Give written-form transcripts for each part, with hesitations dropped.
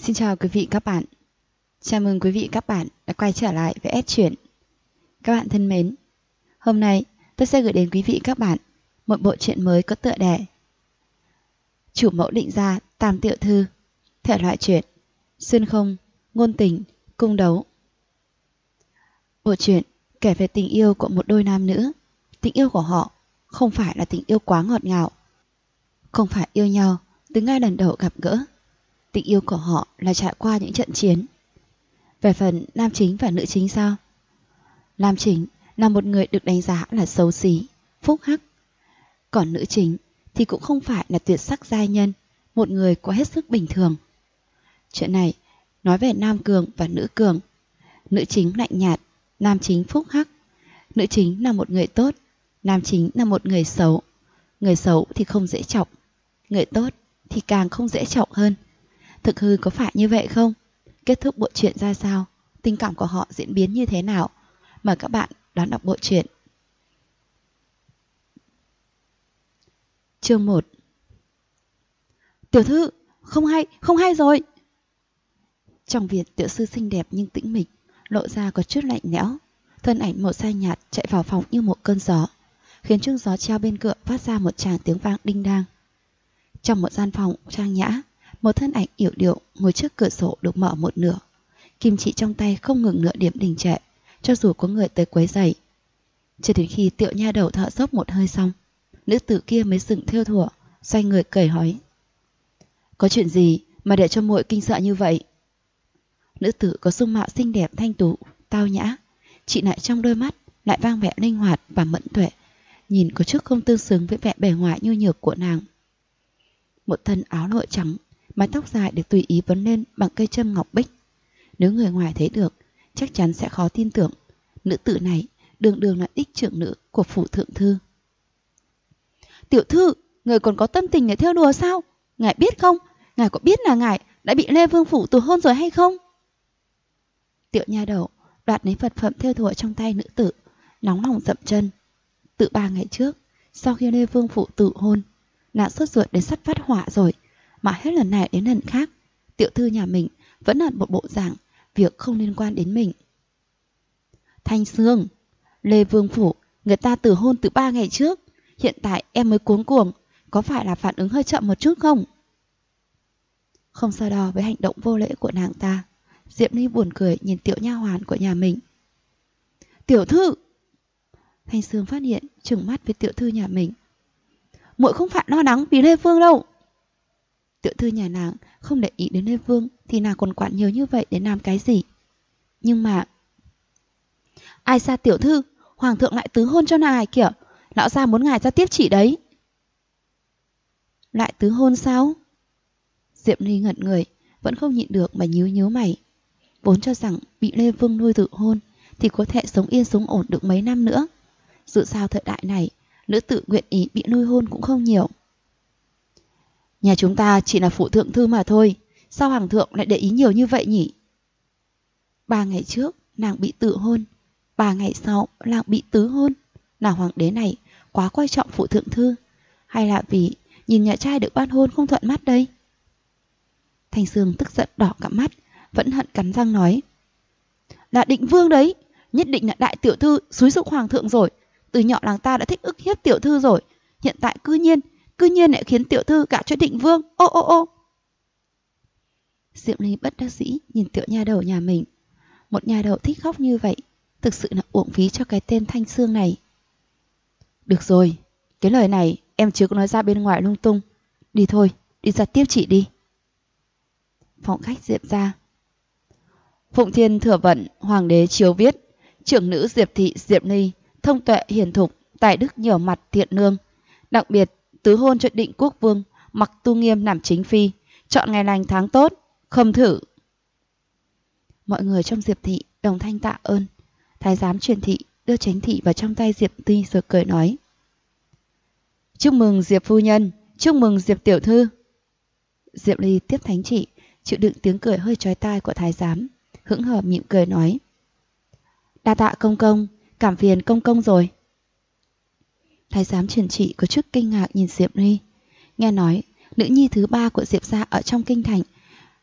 Xin chào quý vị các bạn. Chào mừng quý vị các bạn đã quay trở lại với S Truyện. Các bạn thân mến, hôm nay tôi sẽ gửi đến quý vị các bạn một bộ truyện mới có tựa đề Chủ mẫu định gia tam tiểu thư, thể loại truyện xuyên không, ngôn tình, cung đấu. Bộ truyện kể về tình yêu của một đôi nam nữ. Tình yêu của họ không phải là tình yêu quá ngọt ngào, không phải yêu nhau từ ngay lần đầu gặp gỡ. Tình yêu của họ là trải qua những trận chiến. Về phần nam chính và nữ chính sao? Nam chính là một người được đánh giá là xấu xí, phúc hắc. Còn nữ chính thì cũng không phải là tuyệt sắc giai nhân, một người quá hết sức bình thường. Chuyện này nói về nam cường và nữ cường. Nữ chính lạnh nhạt, nam chính phúc hắc. Nữ chính là một người tốt, nam chính là một người xấu. Người xấu thì không dễ chọc, người tốt thì càng không dễ chọc hơn. Thực hư có phải như vậy không? Kết thúc bộ truyện ra sao? Tình cảm của họ diễn biến như thế nào? Mời các bạn đón đọc bộ truyện. Chương 1. Tiểu thư, không hay rồi. Trong viện tiểu sư xinh đẹp nhưng tĩnh mịch, lộ ra có chút lạnh lẽo. Thân ảnh màu xanh nhạt chạy vào phòng như một cơn gió, khiến chuông gió treo bên cửa phát ra một tràng tiếng vang đinh đang. Trong một gian phòng trang nhã, một thân ảnh yểu điệu ngồi trước cửa sổ được mở một nửa. Kim chỉ trong tay không ngừng nửa điểm đình trệ, cho dù có người tới quấy rầy. Cho đến khi Tiểu nha đầu thở dốc một hơi xong, nữ tử kia mới dừng thêu thủa, xoay người cười hỏi: Có chuyện gì mà để cho muội kinh sợ như vậy? Nữ tử có dung mạo xinh đẹp thanh tú, tao nhã, chị lại trong đôi mắt lại vang vẻ linh hoạt và mẫn tuệ, nhìn có chút không tương xứng với vẻ bề ngoài nhu nhược của nàng. Một thân áo lụa trắng, mái tóc dài được tùy ý vấn lên bằng cây châm ngọc bích. Nếu người ngoài thấy được, chắc chắn sẽ khó tin tưởng nữ tử này đường đường là đích trưởng nữ của phủ thượng thư. Tiểu thư, người còn có tâm tình để theo đùa sao? Ngài biết không? Ngài có biết là ngài đã bị Lê Vương phủ từ hôn rồi hay không? Tiểu nha đầu đoạt lấy vật phẩm theo thùa trong tay nữ tử, nóng lòng dậm chân. Từ 3 ngày trước, sau khi Lê Vương phủ tự hôn, nàng sốt ruột đến sắp phát hỏa rồi, mà hết lần này đến lần khác, tiểu thư nhà mình vẫn là một bộ dạng việc không liên quan đến mình. Thanh Sương, Lê Vương phủ người ta từ hôn từ 3 ngày trước, hiện tại em mới cuống cuồng, có phải là phản ứng hơi chậm một chút không? Không so đo với hành động vô lễ của nàng ta, Diệp Ly buồn cười nhìn tiểu nha hoàn của nhà mình. Tiểu thư! Thanh Sương phát hiện, trừng mắt với tiểu thư nhà mình. Muội không phải lo lắng vì Lê Vương đâu. Tiểu thư nhà nàng không để ý đến Lê Vương thì nàng còn quản nhiều như vậy để làm cái gì? Nhưng mà ai xa tiểu thư, hoàng thượng lại tứ hôn cho ngài kìa, lão gia muốn ngài ra tiếp chỉ đấy. Lại tứ hôn sao? Diệp Ly ngẩn người, vẫn không nhịn được mà nhíu nhíu mày. Vốn cho rằng bị Lê Vương nuôi tự hôn thì có thể sống yên sống ổn được mấy năm nữa. Dù sao thời đại này, nữ tử nguyện ý bị nuôi hôn cũng không nhiều. Nhà chúng ta chỉ là phụ thượng thư mà thôi, sao hoàng thượng lại để ý nhiều như vậy nhỉ? 3 ngày trước nàng bị tự hôn, 3 ngày sau nàng bị tứ hôn. Nào hoàng đế này quá coi trọng phụ thượng thư, hay là vì nhìn nhà trai được ban hôn không thuận mắt đây? Thanh Sương tức giận đỏ cả mắt, vẫn hận cắn răng nói: Là Định Vương đấy, nhất định là đại tiểu thư xúi giục hoàng thượng rồi. Từ nhỏ làng ta đã thích ức hiếp tiểu thư rồi, hiện tại cư nhiên lại khiến tiểu thư gả cho Định Vương. Ô. Diệp Ly bất đắc dĩ nhìn tiểu nha đầu nhà mình. Một nha đầu thích khóc như vậy, thực sự là uổng phí cho cái tên Thanh Sương này. Được rồi, cái lời này em chưa có nói ra bên ngoài lung tung. Đi thôi, đi ra tiếp chị đi. Phòng khách Diệp ra. Phụng Thiên Thừa Vận, hoàng đế chiếu viết: trưởng nữ Diệp thị Diệp Ly, thông tuệ hiền thục, tài đức nhiều mặt, thiện lương. Đặc biệt tứ hôn cho Định Quốc Vương Mặc Tu Nghiêm làm chính phi, chọn ngày lành tháng tốt, khâm thử. Mọi người trong Diệp thị đồng thanh tạ ơn. Thái giám truyền thị đưa chánh thị vào trong tay Diệp Ly rồi cười nói: Chúc mừng Diệp phu nhân, chúc mừng Diệp tiểu thư. Diệp Ly tiếp thánh chỉ, chịu đựng tiếng cười hơi chói tai của thái giám, hững hờ mỉm cười nói: Đa tạ công công, cảm phiền công công rồi. Thái giám truyền chỉ có chút kinh ngạc nhìn Diệp Ly. Nghe nói nữ nhi thứ 3 của Diệp gia ở trong kinh thành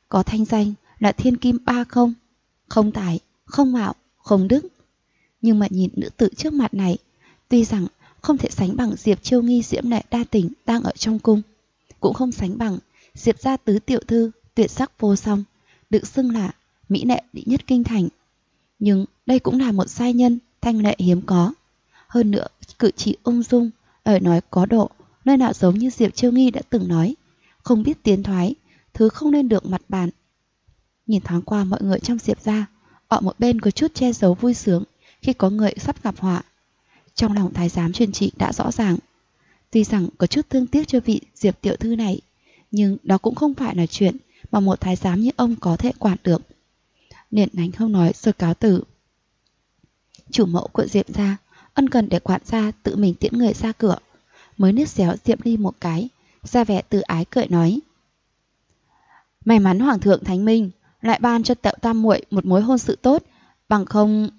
có thanh danh là thiên kim ba không, không tài, không mạo, không đức. Nhưng mà nhìn nữ tử trước mặt này, tuy rằng không thể sánh bằng Diệp Chiêu Nghi diễm lệ đa tình đang ở trong cung, cũng không sánh bằng Diệp gia tứ tiểu thư tuyệt sắc vô song, được xưng là mỹ lệ đệ nhất kinh thành. Nhưng đây cũng là một giai nhân thanh lệ hiếm có. Hơn nữa, cử chỉ ung dung, lời nói có độ, nơi nào giống như Diệp Chiêu Nghi đã từng nói, không biết tiến thoái, thứ không nên được mặt bàn. Nhìn thoáng qua mọi người trong Diệp gia, ở một bên có chút che giấu vui sướng khi có người sắp gặp họa. Trong lòng thái giám truyền trị đã rõ ràng. Tuy rằng có chút thương tiếc cho vị Diệp tiểu thư này, nhưng đó cũng không phải là chuyện mà một thái giám như ông có thể quản được. Liền đánh không nói rồi cáo từ. Chủ mẫu của Diệp gia ân cần để quản gia tự mình tiễn người ra cửa, mới liếc xéo Diệp Ly một cái, ra vẻ từ ái cười nói: may mắn Hoàng thượng Thánh Minh lại ban cho Tẹo Tam muội một mối hôn sự tốt, bằng không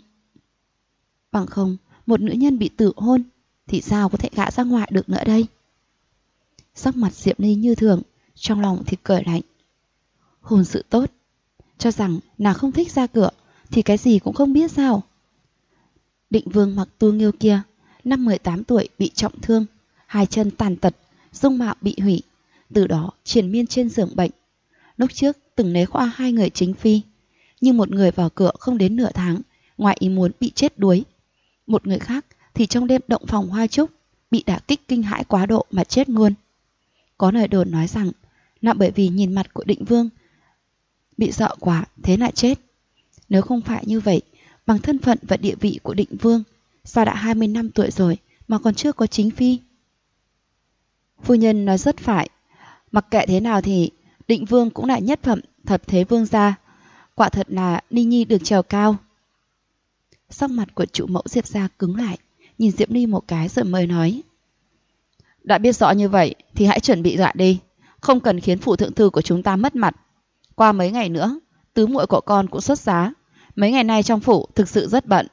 một nữ nhân bị tự hôn thì sao có thể gả ra ngoài được nữa đây. Sắc mặt Diệp Ly như thường, trong lòng thì cười lạnh. Hôn sự tốt? Cho rằng nàng không thích ra cửa thì cái gì cũng không biết sao? Định Vương Mặc Tu Nghiêu kia, năm 18 tuổi bị trọng thương, hai chân tàn tật, dung mạo bị hủy, từ đó triền miên trên giường bệnh. Lúc trước từng lấy khoa hai người chính phi, nhưng một người vào cửa không đến nửa tháng, ngoài ý muốn bị chết đuối. Một người khác thì trong đêm động phòng hoa trúc, bị đả kích kinh hãi quá độ mà chết luôn. Có lời đồn nói rằng là bởi vì nhìn mặt của Định Vương bị sợ quá thế lại chết. Nếu không phải như vậy, bằng thân phận và địa vị của Định Vương, sao đã 20 năm tuổi rồi mà còn chưa có chính phi? Phu nhân nói rất phải, mặc kệ thế nào thì Định Vương cũng là nhất phẩm thập thế vương gia, quả thật là Ly Nhi được trèo cao. Sắc mặt của chủ mẫu Diệp gia cứng lại, nhìn Diệp Ly một cái rồi mới nói: đã biết rõ như vậy thì hãy chuẩn bị dạ đi, không cần khiến phủ thượng thư của chúng ta mất mặt. Qua mấy ngày nữa, tứ muội của con cũng xuất giá, mấy ngày nay trong phủ thực sự rất bận.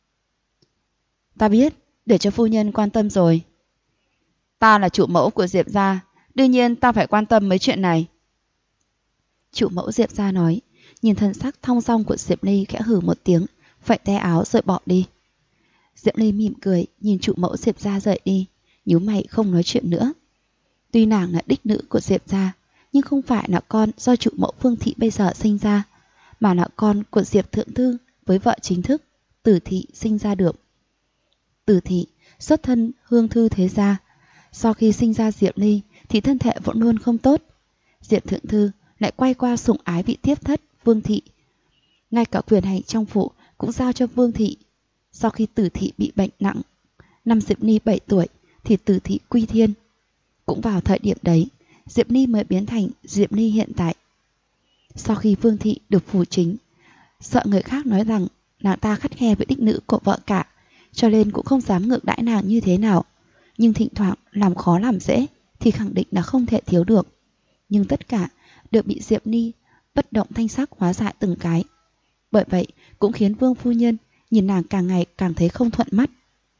Ta biết, để cho phu nhân quan tâm rồi. Ta là chủ mẫu của Diệp gia, đương nhiên ta phải quan tâm mấy chuyện này. Chủ mẫu Diệp gia nói, nhìn thân sắc thong dong của Diệp Ly khẽ hừ một tiếng, phẩy tay áo rồi bỏ đi. Diệp Ly mỉm cười nhìn chủ mẫu Diệp gia rời đi, nhíu mày không nói chuyện nữa. Tuy nàng là đích nữ của Diệp gia, nhưng không phải là con do chủ mẫu Phương Thị bây giờ sinh ra, mà là con của Diệp thượng thư với vợ chính thức Tử Thị sinh ra được. Tử Thị xuất thân hương thư thế gia, sau khi sinh ra Diệp Ly thì thân thể vẫn luôn không tốt. Diệp thượng thư lại quay qua sủng ái vị tiếp thất Vương Thị, ngay cả quyền hành trong phủ cũng giao cho Vương Thị. Sau khi Tử Thị bị bệnh nặng, năm Diệp Ly 7 tuổi thì Tử Thị quy thiên. Cũng vào thời điểm đấy, Diệp Ly mới biến thành Diệp Ly hiện tại. Sau khi Vương Thị được phủ chính, sợ người khác nói rằng nàng ta khắt khe với đích nữ của vợ cả, cho nên cũng không dám ngược đãi nàng như thế nào. Nhưng thỉnh thoảng làm khó làm dễ thì khẳng định là không thể thiếu được. Nhưng tất cả đều bị Diệp Ly bất động thanh sắc hóa giải từng cái. Bởi vậy cũng khiến Vương phu nhân nhìn nàng càng ngày càng thấy không thuận mắt.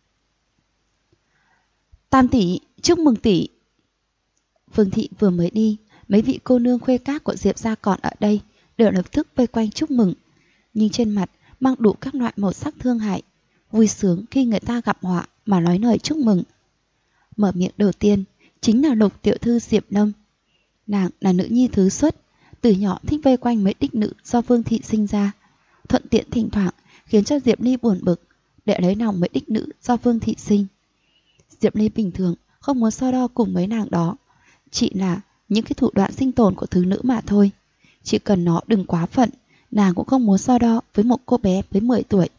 Tam tỷ, chúc mừng tỷ. Vương Thị vừa mới đi, mấy vị cô nương khuê các của Diệp gia còn ở đây đều lập tức vây quanh chúc mừng, nhưng trên mặt mang đủ các loại màu sắc thương hại, vui sướng khi người ta gặp họa mà nói lời chúc mừng. Mở miệng đầu tiên chính là Lục tiểu thư Diệp Lâm. Nàng là nữ nhi thứ xuất, từ nhỏ thích vây quanh mấy đích nữ do Vương Thị sinh ra, thuận tiện thỉnh thoảng khiến cho Diệp Ly buồn bực để lấy lòng mấy đích nữ do Vương Thị sinh. Diệp Ly bình thường không muốn so đo cùng mấy nàng đó, chỉ là những cái thủ đoạn sinh tồn của thứ nữ mà thôi. Chỉ cần nó đừng quá phận, nàng cũng không muốn so đo với một cô bé với 10 tuổi.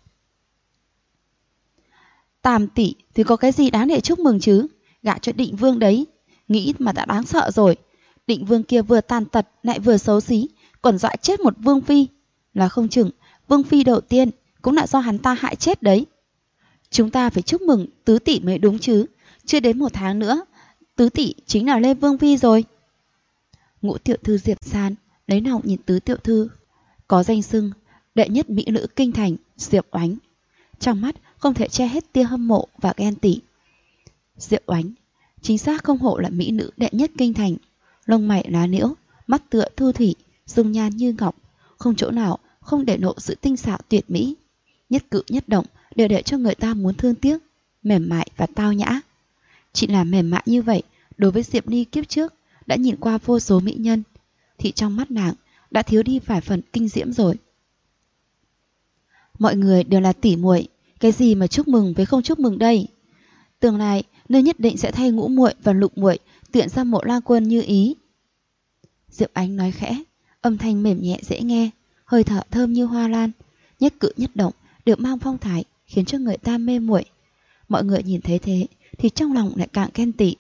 Tam tỷ thì có cái gì đáng để chúc mừng chứ, gả cho Định Vương đấy, nghĩ mà đã đáng sợ rồi. Định Vương kia vừa tàn tật lại vừa xấu xí, còn dọa chết một Vương phi, là không chừng Vương phi đầu tiên cũng là do hắn ta hại chết đấy. Chúng ta phải chúc mừng tứ tỷ mới đúng chứ, chưa đến 1 tháng nữa tứ tỷ chính là Lê Vương phi rồi. Ngũ tiểu thư Diệp San lấy lòng nhìn tứ tiểu thư có danh xưng đệ nhất mỹ nữ kinh thành Diệp Oánh, trong mắt không thể che hết tia hâm mộ và ghen tị. Diệp Oánh chính xác không hổ là mỹ nữ đệ nhất kinh thành, lông mày lá liễu, mắt tựa thu thủy, dung nhan như ngọc, không chỗ nào không để lộ sự tinh xảo tuyệt mỹ. Nhất cử nhất động đều để cho người ta muốn thương tiếc, mềm mại và tao nhã. Chỉ là mềm mại như vậy, đối với Diệp Ly kiếp trước đã nhìn qua vô số mỹ nhân, thì trong mắt nàng đã thiếu đi vài phần kinh diễm rồi. Mọi người đều là tỷ muội, cái gì mà chúc mừng với không chúc mừng đây? Tương lai nơi nhất định sẽ thay Ngũ muội và Lục muội tuyển ra Mộ Lang Quân như ý. Diệp Ánh nói khẽ, âm thanh mềm nhẹ dễ nghe, hơi thở thơm như hoa lan, nhất cử nhất động đều mang phong thái, khiến cho người ta mê muội. Mọi người nhìn thấy thế thì trong lòng lại càng ghen tị.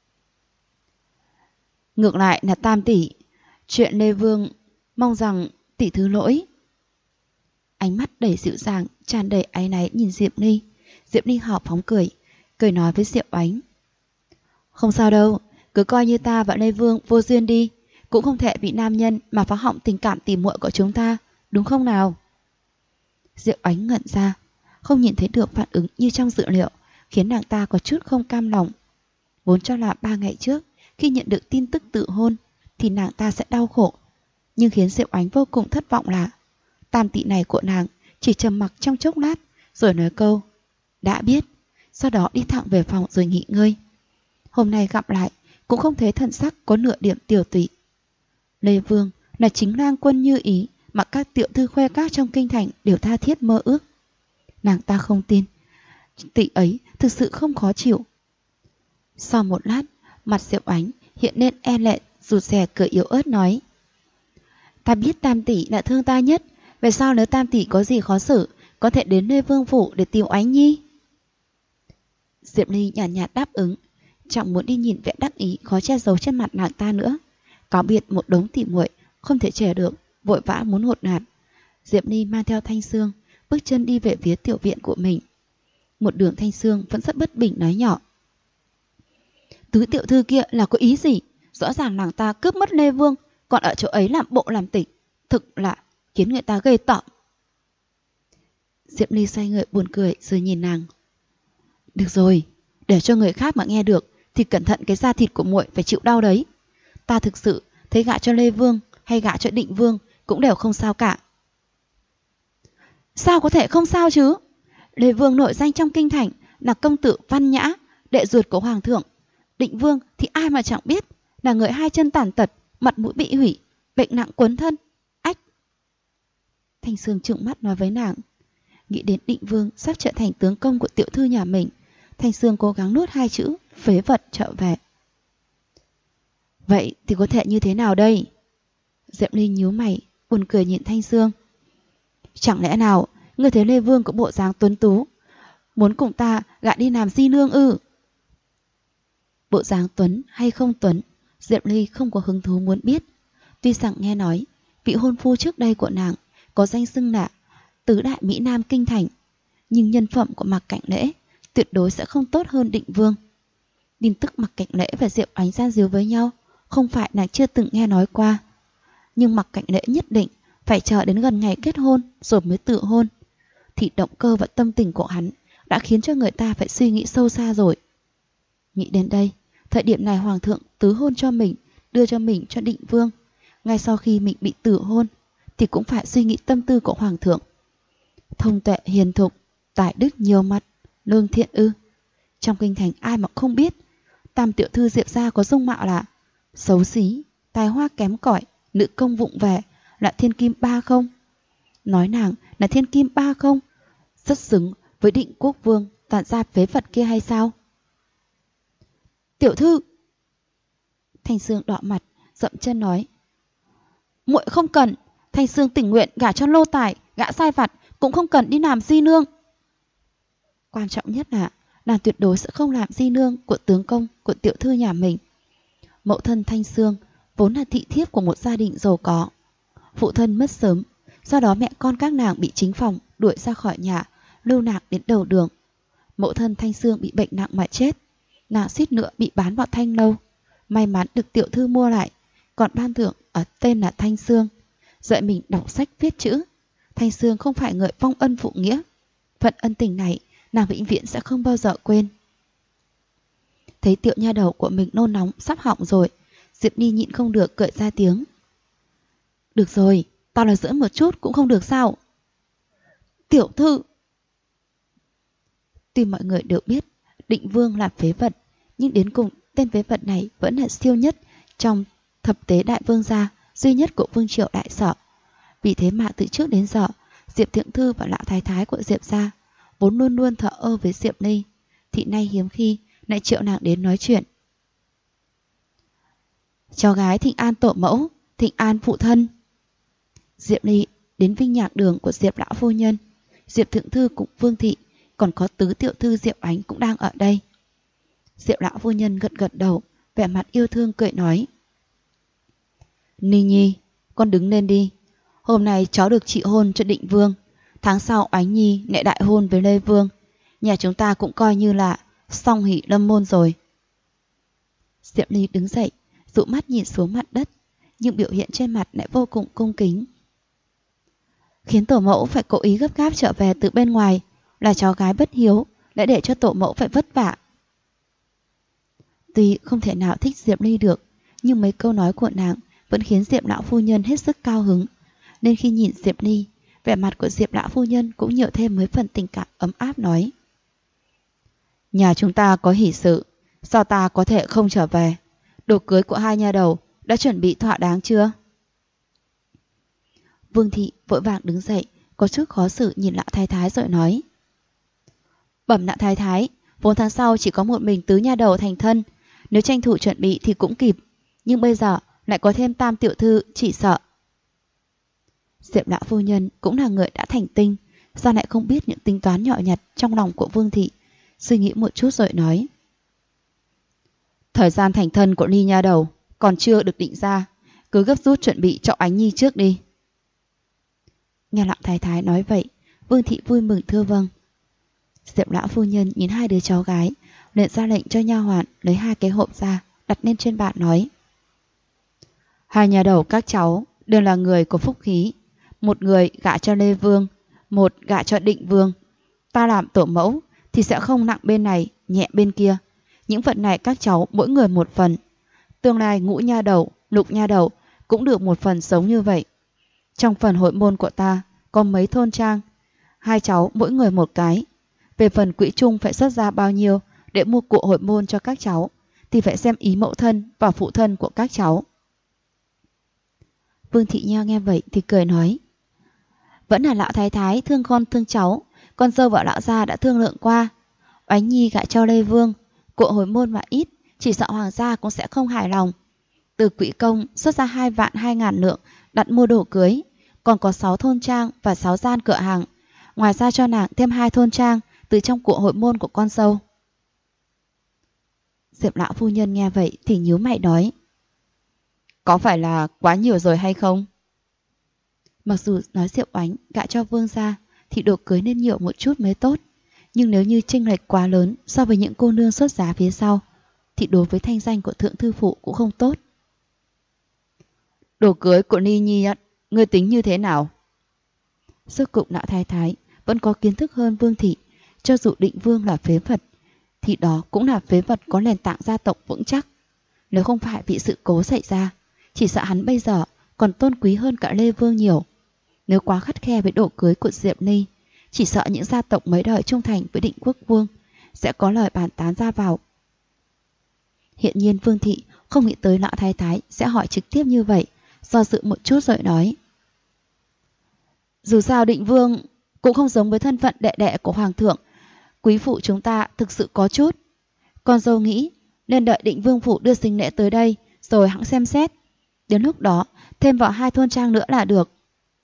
Ngược lại là Tam tỷ, chuyện Lê Vương mong rằng tỷ thứ lỗi. Ánh mắt đầy dịu dàng, tràn đầy áy náy nhìn Diệp Ly. Diệp Ly hào phóng cười, cười nói với Diệp Ánh: không sao đâu, cứ coi như ta và Lê Vương vô duyên đi, cũng không thể vì nam nhân mà phá hỏng tình cảm tỉ muội của chúng ta, đúng không nào? Diệp Ánh ngẩn ra, không nhìn thấy được phản ứng như trong dự liệu, khiến nàng ta có chút không cam lòng. Vốn cho là 3 ngày trước, khi nhận được tin tức tự hôn, thì nàng ta sẽ đau khổ. Nhưng khiến Diệp Ánh vô cùng thất vọng là Tam tỷ này của nàng chỉ trầm mặc trong chốc lát, rồi nói câu đã biết, sau đó đi thẳng về phòng rồi nghỉ ngơi. Hôm nay gặp lại, cũng không thấy thần sắc có nửa điểm tiểu tụy. Lê Vương là chính lang quân như ý mà các tiểu thư khoe các trong kinh thành đều tha thiết mơ ước. Nàng ta không tin, tỷ ấy thực sự không khó chịu. Sau một lát, mặt Diệp Ánh hiện lên e lệ, rụt rè cười yếu ớt nói: ta biết Tam tỷ là thương ta nhất, về sau nếu Tam tỷ có gì khó xử, có thể đến Lê Vương phủ để tìm Ánh Nhi. Diệp Ly nhàn nhạt đáp ứng, chẳng muốn đi nhìn vẻ đắc ý khó che giấu trên mặt nàng ta nữa. Cáo biệt một đống tỉ muội không thể chờ được, vội vã muốn hột nạt. Diệp Ly mang theo Thanh Sương, bước chân đi về phía tiểu viện của mình. Một đường Thanh Sương vẫn rất bất bình nói nhỏ: tứ tiểu thư kia là có ý gì? Rõ ràng nàng ta cướp mất Lê Vương, còn ở chỗ ấy làm bộ làm tịch, thực là khiến người ta ghê tởm. Diệp Ly xoay người buồn cười rồi nhìn nàng: được rồi, để cho người khác mà nghe được thì cẩn thận cái da thịt của muội phải chịu đau đấy. Ta thực sự thấy gả cho Lê Vương hay gả cho Định Vương cũng đều không sao cả. Sao có thể không sao chứ? Lê Vương nổi danh trong kinh thành là công tử văn nhã, đệ ruột của hoàng thượng. Định Vương thì ai mà chẳng biết, là người hai chân tàn tật, mặt mũi bị hủy, bệnh nặng quấn thân. Ách! Thanh Sương trừng mắt nói với nàng. Nghĩ đến Định Vương sắp trở thành tướng công của tiểu thư nhà mình, Thanh Sương cố gắng nuốt 2 chữ phế vật trở về. Vậy thì có thể như thế nào đây? Diệp Ly nhíu mày, buồn cười nhìn Thanh Sương. Chẳng lẽ nào ngươi thấy Lê Vương có bộ dáng tuấn tú, muốn cùng ta gả đi làm di nương ư? Bộ dáng tuấn hay không tuấn, Diệp Ly không có hứng thú muốn biết. Tuy rằng nghe nói vị hôn phu trước đây của nàng có danh xưng là tứ đại mỹ nam kinh thành, nhưng nhân phẩm của Mạc Cảnh Lễ tuyệt đối sẽ không tốt hơn Định Vương. Tin tức Mạc Cảnh Lễ và Diệp Ánh gian díu với nhau không phải nàng chưa từng nghe nói qua, nhưng Mạc Cảnh Lễ nhất định phải chờ đến gần ngày kết hôn rồi mới tự hôn, thì động cơ và tâm tình của hắn đã khiến cho người ta phải suy nghĩ sâu xa rồi. Nghĩ đến đây, thời điểm này hoàng thượng tứ hôn cho mình, đưa cho mình cho Định Vương, ngay sau khi mình bị tử hôn, thì cũng phải suy nghĩ tâm tư của hoàng thượng. Thông tuệ hiền thục, tài đức nhiều mặt, lương thiện ư? Trong kinh thành ai mà không biết Tam tiểu thư Diệp gia có dung mạo là xấu xí, tài hoa kém cỏi, nữ công vụng về, là thiên kim 30. Nói nàng là thiên kim 30, rất xứng với Định Quốc Vương tản ra phế vật kia hay sao? Tiểu thư! Thanh Sương đỏ mặt, dậm chân nói: muội không cần, Thanh Sương tình nguyện gả cho lô tài, gã sai vặt, cũng không cần đi làm di nương. Quan trọng nhất là nàng tuyệt đối sẽ không làm di nương của tướng công của tiểu thư nhà mình. Mẫu thân Thanh Sương vốn là thị thiếp của một gia đình giàu có. Phụ thân mất sớm, do đó mẹ con các nàng bị chính phòng đuổi ra khỏi nhà, lưu nàng đến đầu đường. Mẫu thân Thanh Sương bị bệnh nặng mà chết, nàng suýt nữa bị bán vào Thanh Lâu. May mắn được tiểu thư mua lại, còn ban thưởng ở tên là Thanh Sương, dạy mình đọc sách viết chữ. Thanh Sương không phải người vong ân phụ nghĩa, phần ân tình này nàng vĩnh viễn sẽ không bao giờ quên. Thấy tiểu nha đầu của mình nôn nóng sắp hỏng rồi, Diệp Ly nhịn không được cười ra tiếng: Được rồi, tao nói giỡn một chút cũng không được sao? Tiểu thư! Tuy mọi người đều biết Định Vương là phế vật, nhưng đến cùng tên phế vật này vẫn là siêu nhất trong thập tế đại vương gia, duy nhất của Vương Triều Đại Sở. Vì thế mà từ trước đến giờ, Diệp Thượng Thư và lão thái thái của Diệp gia vốn luôn luôn thờ ơ với Diệp Ly, thì nay hiếm khi lại triệu nàng đến nói chuyện. Cháu gái thịnh an tổ mẫu, thịnh an phụ thân. Diệp Ly đến Vinh Nhạc Đường của Diệp lão phu nhân, Diệp Thượng Thư cùng Vương thị, còn có tứ tiểu thư Diệp Ánh cũng đang ở đây. Diệp lão phu nhân gật gật đầu, vẻ mặt yêu thương cười nói: Ni Nhi, con đứng lên đi. Hôm nay cháu được trị hôn cho Định Vương, tháng sau Ánh Nhi lại đại hôn với Lê Vương. Nhà chúng ta cũng coi như là song hỷ lâm môn rồi. Diệp Ly đứng dậy, dụ mắt nhìn xuống mặt đất, nhưng biểu hiện trên mặt lại vô cùng cung kính. Khiến tổ mẫu phải cố ý gấp gáp trở về từ bên ngoài, là cháu gái bất hiếu, đã để cho tổ mẫu phải vất vả. Tuy không thể nào thích Diệp Ly được, nhưng mấy câu nói của nàng vẫn khiến Diệp lão phu nhân hết sức cao hứng, nên khi nhìn Diệp Ly, vẻ mặt của Diệp lão phu nhân cũng nhiều thêm mấy phần tình cảm ấm áp, nói: Nhà chúng ta có hỷ sự, sao ta có thể không trở về? Đồ cưới của hai nha đầu đã chuẩn bị thỏa đáng chưa? Vương thị vội vàng đứng dậy, có chút khó xử nhìn lão thái thái rồi nói: Bẩm lão thái thái, vốn tháng sau chỉ có một mình tứ nha đầu thành thân, nếu tranh thủ chuẩn bị thì cũng kịp, nhưng bây giờ lại có thêm tam tiểu thư, chỉ sợ. Diệp lão phu nhân cũng là người đã thành tinh, sao lại không biết những tính toán nhỏ nhặt trong lòng của Vương thị, suy nghĩ một chút rồi nói: Thời gian thành thân của Ly nha đầu còn chưa được định ra, cứ gấp rút chuẩn bị cho Ánh Nhi trước đi. Nghe lão thái thái nói vậy, Vương thị vui mừng thưa vâng. Diệp lão phu nhân nhìn hai đứa cháu gái, liền ra lệnh cho nha hoàn lấy hai cái hộp ra, đặt lên trên bàn nói: Hai nhà đầu các cháu đều là người có phúc khí, một người gả cho Lê Vương, một gả cho Định Vương. Ta làm tổ mẫu thì sẽ không nặng bên này, nhẹ bên kia. Những vật này các cháu mỗi người một phần. Tương lai ngũ nha đầu, lục nha đầu cũng được một phần sống như vậy. Trong phần hội môn của ta có mấy thôn trang, hai cháu mỗi người một cái. Về phần quỹ chung phải xuất ra bao nhiêu để mua của hội môn cho các cháu thì phải xem ý mẫu thân và phụ thân của các cháu. Vương thị nha nghe vậy thì cười nói: Vẫn là lão thái thái thương con thương cháu, con dâu và lão gia đã thương lượng qua. Oánh Nhi gả cho Lê Vương, của hồi môn mà ít, chỉ sợ hoàng gia cũng sẽ không hài lòng. Từ quỹ công xuất ra 2.200.000 lượng đặt mua đồ cưới, còn có 6 thôn trang và 6 gian cửa hàng. Ngoài ra cho nàng thêm 2 thôn trang từ trong của hội môn của con dâu. Diệp lão phu nhân nghe vậy thì nhíu mày nói: Có phải là quá nhiều rồi hay không? Mặc dù nói Diệp Oánh gả cho Vương gia thì đồ cưới nên nhiều một chút mới tốt, nhưng nếu như chênh lệch quá lớn so với những cô nương xuất giá phía sau thì đối với thanh danh của thượng thư phụ cũng không tốt. Đồ cưới của Ni Nhi ngươi tính như thế nào? Rốt cục lão thái thái vẫn có kiến thức hơn Vương thị, cho dù Định Vương là phế vật thì đó cũng là phế vật có nền tảng gia tộc vững chắc. Nếu không phải bị sự cố xảy ra, chỉ sợ hắn bây giờ còn tôn quý hơn cả Lê Vương nhiều. Nếu quá khắt khe với đồ cưới của Diệp Ly, chỉ sợ những gia tộc mấy đời trung thành với Định Quốc Vương sẽ có lời bàn tán ra vào. Hiện nhiên Vương thị không nghĩ tới lão thái thái sẽ hỏi trực tiếp như vậy, do dự một chút rồi nói: Dù sao Định Vương cũng không giống với thân phận đệ đệ của hoàng thượng, quý phụ chúng ta thực sự có chút. Con dâu nghĩ nên đợi Định Vương phủ đưa sinh lễ tới đây rồi hẵng xem xét. Đến lúc đó thêm vào 2 thôn trang nữa là được.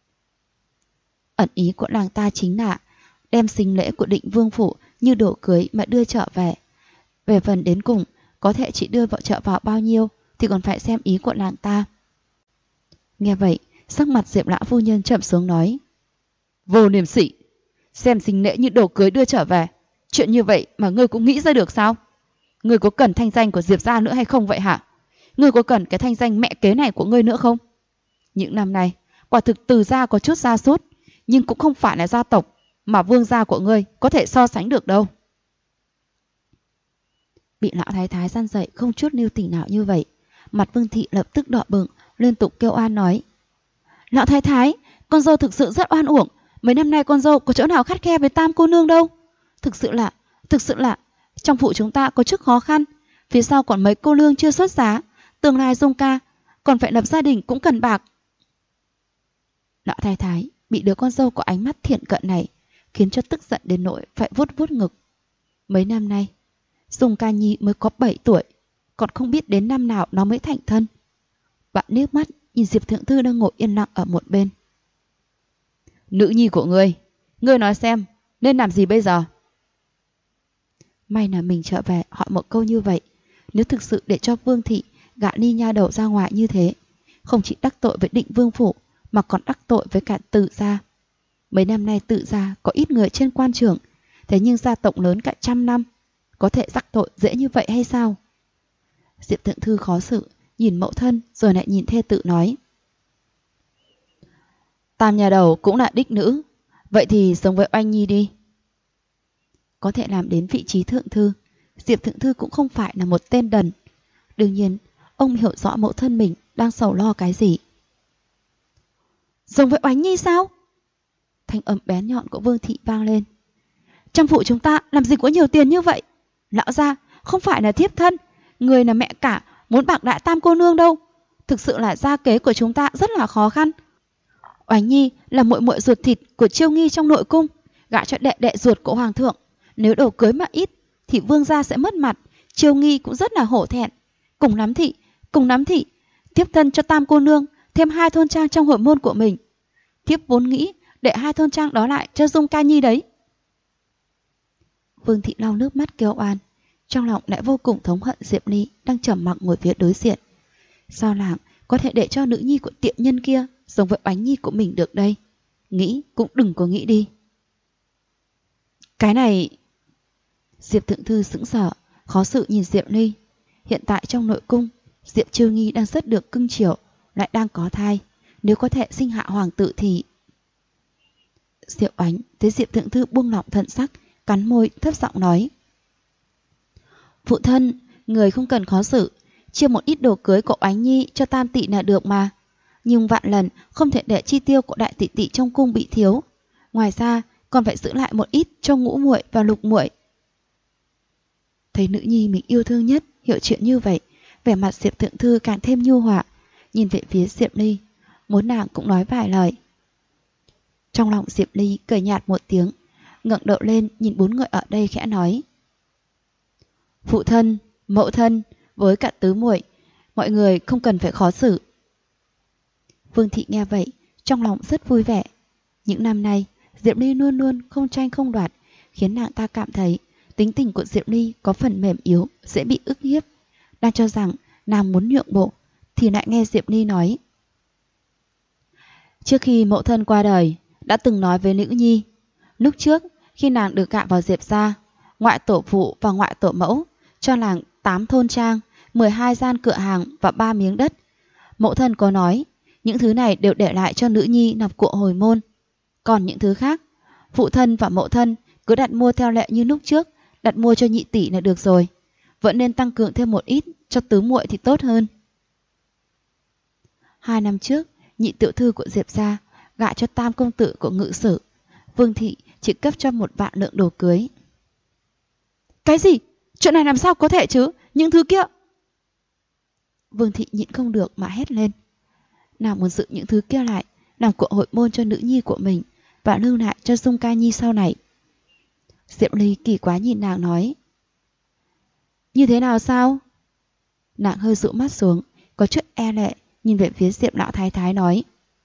Ẩn ý của làng ta chính là đem sinh lễ của Định Vương phủ như đồ cưới mà đưa trở về. Về phần đến cùng có thể chỉ đưa vợ chợ vào bao nhiêu thì còn phải xem ý của làng ta. Nghe vậy, sắc mặt Diệp lão phu nhân chậm xuống nói: Vô liêm sỉ, xem sinh lễ như đồ cưới đưa trở về, chuyện như vậy mà ngươi cũng nghĩ ra được sao? Ngươi có cần thanh danh của Diệp gia nữa hay không vậy hả? Ngươi có cần cái thanh danh mẹ kế này của ngươi nữa không? Những năm nay quả thực Từ gia có chút sa sút, nhưng cũng không phải là gia tộc mà Vương gia của ngươi có thể so sánh được đâu. Bị lão thái thái gian dậy không chút lưu tình nào như vậy, mặt Vương thị lập tức đỏ bừng, liên tục kêu oan nói: Lão thái thái, con dâu thực sự rất oan uổng. Mấy năm nay con dâu có chỗ nào khắt khe với Tam cô nương đâu. Thực sự là, trong phủ chúng ta có chút khó khăn. Phía sau còn mấy cô nương chưa xuất giá. Tương lai Dung ca, còn phải lập gia đình cũng cần bạc. Lão thái thái bị đứa con dâu có ánh mắt thiện cận này khiến cho tức giận đến nỗi phải vuốt vuốt ngực. Mấy năm nay, Dung ca nhi mới có 7 tuổi, còn không biết đến năm nào nó mới thành thân. Bạn liếc mắt nhìn Diệp Thượng Thư đang ngồi yên lặng ở một bên. Nữ nhi của ngươi nói xem, nên làm gì bây giờ? May là mình trở về hỏi một câu như vậy. Nếu thực sự để cho Vương thị gả Ly nha đầu ra ngoài như thế, không chỉ đắc tội với Định Vương phủ mà còn đắc tội với cả Tự gia. Mấy năm nay Tự gia có ít người trên quan trường, thế nhưng gia tộc lớn cả 100 năm, có thể đắc tội dễ như vậy hay sao? Diệp Thượng Thư khó xử nhìn mẫu thân rồi lại nhìn thê tự nói. Tam nhà đầu cũng là đích nữ, vậy thì sống với Oanh Nhi đi. Có thể làm đến vị trí thượng thư, Diệp Thượng Thư cũng không phải là một tên đần. Đương nhiên, ông hiểu rõ mẫu thân mình đang sầu lo cái gì. Giống với Oánh Nhi sao? Thanh âm bé nhọn của Vương thị vang lên. Trong phủ chúng ta làm gì có nhiều tiền như vậy? Lão gia không phải là thiếp thân, người là mẹ cả, muốn bạc đại Tam cô nương đâu. Thực sự là gia kế của chúng ta rất là khó khăn. Oánh Nhi là muội muội ruột thịt của Chiêu Nghi trong nội cung, gả cho đệ đệ ruột của hoàng thượng. Nếu đồ cưới mà ít thì vương gia sẽ mất mặt, Chiêu Nghi cũng rất là hổ thẹn. Cùng lắm thị, tiếp thân cho Tam cô nương thêm 2 thôn trang trong hội môn của mình. Thiếp vốn nghĩ để 2 thôn trang đó lại cho Dung ca nhi đấy. Vương thị lau nước mắt kêu oan, trong lòng lại vô cùng thống hận Diệp Ly đang trầm mặc ngồi phía đối diện. Sao nàng có thể để cho nữ nhi của tiện nhân kia giống với Oánh Nhi của mình được đây? Nghĩ cũng đừng có nghĩ đi. Cái này... Diệp Thượng Thư sững sờ, khó xử nhìn Diệp Ly. Hiện tại trong nội cung, Diệp Chiêu Nghi đang rất được cưng chiều, lại đang có thai. Nếu có thể sinh hạ hoàng tử thì... Diệp Oánh thấy Diệp Thượng Thư buông lỏng thần sắc, cắn môi thấp giọng nói. Phụ thân, người không cần khó xử, chia một ít đồ cưới của Oánh Nhi cho Tam tỷ là được mà. Nhưng vạn lần không thể để chi tiêu của đại tỷ tỷ trong cung bị thiếu. Ngoài ra còn phải giữ lại một ít cho Ngũ muội và Lục muội. Thấy nữ nhi mình yêu thương nhất hiểu chuyện như vậy, vẻ mặt Diệp Thượng Thư càng thêm nhu hòa, nhìn về phía Diệp Ly, muốn nàng cũng nói vài lời. Trong lòng Diệp Ly cười nhạt một tiếng, ngẩng đầu lên nhìn 4 người ở đây khẽ nói. Phụ thân, mẫu thân, với cả tứ muội, mọi người không cần phải khó xử. Vương thị nghe vậy, trong lòng rất vui vẻ. Những năm nay, Diệp Ly luôn luôn không tranh không đoạt, khiến nàng ta cảm thấy tính tình của Diệp Ly có phần mềm yếu, dễ bị ức hiếp. Đang cho rằng nàng muốn nhượng bộ, thì lại nghe Diệp Ly nói. Trước khi mẫu thân qua đời, đã từng nói với nữ nhi, lúc trước khi nàng được gả vào Diệp gia, ngoại tổ phụ và ngoại tổ mẫu cho nàng 8 thôn trang, 12 gian cửa hàng và 3 miếng đất. Mẫu thân có nói, những thứ này đều để lại cho nữ nhi nạp của hồi môn. Còn những thứ khác, phụ thân và mẫu thân cứ đặt mua theo lệ như lúc trước, đặt mua cho nhị tỷ là được rồi. Vẫn nên tăng cường thêm một ít cho tứ muội thì tốt hơn. 2 năm trước, nhị tiểu thư của Diệp gia gả cho tam công tử của Ngự Sử. Vương thị chỉ cấp cho 1 vạn lượng đồ cưới. Cái gì? Chuyện này làm sao có thể chứ? Những thứ kia... Vương thị nhịn không được mà hét lên. Nàng muốn giữ những thứ kia lại, làm của hội môn cho nữ nhi của mình và lưu lại cho Dung ca nhi sau này. Diệp Ly kỳ quá nhìn nàng nói. Như thế nào sao? Nàng hơi dụ mắt xuống, có chút e lệ, nhìn về phía Diệp lão thái thái nói.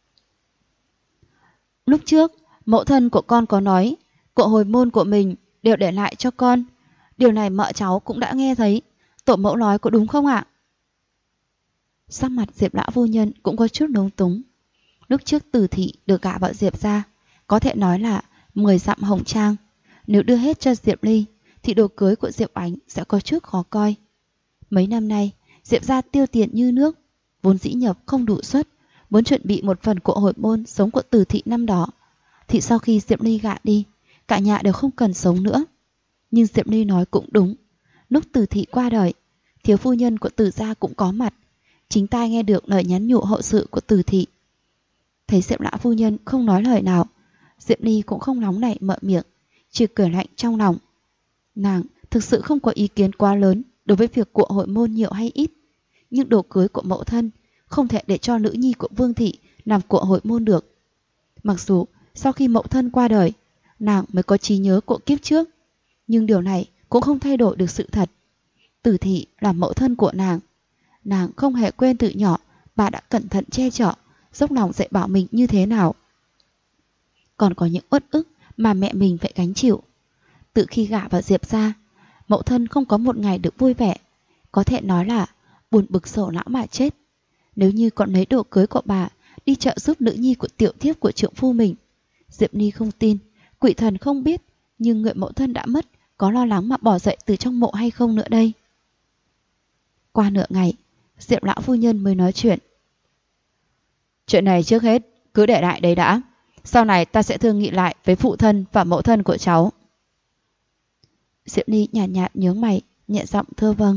Lúc trước, mẫu thân của con có nói, của hồi môn của mình đều để lại cho con. Điều này mợ cháu cũng đã nghe thấy. Tổ mẫu nói có đúng không ạ? Sắc mặt Diệp lão phu nhân cũng có chút lúng túng. Lúc trước Từ thị được gả vào Diệp gia, có thể nói là 10 dặm hồng trang. Nếu đưa hết cho Diệp Ly, thì đồ cưới của Diệp Ánh sẽ có chút khó coi. Mấy năm nay, Diệp gia tiêu tiền như nước, vốn dĩ nhập không đủ suất, muốn chuẩn bị một phần của hồi môn sống của Từ thị năm đó. Thì sau khi Diệp Ly gả đi, cả nhà đều không cần sống nữa. Nhưng Diệp Ly nói cũng đúng. Lúc Từ thị qua đời, thiếu phu nhân của Từ gia cũng có mặt, chính tai nghe được lời nhắn nhủ hậu sự của Từ thị. Thấy Diệp lão phu nhân không nói lời nào, Diệp Ly cũng không nóng nảy mở miệng, chỉ cười lạnh trong lòng. Nàng thực sự không có ý kiến quá lớn đối với việc của hội môn nhiều hay ít, nhưng đồ cưới của mẫu thân không thể để cho nữ nhi của Vương thị làm của hội môn được. Mặc dù sau khi mẫu thân qua đời, nàng mới có trí nhớ của kiếp trước, nhưng điều này cũng không thay đổi được sự thật. Tử thị là mẫu thân của nàng không hề quên từ nhỏ bà đã cẩn thận che chở, dốc lòng dạy bảo mình như thế nào. Còn có những uất ức mà mẹ mình phải gánh chịu. Từ khi gả vào Diệp gia, mẫu thân không có một ngày được vui vẻ, có thể nói là buồn bực sầu não mà chết. Nếu như còn lấy đồ cưới của bà đi chợ giúp nữ nhi của tiểu thiếp của trượng phu mình, Diệp Ly không tin, quỷ thần không biết, nhưng người mẫu thân đã mất, có lo lắng mà bỏ dậy từ trong mộ hay không nữa đây. Qua nửa ngày, Diệp lão phu nhân mới nói chuyện. Chuyện này trước hết cứ để lại đấy đã, sau này ta sẽ thương nghị lại với phụ thân và mẫu thân của cháu. Diệp Ly nhàn nhạt nhướng mày, nhẹ giọng thưa vâng.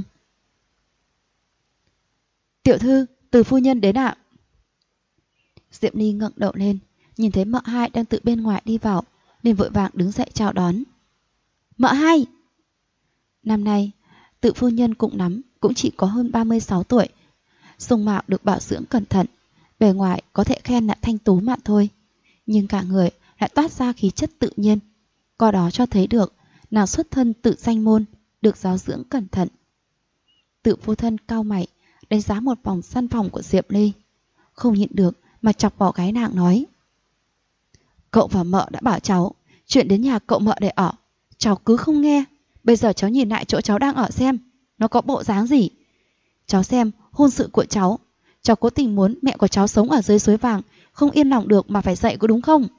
Tiểu thư, Từ phu nhân đến ạ. Diệp Ly ngẩng đầu lên, nhìn thấy mợ hai đang từ bên ngoài đi vào, nên vội vàng đứng dậy chào đón. Mợ hai! Năm nay, Tự phu nhân cũng chỉ có hơn 36 tuổi. Dung mạo được bảo dưỡng cẩn thận, bề ngoài có thể khen là thanh tú mà thôi, nhưng cả người lại toát ra khí chất tự nhiên. Qua đó cho thấy được nàng xuất thân tự danh môn, được giáo dưỡng cẩn thận. Tự phu thân cau mày, đánh giá một vòng căn phòng của Diệp Ly, không nhịn được mà chọc vào gái nàng nói. Cậu và mợ đã bảo cháu chuyện đến nhà cậu mợ để ở, cháu cứ không nghe. Bây giờ cháu nhìn lại chỗ cháu đang ở xem, nó có bộ dáng gì. Cháu xem hôn sự của cháu cố tình muốn mẹ của cháu sống ở dưới suối vàng, không yên lòng được mà phải dậy, có đúng không?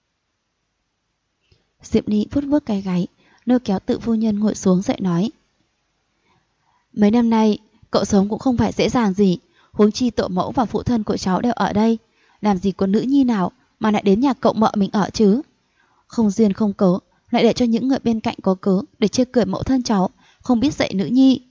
Diệp Ly vuốt vuốt cái gáy, lôi kéo Tự phu nhân ngồi xuống dậy nói. Mấy năm nay cậu sống cũng không phải dễ dàng gì, huống chi tổ mẫu và phụ thân của cháu đều ở đây, làm gì có nữ nhi nào mà lại đến nhà cậu mợ mình ở chứ. Không duyên không cớ lại để cho những người bên cạnh có cớ để chê cười mẫu thân cháu không biết dạy nữ nhi.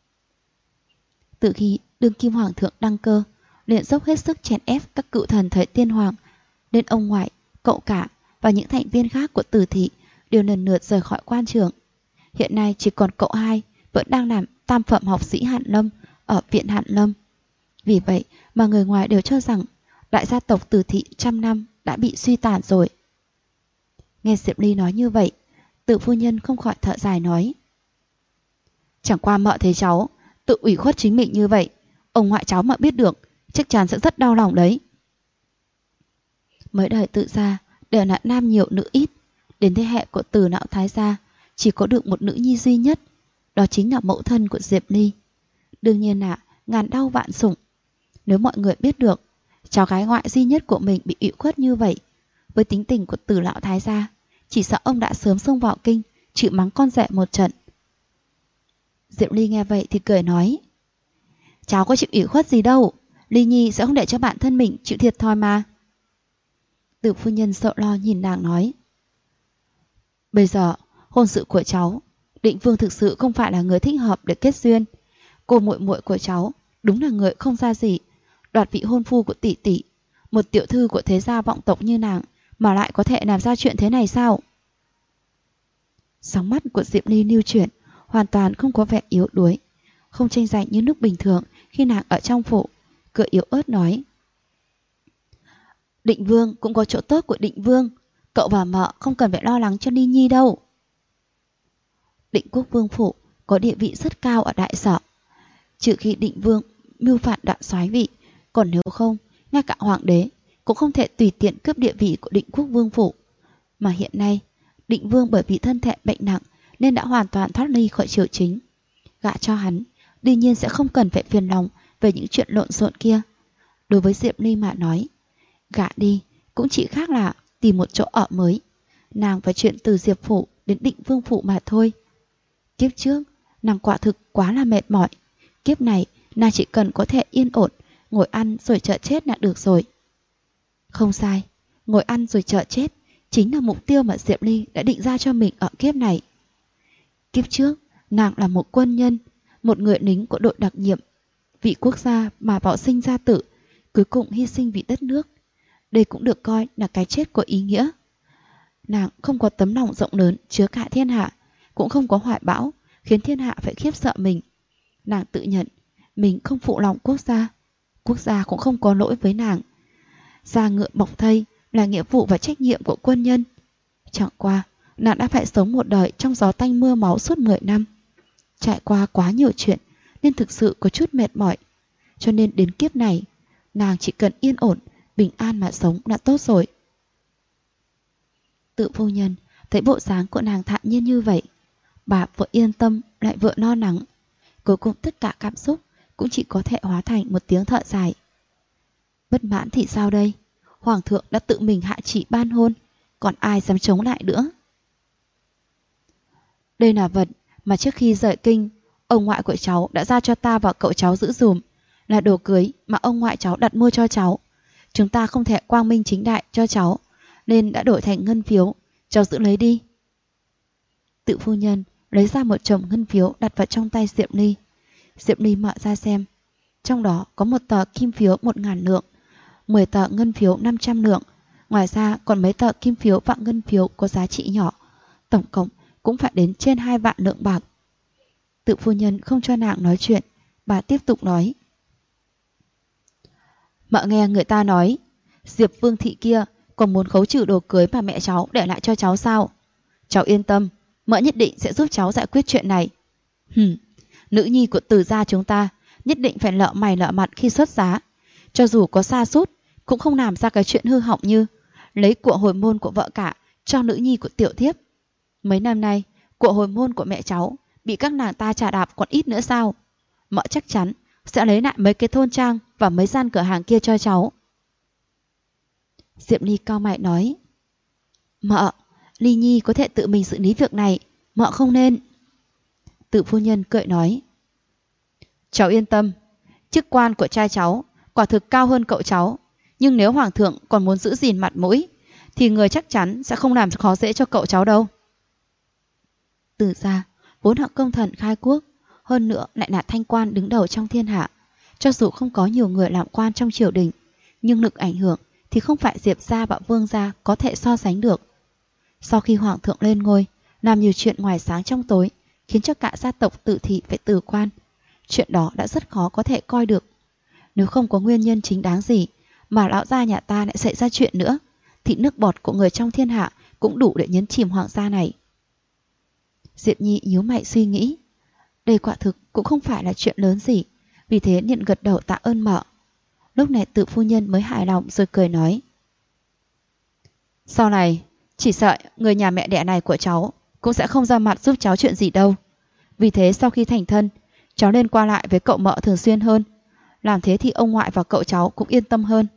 Từ khi đương kim hoàng thượng đăng cơ, liền dốc hết sức chèn ép các cựu thần thời tiên hoàng, nên ông ngoại, cậu cả và những thành viên khác của Từ thị đều lần lượt rời khỏi quan trường. Hiện nay chỉ còn cậu hai vẫn đang làm tam phẩm học sĩ Hàn Lâm ở viện Hàn Lâm. Vì vậy mà người ngoài đều cho rằng đại gia tộc Từ thị trăm năm đã bị suy tàn rồi. Nghe Diệp Ly nói như vậy, Tự phu nhân không khỏi thở dài nói. Chẳng qua mợ thấy cháu tự ủy khuất chính mình như vậy, ông ngoại cháu mà biết được chắc chắn sẽ rất đau lòng đấy. Mới đời Tự gia đều là nam nhiều nữ ít, đến thế hệ của Từ lão thái gia chỉ có được một nữ nhi duy nhất, đó chính là mẫu thân của Diệp Ly. Đương nhiên là ngàn đau vạn sủng. Nếu mọi người biết được cháu gái ngoại duy nhất của mình bị ủy khuất như vậy, với tính tình của Từ lão thái gia, chỉ sợ ông đã sớm xông vào kinh chịu mắng con rể một trận. Diệp Ly nghe vậy thì cười nói. Cháu có chịu ủy khuất gì đâu, Ly nhi sẽ không để cho bản thân mình chịu thiệt thòi mà. Từ phu nhân sợ lo nhìn nàng nói. Bây giờ hôn sự của cháu, Định Vương thực sự không phải là người thích hợp để kết duyên. Cô muội muội của cháu đúng là người không ra gì, đoạt vị hôn phu của tỷ tỷ, một tiểu thư của thế gia vọng tộc như nàng mà lại có thể làm ra chuyện thế này sao? Sóng mắt của Diệp Ly lưu chuyển, hoàn toàn không có vẻ yếu đuối, không tranh giành như lúc bình thường khi nàng ở trong phủ, cười yếu ớt nói. Định Vương cũng có chỗ tốt của Định Vương, cậu và mợ không cần phải lo lắng cho Ly nhi đâu. Định Quốc Vương phủ có địa vị rất cao ở đại sở, trừ khi Định Vương mưu phản đoạn soái vị, còn nếu không, ngay cả hoàng đế cũng không thể tùy tiện cướp địa vị của Định Quốc Vương phủ. Mà hiện nay Định Vương bởi vì thân thể bệnh nặng nên đã hoàn toàn thoát ly khỏi triều chính. Gả cho hắn, đương nhiên sẽ không cần phải phiền lòng về những chuyện lộn xộn kia. Đối với Diệp Ly mà nói, gả đi cũng chỉ khác là tìm một chỗ ở mới. Nàng phải chuyện từ Diệp phủ đến Định Vương phủ mà thôi. Kiếp trước nàng quả thực quá là mệt mỏi, kiếp này nàng chỉ cần có thể yên ổn ngồi ăn rồi chờ chết là được rồi. Không sai, ngồi ăn rồi chờ chết chính là mục tiêu mà Diệp Ly đã định ra cho mình ở kiếp này. Kiếp trước nàng là một quân nhân, một người lính của đội đặc nhiệm, vì quốc gia mà bỏ sinh ra tử, cuối cùng hy sinh vì đất nước. Đây cũng được coi là cái chết có ý nghĩa. Nàng không có tấm lòng rộng lớn chứa cả thiên hạ, cũng không có hoài bão khiến thiên hạ phải khiếp sợ mình. Nàng tự nhận mình không phụ lòng quốc gia cũng không có lỗi với nàng. Da ngựa bọc thây là nghĩa vụ và trách nhiệm của quân nhân. Chẳng qua, nàng đã phải sống một đời trong gió tanh mưa máu suốt 10 năm. Trải qua quá nhiều chuyện nên thực sự có chút mệt mỏi. Cho nên đến kiếp này, nàng chỉ cần yên ổn, bình an mà sống đã tốt rồi. Tự phu nhân thấy bộ dáng của nàng thản nhiên như vậy, bà vừa yên tâm lại vừa lo lắng. Cuối cùng tất cả cảm xúc cũng chỉ có thể hóa thành một tiếng thở dài. Bất mãn thì sao đây? Hoàng thượng đã tự mình hạ chỉ ban hôn, còn ai dám chống lại nữa? Đây là vật mà trước khi rời kinh, ông ngoại của cháu đã giao cho ta và cậu cháu giữ dùm, là đồ cưới mà ông ngoại cháu đặt mua cho cháu. Chúng ta không thể quang minh chính đại cho cháu, nên đã đổi thành ngân phiếu, cháu giữ lấy đi. Tự phu nhân lấy ra một chồng ngân phiếu đặt vào trong tay Diệm Ly. Diệm Ly mở ra xem, trong đó có một tờ kim phiếu 1.000 lượng, 10 tờ ngân phiếu 500 lượng, ngoài ra còn mấy tờ kim phiếu và ngân phiếu có giá trị nhỏ, tổng cộng cũng phải đến trên 2 vạn lượng bạc. Tự phu nhân không cho nàng nói chuyện, bà tiếp tục nói. Mợ nghe người ta nói, Diệp Vương thị kia còn muốn khấu trừ đồ cưới mà mẹ cháu để lại cho cháu sao? Cháu yên tâm, mợ nhất định sẽ giúp cháu giải quyết chuyện này. Nữ nhi của Từ gia chúng ta nhất định phải lợ mày lợ mặt khi xuất giá. Cho dù có sa sút cũng không làm ra cái chuyện hư hỏng như lấy của hồi môn của vợ cả cho nữ nhi của tiểu thiếp. Mấy năm nay, của hồi môn của mẹ cháu bị các nàng ta chà đạp còn ít nữa sao? Mợ chắc chắn sẽ lấy lại mấy cái thôn trang và mấy gian cửa hàng kia cho cháu. Diệm Ly cau mày nói. Mợ, Ly Nhi có thể tự mình xử lý việc này, mợ không nên. Tự phu nhân cười nói. Cháu yên tâm, chức quan của trai cháu quả thực cao hơn cậu cháu, nhưng nếu hoàng thượng còn muốn giữ gìn mặt mũi thì người chắc chắn sẽ không làm khó dễ cho cậu cháu đâu. Từ gia vốn là công thần khai quốc, hơn nữa lại là thanh quan đứng đầu trong thiên hạ. Cho dù không có nhiều người làm quan trong triều đình, nhưng lực ảnh hưởng thì không phải Diệp gia và Vương gia có thể so sánh được. Sau khi hoàng thượng lên ngôi, làm nhiều chuyện ngoài sáng trong tối, khiến cho cả gia tộc Tự thị phải từ quan. Chuyện đó đã rất khó có thể coi được. Nếu không có nguyên nhân chính đáng gì mà lão gia nhà ta lại xảy ra chuyện nữa, thì nước bọt của người trong thiên hạ cũng đủ để nhấn chìm hoàng gia này. Diệp Nhi nhíu mày suy nghĩ. Đây quả thực cũng không phải là chuyện lớn gì, vì thế liền gật đầu tạ ơn mợ. Lúc này Tự phu nhân mới hài lòng rồi cười nói. Sau này, chỉ sợ người nhà mẹ đẻ này của cháu cũng sẽ không ra mặt giúp cháu chuyện gì đâu. Vì thế sau khi thành thân, cháu nên qua lại với cậu mợ thường xuyên hơn. Làm thế thì ông ngoại và cậu cháu cũng yên tâm hơn.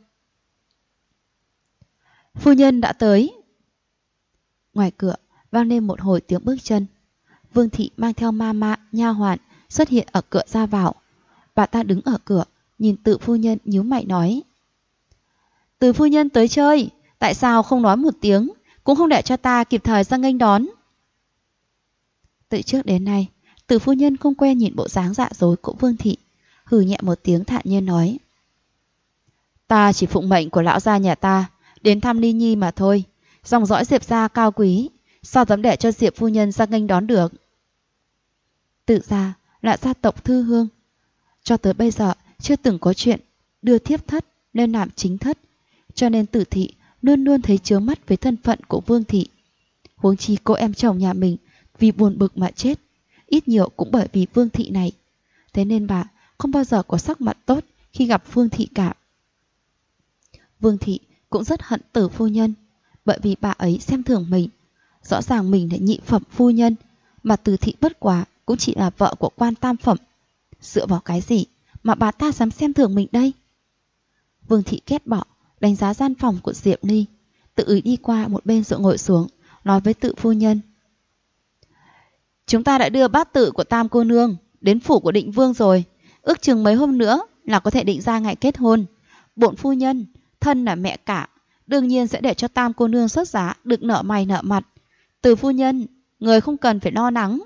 Phu nhân đã tới. Ngoài cửa vang lên một hồi tiếng bước chân. Vương thị mang theo ma nha hoàn xuất hiện ở cửa ra vào. Bà ta đứng ở cửa, nhìn Tự phu nhân nhíu mày nói. Từ phu nhân tới chơi, tại sao không nói một tiếng, cũng không để cho ta kịp thời ra nghênh đón? Từ trước đến nay, Từ phu nhân không quen nhìn bộ dáng dạ dối của Vương thị, hừ nhẹ một tiếng thản nhiên nói. Ta chỉ phụng mệnh của lão gia nhà ta đến thăm Ly Nhi mà thôi. Dòng dõi Diệp gia cao quý, sao dám để cho Diệp phu nhân ra nghênh đón được? Tự gia là gia tộc thư hương, cho tới bây giờ chưa từng có chuyện đưa thiếp thất lên làm chính thất, cho nên Tử thị luôn luôn thấy chướng mắt với thân phận của Vương thị. Huống chi cô em chồng nhà mình vì buồn bực mà chết, ít nhiều cũng bởi vì Vương thị này. Thế nên bà không bao giờ có sắc mặt tốt khi gặp Vương thị cả. Vương thị cũng rất hận Tử phu nhân, bởi vì bà ấy xem thường mình. Rõ ràng mình là nhị phẩm phu nhân, mà Tử thị bất quá cũng chỉ là vợ của quan tam phẩm. Dựa vào cái gì mà bà ta dám xem thường mình đây? Vương thị ghét bỏ đánh giá gian phòng của Diệp Ly, tự ý đi qua một bên rồi ngồi xuống, nói với Tự phu nhân. Chúng ta đã đưa bát tự của Tam cô nương đến phủ của Định Vương rồi, ước chừng mấy hôm nữa là có thể định ra ngày kết hôn. Bổn phu nhân thân là mẹ cả, đương nhiên sẽ để cho Tam cô nương xuất giá được nở mày nở mặt. Từ phu nhân, người không cần phải lo lắng.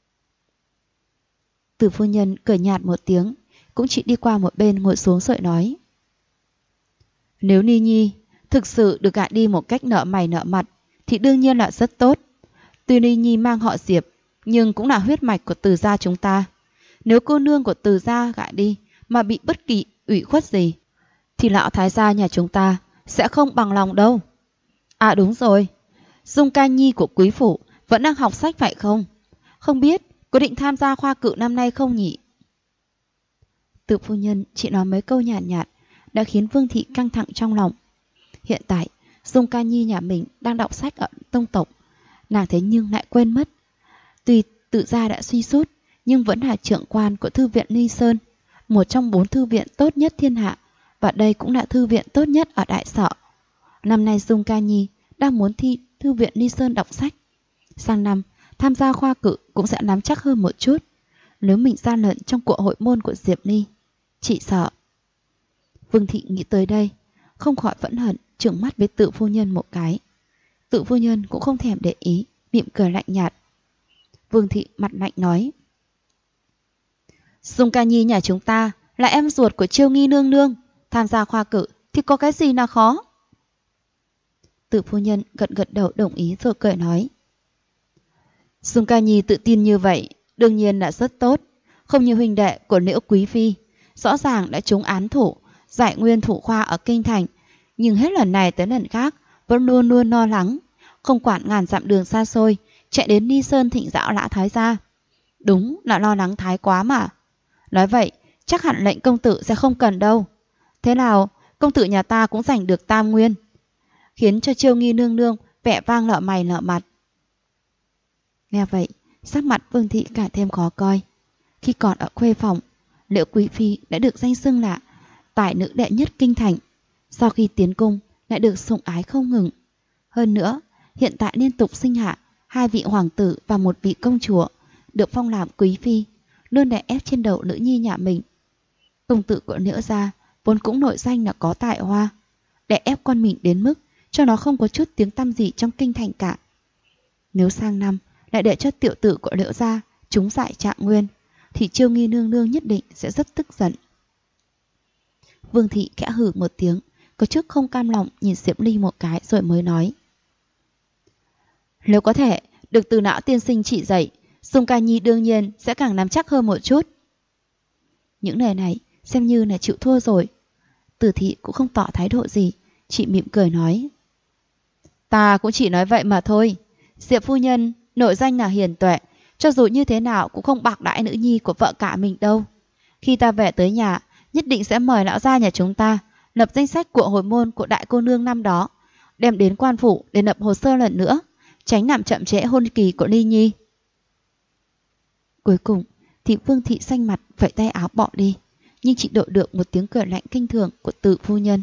Từ phu nhân cười nhạt một tiếng, cũng chỉ đi qua một bên ngồi xuống rồi nói. Nếu Ni Nhi Thực sự được gả đi một cách nợ mày nợ mặt thì đương nhiên là rất tốt. Tuy Ly Nhi mang họ Diệp, nhưng cũng là huyết mạch của Từ gia chúng ta. Nếu cô nương của Từ gia gả đi mà bị bất kỳ ủy khuất gì, thì lão thái gia nhà chúng ta sẽ không bằng lòng đâu. À đúng rồi, Dung Ca Nhi của quý phủ vẫn đang học sách phải không? Không biết có định tham gia khoa cử năm nay không nhỉ? Tự phu nhân chỉ nói mấy câu nhàn nhạt đã khiến Vương thị căng thẳng trong lòng. Hiện tại Dung Ca Nhi nhà mình đang đọc sách ở tông tộc, nàng thế nhưng lại quên mất. Tuy Tự gia đã suy sút, nhưng vẫn là trưởng quan của thư viện Ly Sơn, một trong 4 thư viện tốt nhất thiên hạ, và đây cũng là thư viện tốt nhất ở Đại Sở. Năm nay Dung Ca Nhi đang muốn thi thư viện Ly Sơn đọc sách. Sang năm tham gia khoa cử cũng sẽ nắm chắc hơn một chút. Nếu mình gian lận trong cuộc hội môn của Diệp Ly, chị sợ. Vương thị nghĩ tới đây, không khỏi phẫn hận, trừng mắt với Tự phu nhân một cái. Tự phu nhân cũng không thèm để ý, mỉm cười lạnh nhạt. Vương thị mặt lạnh nói: Dung Ca Nhi nhà chúng ta là em ruột của Chiêu Nghi nương nương, tham gia khoa cử thì có cái gì là khó? Tự phu nhân gật gật đầu đồng ý rồi cười nói: Dung Ca Nhi tự tin như vậy đương nhiên là rất tốt, không như huynh đệ của Liễu Quý phi, rõ ràng đã trúng án thủ giải nguyên thủ khoa ở kinh thành, nhưng hết lần này tới lần khác vẫn luôn luôn lo lắng, không quản ngàn dặm đường xa xôi chạy đến Ly Sơn thỉnh giáo lão thái gia. Đúng là lo lắng thái quá mà. Nói vậy chắc hẳn lệnh công tử sẽ không cần đâu. Thế nào công tử nhà ta cũng giành được tam nguyên, khiến cho Chiêu Nghi nương nương vẻ vang lợ mày lợ mặt. Nghe vậy sắc mặt Vương thị càng thêm khó coi. Khi còn ở khuê phòng, Liễu Quý phi đã được danh xưng là tài nữ đệ nhất kinh thành, sau khi tiến cung lại được sủng ái không ngừng. Hơn nữa hiện tại liên tục sinh hạ 2 vị hoàng tử và 1 vị công chúa, được phong làm quý phi, luôn đè ép trên đầu nữ nhi nhà mình. Công tử của Liễu gia vốn cũng nổi danh là có tài hoa, đè ép con mình đến mức cho nó không có chút tiếng tăm gì trong kinh thành cả. Nếu sang năm lại để cho tiểu tử của Liễu gia trúng giải trạng nguyên, thì Chiêu Nghi nương nương nhất định sẽ rất tức giận. Vương thị khẽ hừ một tiếng, có chút không cam lòng nhìn Diệp Ly một cái rồi mới nói: Nếu có thể được Từ lão tiên sinh chỉ dạy, Dung Ca Nhi đương nhiên sẽ càng nắm chắc hơn một chút. Những lời này xem như là chịu thua rồi. Từ thị cũng không tỏ thái độ gì, chỉ mỉm cười nói: Ta cũng chỉ nói vậy mà thôi. Diệp phu nhân nội danh là hiền tuệ, cho dù như thế nào cũng không bạc đãi nữ nhi của vợ cả mình đâu. Khi ta về tới nhà, nhất định sẽ mời lão gia nhà chúng ta lập danh sách của hồi môn của đại cô nương năm đó, đem đến quan phủ để lập hồ sơ lần nữa, tránh làm chậm trễ hôn kỳ của Ly Nhi. Cuối cùng thì Vương thị xanh mặt vẫy tay áo bỏ đi, nhưng chỉ đội được một tiếng cười lạnh kinh thường của Tự phu nhân.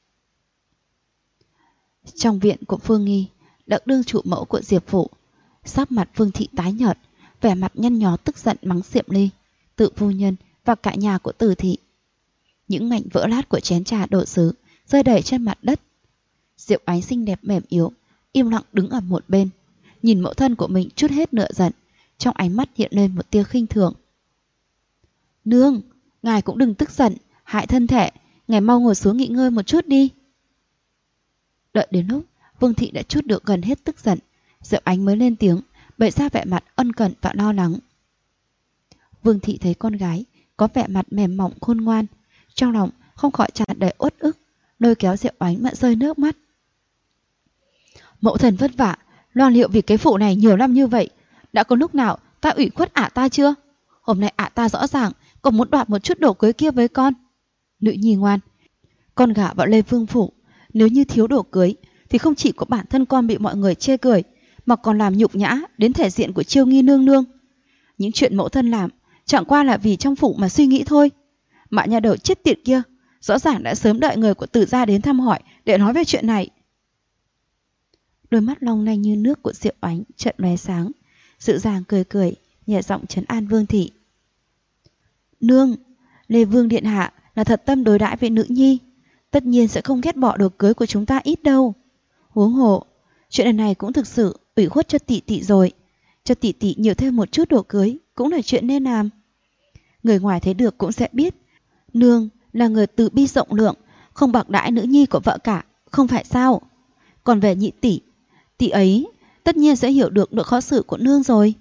Trong viện của Phương Nghi, đặng đương chủ mẫu của Diệp phủ, sắc mặt Vương thị tái nhợt, vẻ mặt nhăn nhó tức giận mắng Diệp Ly, Tự phu nhân và cả nhà của Từ thị. Những mảnh vỡ lát của chén trà đổ sứ rơi đầy trên mặt đất. Diệu Ánh xinh đẹp mềm yếu, im lặng đứng ở một bên, nhìn mẫu thân của mình trút hết nợ giận, trong ánh mắt hiện lên một tia khinh thường. Nương, ngài cũng đừng tức giận, hại thân thể, ngài mau ngồi xuống nghỉ ngơi một chút đi. Đợi đến lúc Vương thị đã trút được gần hết tức giận, Diệu Ánh mới lên tiếng, bày ra vẻ mặt ân cần và lo lắng. Vương thị thấy con gái có vẻ mặt mềm mỏng khôn ngoan, trong lòng không khỏi tràn đầy uất ức, lôi kéo Diệu Ánh mà rơi nước mắt. Mẫu thần vất vả lo liệu vì cái phụ này nhiều năm như vậy, đã có lúc nào ta ủy khuất ả ta chưa? Hôm nay ả ta rõ ràng còn muốn đoạt một chút đồ cưới kia với con. Nữ nhi ngoan, con gả vào Lê Vương phủ, nếu như thiếu đồ cưới thì không chỉ có bản thân con bị mọi người chê cười, mà còn làm nhục nhã đến thể diện của Chiêu Nghi nương nương. Những chuyện mẫu thân làm chẳng qua là vì trong phủ mà suy nghĩ thôi. Mạ nhà đầu chết tiệt kia rõ ràng đã sớm đợi người của Từ gia đến thăm hỏi để nói về chuyện này. Đôi mắt long lanh như nước của Diệu Ánh chợt lóe sáng, dịu dàng cười cười, nhẹ giọng trấn an Vương thị. Nương, Lê Vương điện hạ là thật tâm đối đãi với nữ nhi, tất nhiên sẽ không ghét bỏ đồ cưới của chúng ta ít đâu. Huống hộ, chuyện lần này cũng thực sự ủy khuất cho tỷ tỷ rồi, cho tỷ tỷ nhiều thêm một chút đồ cưới cũng là chuyện nên làm. Người ngoài thấy được cũng sẽ biết nương là người từ bi rộng lượng, không bạc đãi nữ nhi của vợ cả, Không phải sao? Còn về nhị tỷ, tỷ ấy tất nhiên sẽ hiểu được nỗi khó xử của nương rồi.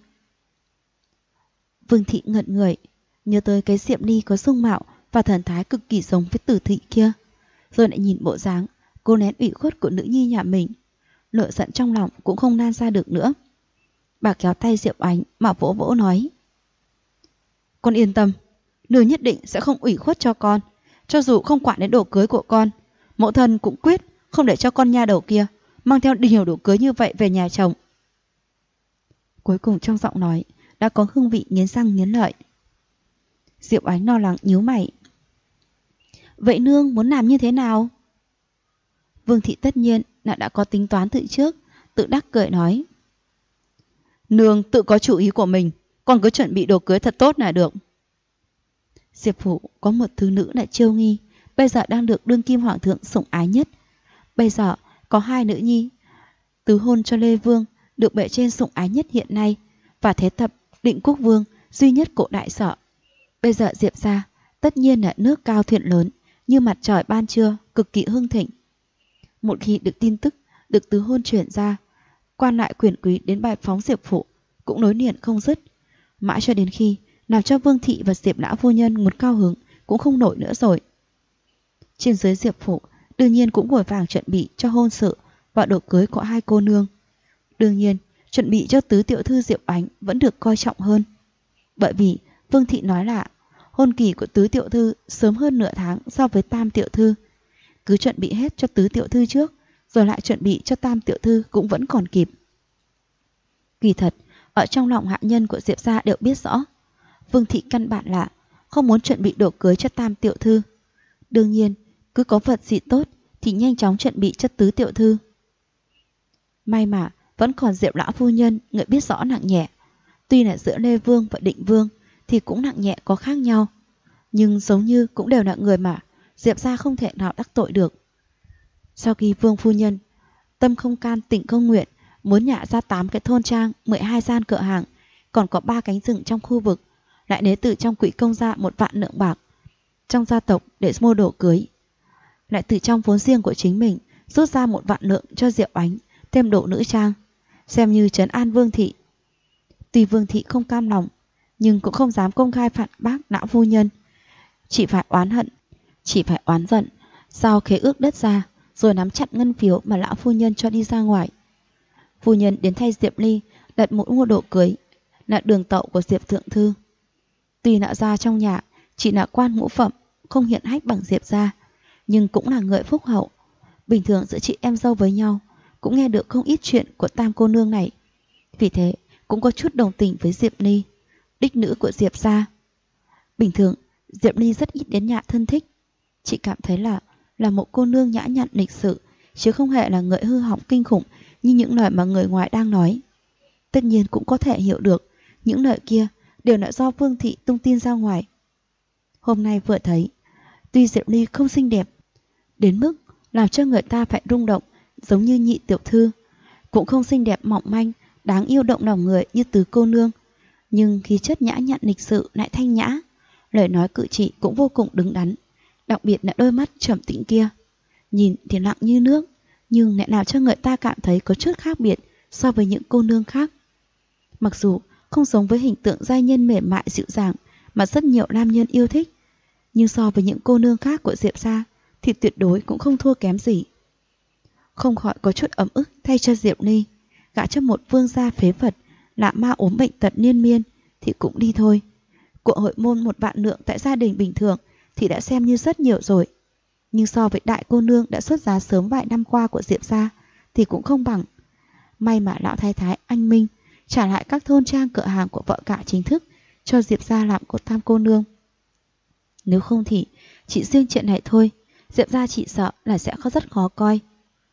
Vương Thị ngẩn người, nhớ tới cái Diệm Ly có dung mạo và thần thái cực kỳ giống với Tử Thị kia, rồi lại nhìn bộ dáng cô nén ủy khuất của nữ nhi nhà mình, nỗi giận trong lòng cũng không nan ra được nữa. Bà kéo tay Diệp Ánh mà vỗ vỗ nói: Con yên tâm, nương nhất định sẽ không ủy khuất cho con. Cho dù không quản đến đồ cưới của con, mẫu thân cũng quyết không để cho con nha đầu kia mang theo nhiều đồ cưới như vậy về nhà chồng. Cuối cùng trong giọng nói đã có hương vị nghiến răng nghiến lợi. Diệp Ánh lo lắng nhíu mày: Vậy nương muốn làm như thế nào? Vương Thị tất nhiên là đã có tính toán từ trước, tự đắc cười nói: Nương tự có chủ ý của mình, con cứ chuẩn bị đồ cưới thật tốt là được. Diệp phủ có một thứ nữ lại chiêu nghi, bây giờ đang được đương kim hoàng thượng sủng ái nhất. Bây giờ có hai nữ nhi tứ hôn cho Lê Vương, được bệ trên sủng ái nhất hiện nay, và thế tập Định Quốc Vương duy nhất của đại sở. Bây giờ Diệp gia tất nhiên là nước cao thuyền lớn, như mặt trời ban trưa, cực kỳ hưng thịnh. Một khi được tin tức được tứ hôn chuyển ra, quan lại quyền quý đến bài phóng Diệp phủ cũng nối liền không dứt, mãi cho đến khi làm cho Vương Thị và Diệp lão phu nhân một cao hứng cũng không nổi nữa rồi. Trên dưới Diệp phủ đương nhiên cũng vội vàng chuẩn bị cho hôn sự và đồ cưới của hai cô nương. Đương nhiên chuẩn bị cho tứ tiểu thư Diệp Ánh vẫn được coi trọng hơn, bởi vì Vương Thị nói là hôn kỳ của tứ tiểu thư sớm hơn nửa tháng so với tam tiểu thư. Cứ chuẩn bị hết cho tứ tiểu thư trước, rồi lại chuẩn bị cho tam tiểu thư cũng vẫn còn kịp. Kỳ thật, ở trong lòng hạ nhân của Diệp gia đều biết rõ, Vương Thị căn bản là không muốn chuẩn bị đồ cưới cho tam tiểu thư. Đương nhiên, cứ có vật gì tốt thì nhanh chóng chuẩn bị cho tứ tiểu thư. May mà vẫn còn Diệp lão phu nhân người biết rõ nặng nhẹ. Tuy là giữa Lê Vương và Định Vương thì cũng nặng nhẹ có khác nhau, nhưng giống như cũng đều là người mà Diệp gia không thể nào đắc tội được. Sau khi Vương phu nhân tâm không can tình không nguyện muốn nhả ra 8 cái thôn trang, 12 gian cửa hàng, còn có 3 cánh rừng trong khu vực, lại lấy từ trong quỹ công ra 1 vạn lượng bạc trong gia tộc để mua đồ cưới, lại từ trong vốn riêng của chính mình rút ra 1 vạn lượng cho Diệp Ánh thêm đồ nữ trang, xem như trấn an Vương Thị. Tuy Vương Thị không cam lòng, nhưng cũng không dám công khai phản bác lão phu nhân, chỉ phải oán giận, giao khế ước đất ra, rồi nắm chặt ngân phiếu mà lão phu nhân cho đi ra ngoài. Phu nhân đến thay Diệp Ly đặt mũi mua đồ cưới là đường tậu của Diệp thượng thư. Tuy nạo gia trong nhà chỉ là quan ngũ phẩm, không hiển hách bằng Diệp gia, nhưng cũng là người phúc hậu. Bình thường giữa chị em dâu với nhau cũng nghe được không ít chuyện của tam cô nương này, vì thế cũng có chút đồng tình với Diệp Ly, đích nữ của Diệp gia. Bình thường Diệp Ly rất ít đến nhà thân thích, chị cảm thấy là một cô nương nhã nhặn lịch sự, chứ không hề là người hư hỏng kinh khủng như những lời mà người ngoài đang nói. Tất nhiên cũng có thể hiểu được những lời kia đều là do Vương Thị tung tin ra ngoài. Hôm nay vừa thấy, tuy Diệp Ly không xinh đẹp đến mức làm cho người ta phải rung động giống như nhị tiểu thư, cũng không xinh đẹp mỏng manh đáng yêu động lòng người như tứ cô nương, nhưng khí chất nhã nhặn lịch sự lại thanh nhã, lời nói cử chỉ cũng vô cùng đứng đắn, đặc biệt là đôi mắt trầm tĩnh kia, nhìn thì lặng như nước, nhưng lại làm cho người ta cảm thấy có chút khác biệt so với những cô nương khác. Mặc dù không giống với hình tượng giai nhân mềm mại dịu dàng mà rất nhiều nam nhân yêu thích, nhưng so với những cô nương khác của Diệp gia thì tuyệt đối cũng không thua kém gì. Không khỏi có chút ấm ức thay cho Diệp Ly, gả cho một vương gia phế vật lạ ma ốm bệnh tật liên miên thì cũng đi thôi. Của hội môn 1 vạn lượng tại gia đình bình thường thì đã xem như rất nhiều rồi, nhưng so với đại cô nương đã xuất giá sớm vài năm qua của Diệp gia thì cũng không bằng. May mà lão thái thái anh Minh trả lại các thôn trang cửa hàng của vợ cả chính thức cho Diệp gia làm của tam cô nương. Nếu không thì chỉ riêng chuyện này thôi, Diệp gia chỉ sợ là sẽ rất khó coi.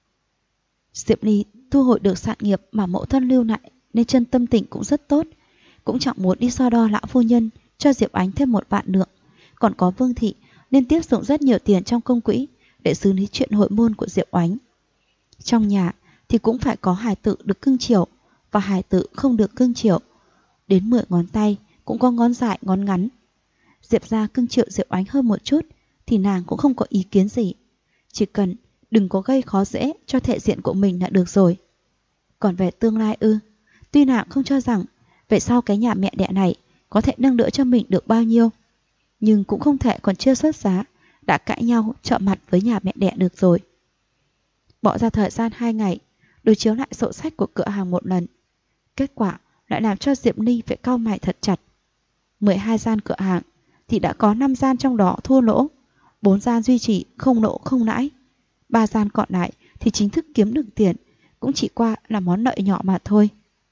Diệp Ly thu hồi được sản nghiệp mà mẫu thân lưu lại nên chân tâm tình cũng rất tốt, cũng chẳng muốn đi so đo lão phu nhân cho Diệp Ánh thêm 1 vạn lượng. Còn có Vương Thị nên tiếp dụng rất nhiều tiền trong công quỹ để xử lý chuyện hội môn của Diệp Ánh. Trong nhà thì cũng phải có hài tử được cưng chiều và hài tử không được cưng chiều. Đến 10 ngón tay cũng có ngón dài ngón ngắn. Diệp gia cưng chiều Diệp Ánh hơn một chút thì nàng cũng không có ý kiến gì. Chỉ cần Đừng có gây khó dễ cho thể diện của mình là được rồi. Còn về tương lai ư? Tuy nàng không cho rằng về sau cái nhà mẹ đẻ này có thể nâng đỡ cho mình được bao nhiêu, nhưng cũng không thể còn chưa xuất giá đã cãi nhau trọ mặt với nhà mẹ đẻ được rồi. Bỏ ra thời gian 2 ngày đối chiếu lại sổ sách của cửa hàng một lần. Kết quả lại làm cho Diệp Ly phải cau mày thật chặt. 12 gian cửa hàng thì đã có 5 gian trong đó thua lỗ, 4 gian duy trì không lỗ không lãi, 3 gian còn lại thì chính thức kiếm được tiền, cũng chỉ qua là món lợi nhỏ mà thôi.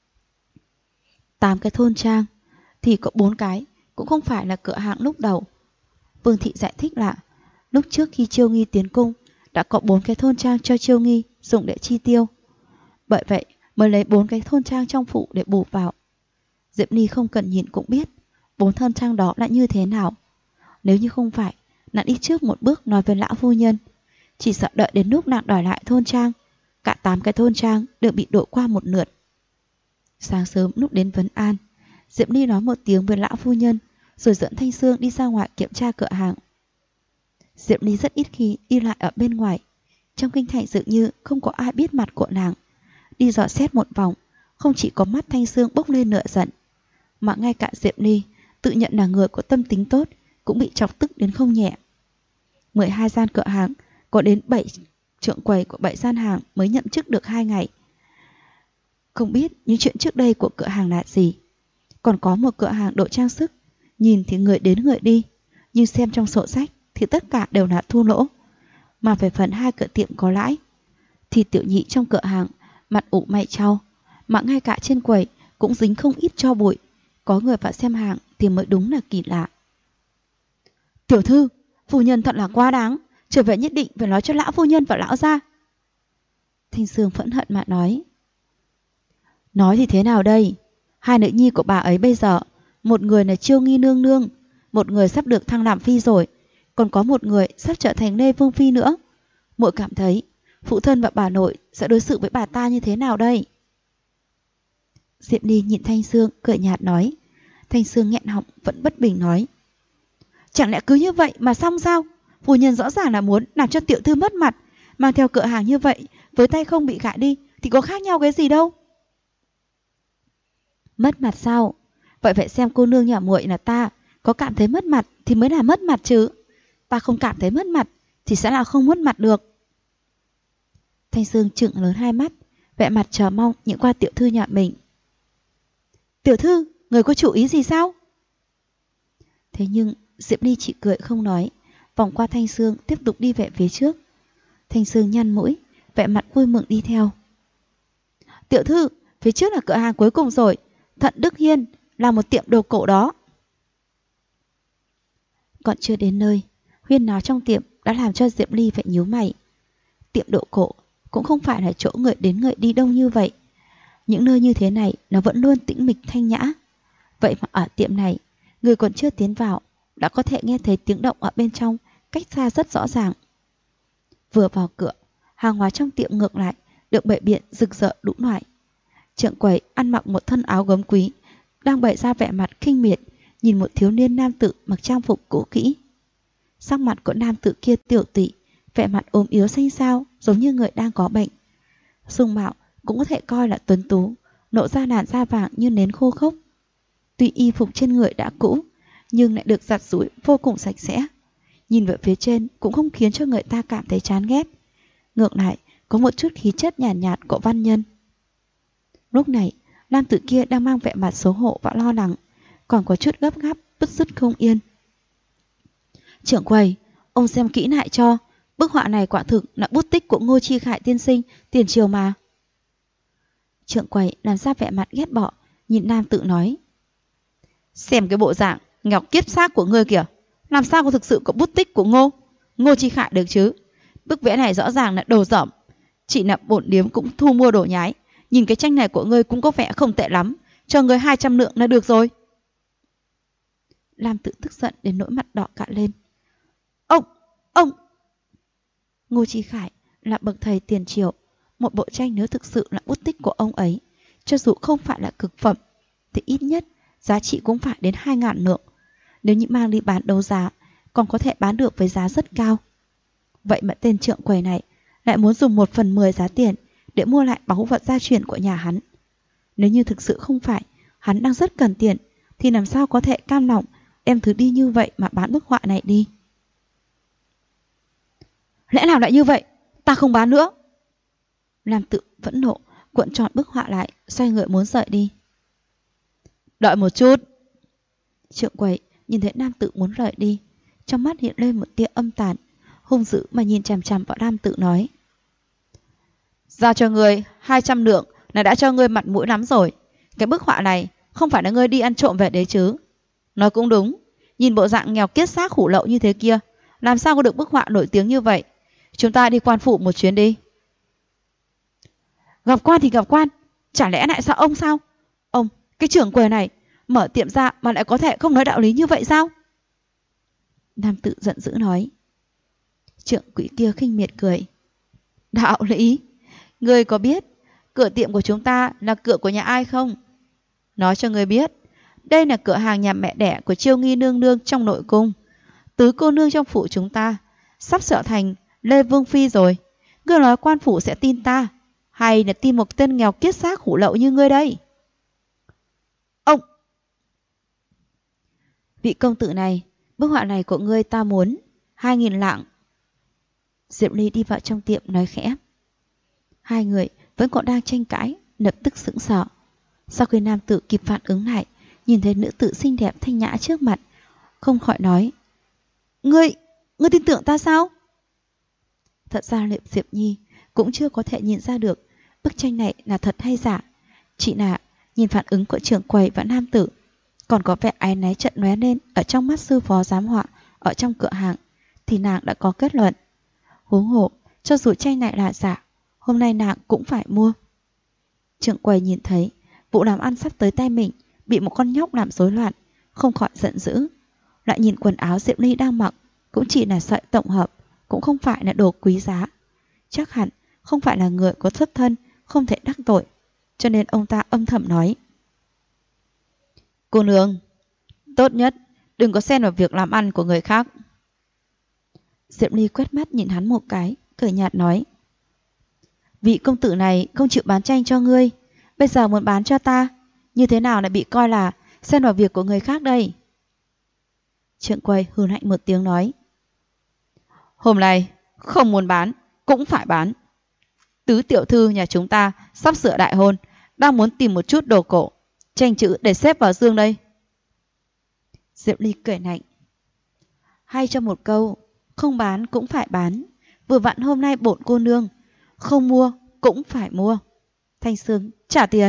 8 cái thôn trang thì có 4 cái cũng không phải là cửa hàng lúc đầu. Vương Thị giải thích là lúc trước khi Chiêu Nghi tiến cung đã có 4 cái thôn trang cho Chiêu Nghi dùng để chi tiêu. Bởi vậy mới lấy 4 cái thôn trang trong phủ để bù vào. Diệp Ly không cần nhìn cũng biết 4 thôn trang đó là như thế nào. Nếu như không phải nàng đi trước một bước nói với lão phu nhân, chỉ sợ đợi đến lúc nàng đòi lại thôn trang, cả 8 cái thôn trang đều bị đổ qua một lượt. Sáng sớm lúc đến vấn an, Diệp Ly nói một tiếng với lão phu nhân rồi dẫn Thanh Sương đi ra ngoài kiểm tra cửa hàng. Diệp Ly rất ít khi đi lại ở bên ngoài. Trong kinh thành dường như không có ai biết mặt của nàng. Đi dò xét một vòng, không chỉ có mắt Thanh Sương bốc lên lửa giận, mà ngay cả Diệp Ly tự nhận là người có tâm tính tốt cũng bị chọc tức đến không nhẹ. 12 gian cửa hàng, có đến 7 trưởng quầy của 7 gian hàng mới nhậm chức được 2 ngày. Không biết những chuyện trước đây của cửa hàng là gì. Còn có một cửa hàng đồ trang sức, nhìn thì người đến người đi, nhưng xem trong sổ sách thì tất cả đều là thua lỗ. Mà về phần 2 cửa tiệm có lãi thì tiểu nhị trong cửa hàng mặt ủ mày trao, mà ngay cả trên quầy cũng dính không ít tro bụi. Có người vào xem hàng thì mới đúng là kỳ lạ. Tiểu thư, phu nhân thật là quá đáng, trở về nhất định phải nói cho lão phu nhân và lão gia. Thanh Sương phẫn hận mà nói. Nói thì thế nào đây? 2 nữ nhi của bà ấy bây giờ, một người là Chiêu Nghi nương nương, một người sắp được thăng làm phi rồi, còn có một người sắp trở thành Lê Vương phi nữa. Muội cảm thấy phụ thân và bà nội sẽ đối xử với bà ta như thế nào đây? Diệp Ly nhìn Thanh Sương cười nhạt nói. Thanh Sương nghẹn họng vẫn bất bình nói. Chẳng lẽ cứ như vậy mà xong sao? Phu nhân rõ ràng là muốn làm cho tiểu thư mất mặt, mang theo cửa hàng như vậy với tay không bị gãi đi thì có khác nhau cái gì đâu. Mất mặt sao? Vậy phải xem cô nương nhà muội là ta có cảm thấy mất mặt thì mới là mất mặt chứ. Ta không cảm thấy mất mặt thì sẽ là không mất mặt được. Thanh Sương trừng lớn hai mắt, vẻ mặt chờ mong nhìn qua tiểu thư nhà mình. Tiểu thư, người có chủ ý gì sao? Thế nhưng Diệp Ly chỉ cười không nói, vòng qua Thanh Sương tiếp tục đi về phía trước. Thanh Sương nhăn mũi, vẻ mặt vui mừng đi theo. Tiểu thư, phía trước là cửa hàng cuối cùng rồi, Thận Đức Hiên, là một tiệm đồ cổ đó. Còn chưa đến nơi, huyên náo trong tiệm đã làm cho Diệp Ly phải nhíu mày. Tiệm đồ cổ cũng không phải là chỗ người đến người đi đông như vậy. Những nơi như thế này nó vẫn luôn tĩnh mịch thanh nhã. Vậy mà ở tiệm này, người còn chưa tiến vào đã có thể nghe thấy tiếng động ở bên trong cách xa rất rõ ràng. Vừa vào cửa, hàng hóa trong tiệm ngược lại được bày biện rực rỡ đủ loại. Trưởng quầy ăn mặc một thân áo gấm quý, đang bày ra vẻ mặt khinh miệt nhìn một thiếu niên nam tử mặc trang phục cũ kỹ. Sắc mặt của nam tử kia tiểu tụy, vẻ mặt ốm yếu xanh xao giống như người đang có bệnh. Dung mạo cũng có thể coi là tuấn tú, nộ ra làn da vàng như nến khô khốc. Tuy y phục trên người đã cũ, nhưng lại được giặt giũi vô cùng sạch sẽ. Nhìn về phía trên cũng không khiến cho người ta cảm thấy chán ghét. Ngược lại, có một chút khí chất nhàn nhạt của văn nhân. Lúc này, nam tử kia đang mang vẻ mặt xấu hổ và lo lắng, còn có chút gấp gáp, bứt rứt không yên. Trưởng quầy, ông xem kỹ lại cho, bức họa này quả thực là bút tích của Ngô Chi Khải tiên sinh tiền triều mà. Trưởng quầy làm ra vẻ mặt ghét bỏ, nhìn nam tử nói. Xem cái bộ dạng ngọc kiết xác của ngươi kìa, làm sao có thực sự có bút tích của Ngô Chi Khải được chứ? Bức vẽ này rõ ràng là đồ dởm, chỉ là bổn điếm cũng thu mua đồ nhái. Nhìn cái tranh này của ngươi cũng có vẻ không tệ lắm, cho ngươi 200 lượng là được rồi. Lam Tự tức giận đến nỗi mặt đỏ cả lên. Ông! Ngô Chi Khải là bậc thầy tiền triều, một bộ tranh nếu thực sự là bút tích của ông ấy, cho dù không phải là cực phẩm, thì ít nhất giá trị cũng phải đến 2.000 lượng. Nếu như mang đi bán đấu giá, còn có thể bán được với giá rất cao. Vậy mà tên trưởng quầy này lại muốn dùng 1/10 giá tiền để mua lại báu vật gia truyền của nhà hắn. Nếu như thực sự không phải hắn đang rất cần tiền, thì làm sao có thể cam lòng đem thứ đi như vậy mà bán bức họa này đi. Lẽ nào lại như vậy? Ta không bán nữa. Lam Tự vẫn nộ, cuộn tròn bức họa lại, xoay người muốn rời đi. Đợi một chút. Trượng quầy nhìn thấy Lam Tự muốn rời đi, trong mắt hiện lên một tia âm tàn, hung dữ mà nhìn chằm chằm vào Lam Tự nói: Giao cho ngươi 200 lượng là đã cho ngươi mặt mũi lắm rồi. Cái bức họa này không phải là ngươi đi ăn trộm về đấy chứ. Nói cũng đúng, nhìn bộ dạng nghèo kiết xác hủ lậu như thế kia, làm sao có được bức họa nổi tiếng như vậy. Chúng ta đi quan phủ một chuyến đi. Gặp quan thì gặp quan, chả lẽ lại sao ông sao? Ông, cái trưởng quầy này, mở tiệm ra mà lại có thể không nói đạo lý như vậy sao? Nam Tự giận dữ nói. Trượng quỹ kia khinh miệt cười. Đạo lý? Ngươi có biết cửa tiệm của chúng ta là cửa của nhà ai không? Nói cho ngươi biết, đây là cửa hàng nhà mẹ đẻ của Chiêu Nghi nương nương trong nội cung. Tứ cô nương trong phủ chúng ta sắp trở thành Lê Vương Phi rồi. Ngươi nói quan phủ sẽ tin ta, hay là tin một tên nghèo kiết xác hủ lậu như ngươi đây? Ông! Vị công tử này, bức họa này của ngươi ta muốn 2.000 lạng. Diệp Ly đi vào trong tiệm nói khẽ. Hai người vẫn còn đang tranh cãi, lập tức sững sờ. Sau khi nam tử kịp phản ứng lại, nhìn thấy nữ tử xinh đẹp thanh nhã trước mặt, không khỏi nói: Ngươi tin tưởng ta sao? Thật ra Diệp Nhi cũng chưa có thể nhìn ra được bức tranh này là thật hay giả. Chỉ là nhìn phản ứng của trưởng quầy và nam tử, còn có vẻ áy náy chợt lóe lên ở trong mắt sư phó giám họa ở trong cửa hàng, thì nàng đã có kết luận. Huống hồ, cho dù tranh này là giả, hôm nay nàng cũng phải mua. Trưởng quầy nhìn thấy vụ làm ăn sắp tới tay mình bị một con nhóc làm rối loạn, không khỏi giận dữ. Lại nhìn quần áo Diệp Ly đang mặc, cũng chỉ là sợi tổng hợp, cũng không phải là đồ quý giá. Chắc hẳn không phải là người có xuất thân không thể đắc tội, cho nên ông ta âm thầm nói: Cô nương, tốt nhất đừng có xen vào việc làm ăn của người khác. Diệp Ly quét mắt nhìn hắn một cái, cười nhạt nói: Vị công tử này không chịu bán tranh cho ngươi, bây giờ muốn bán cho ta, như thế nào lại bị coi là xen vào việc của người khác đây? Trưởng quầy hừ lạnh một tiếng nói: Hôm nay không muốn bán cũng phải bán. Tứ tiểu thư nhà chúng ta sắp sửa đại hôn, đang muốn tìm một chút đồ cổ, tranh chữ để xếp vào dương đây. Diệp Ly cười lạnh: Hay cho một câu, không bán cũng phải bán. Vừa vặn hôm nay bổn cô nương không mua cũng phải mua. Thanh Sương trả tiền.